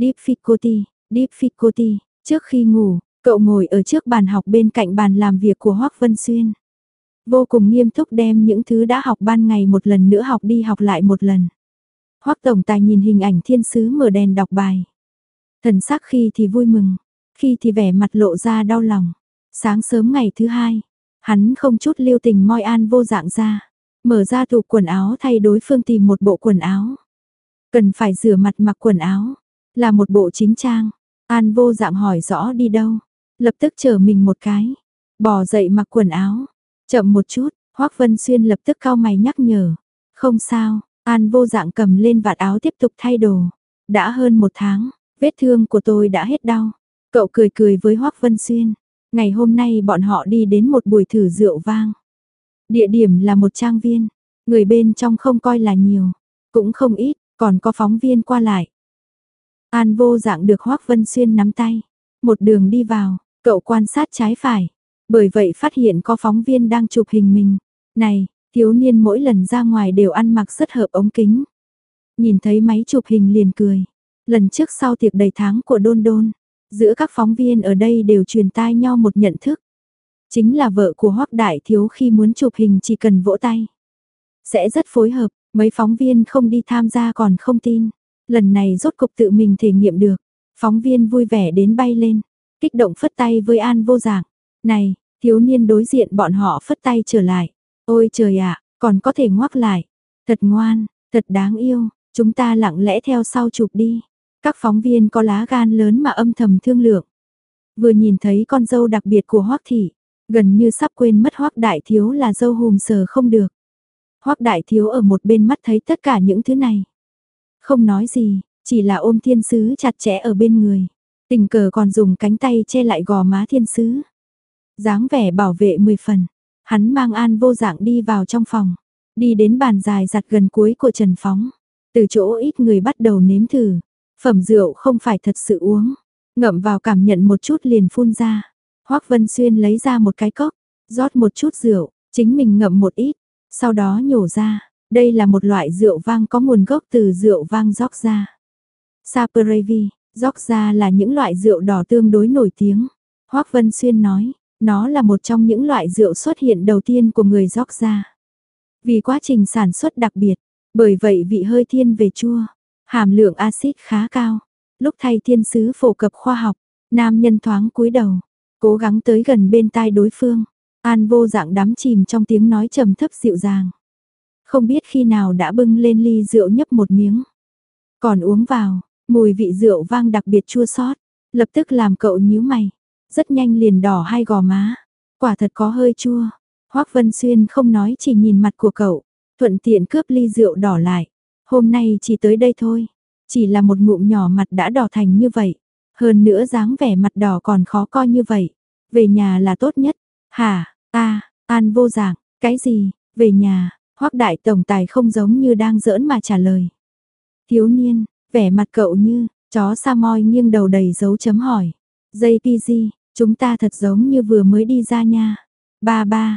Difficulty. Trước khi ngủ, cậu ngồi ở trước bàn học bên cạnh bàn làm việc của Hoắc Vân Xuyên. Vô cùng nghiêm túc đem những thứ đã học ban ngày một lần nữa học đi học lại một lần. Hoắc tổng tài nhìn hình ảnh thiên sứ mở đèn đọc bài. Thần sắc khi thì vui mừng, khi thì vẻ mặt lộ ra đau lòng. Sáng sớm ngày thứ 2, hắn không chút lưu tình moi An Vô Dạng ra, mở ra tủ quần áo thay đối phương tìm một bộ quần áo. Cần phải rửa mặt mặc quần áo, là một bộ chính trang. An Vô Dạng hỏi rõ đi đâu, lập tức trở mình một cái, bò dậy mặc quần áo. Chậm một chút, Hoắc Vân Xuyên lập tức cau mày nhắc nhở. Không sao, An Vô Dạng cầm lên vạt áo tiếp tục thay đồ. Đã hơn 1 tháng, vết thương của tôi đã hết đau. Cậu cười cười với Hoắc Vân Xuyên. Ngày hôm nay bọn họ đi đến một buổi thử rượu vang. Địa điểm là một trang viên, người bên trong không coi là nhiều, cũng không ít, còn có phóng viên qua lại. An Vô Dạng được Hoắc Vân Xuyên nắm tay, một đường đi vào, cậu quan sát trái phải, bởi vậy phát hiện có phóng viên đang chụp hình mình. Này, thiếu niên mỗi lần ra ngoài đều ăn mặc rất hợp ống kính. Nhìn thấy máy chụp hình liền cười. Lần trước sau tiệc đầy tháng của Đôn Đôn, giữa các phóng viên ở đây đều truyền tai nhau một nhận thức. Chính là vợ của Hoắc đại thiếu khi muốn chụp hình chỉ cần vỗ tay, sẽ rất phối hợp. Mấy phóng viên không đi tham gia còn không tin. Lần này rốt cục tự mình thể nghiệm được. Phóng viên vui vẻ đến bay lên. kích động phất tay với An Vô Dạng. Này, thiếu niên đối diện bọn họ phất tay trở lại. Ôi trời ạ, còn có thể ngoắc lại. Thật ngoan, thật đáng yêu, chúng ta lặng lẽ theo sau chụp đi. Các phóng viên có lá gan lớn mà âm thầm thương lượng. Vừa nhìn thấy con dâu đặc biệt của Hoắc thị, gần như sắp quên mất Hoắc đại thiếu là dâu hùm sờ không được. Hoắc đại thiếu ở một bên mắt thấy tất cả những thứ này. Không nói gì, chỉ là ôm thiên sứ chặt chẽ ở bên người. Tình cờ còn dùng cánh tay che lại gò má thiên sứ. Dáng vẻ bảo vệ 10 phần. Hắn mang An Vô Dạng đi vào trong phòng. Đi đến bàn dài giặt gần cuối của Trần Phóng. Từ chỗ ít người bắt đầu nếm thử. Phẩm rượu không phải thật sự uống. Ngậm vào cảm nhận một chút liền phun ra. Hoắc Vân Xuyên lấy ra một cái cốc. Rót một chút rượu. Chính mình ngậm một ít. Sau đó nhổ ra. Đây là một loại rượu vang có nguồn gốc từ rượu vang Georgia. Sapravi, Georgia là những loại rượu đỏ tương đối nổi tiếng. Hoắc Vân Xuyên nói, nó là một trong những loại rượu xuất hiện đầu tiên của người Georgia. Vì quá trình sản xuất đặc biệt, bởi vậy vị hơi thiên về chua, hàm lượng axit khá cao. Lúc thay thiên sứ phổ cập khoa học, nam nhân thoáng cúi đầu, cố gắng tới gần bên tai đối phương. An Vô Dạng đắm chìm trong tiếng nói trầm thấp dịu dàng. Không biết khi nào đã bưng lên ly rượu nhấp một miếng. Còn uống vào, mùi vị rượu vang đặc biệt chua xót, lập tức làm cậu nhíu mày. Rất nhanh liền đỏ hai gò má. Quả thật có hơi chua. Hoắc Vân Xuyên không nói chỉ nhìn mặt của cậu, thuận tiện cướp ly rượu đỏ lại. Hôm nay chỉ tới đây thôi. Chỉ là một ngụm nhỏ mặt đã đỏ thành như vậy. Hơn nữa dáng vẻ mặt đỏ còn khó coi như vậy. Về nhà là tốt nhất. Hả, An Vô Dạng, cái gì, về nhà, Hoắc đại tổng tài không giống như đang giỡn mà trả lời. Thiếu niên, vẻ mặt cậu như, chó Samoy nghiêng đầu đầy dấu chấm hỏi. JPG, chúng ta thật giống như vừa mới đi ra nha. Ba.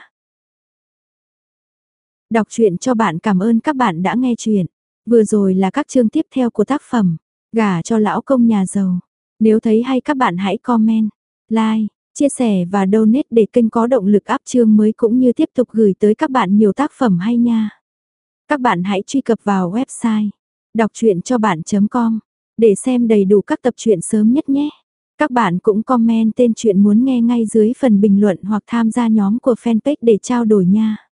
Đọc truyện cho bạn, cảm ơn các bạn đã nghe truyện. Vừa rồi là các chương tiếp theo của tác phẩm Gả cho lão công nhà giàu. Nếu thấy hay các bạn hãy comment, like, chia sẻ và donate để kênh có động lực up chương mới cũng như tiếp tục gửi tới các bạn nhiều tác phẩm hay nha. Các bạn hãy truy cập vào website đọc truyện cho bạn.com để xem đầy đủ các tập truyện sớm nhất nhé. Các bạn cũng comment tên truyện muốn nghe ngay dưới phần bình luận hoặc tham gia nhóm của fanpage để trao đổi nha.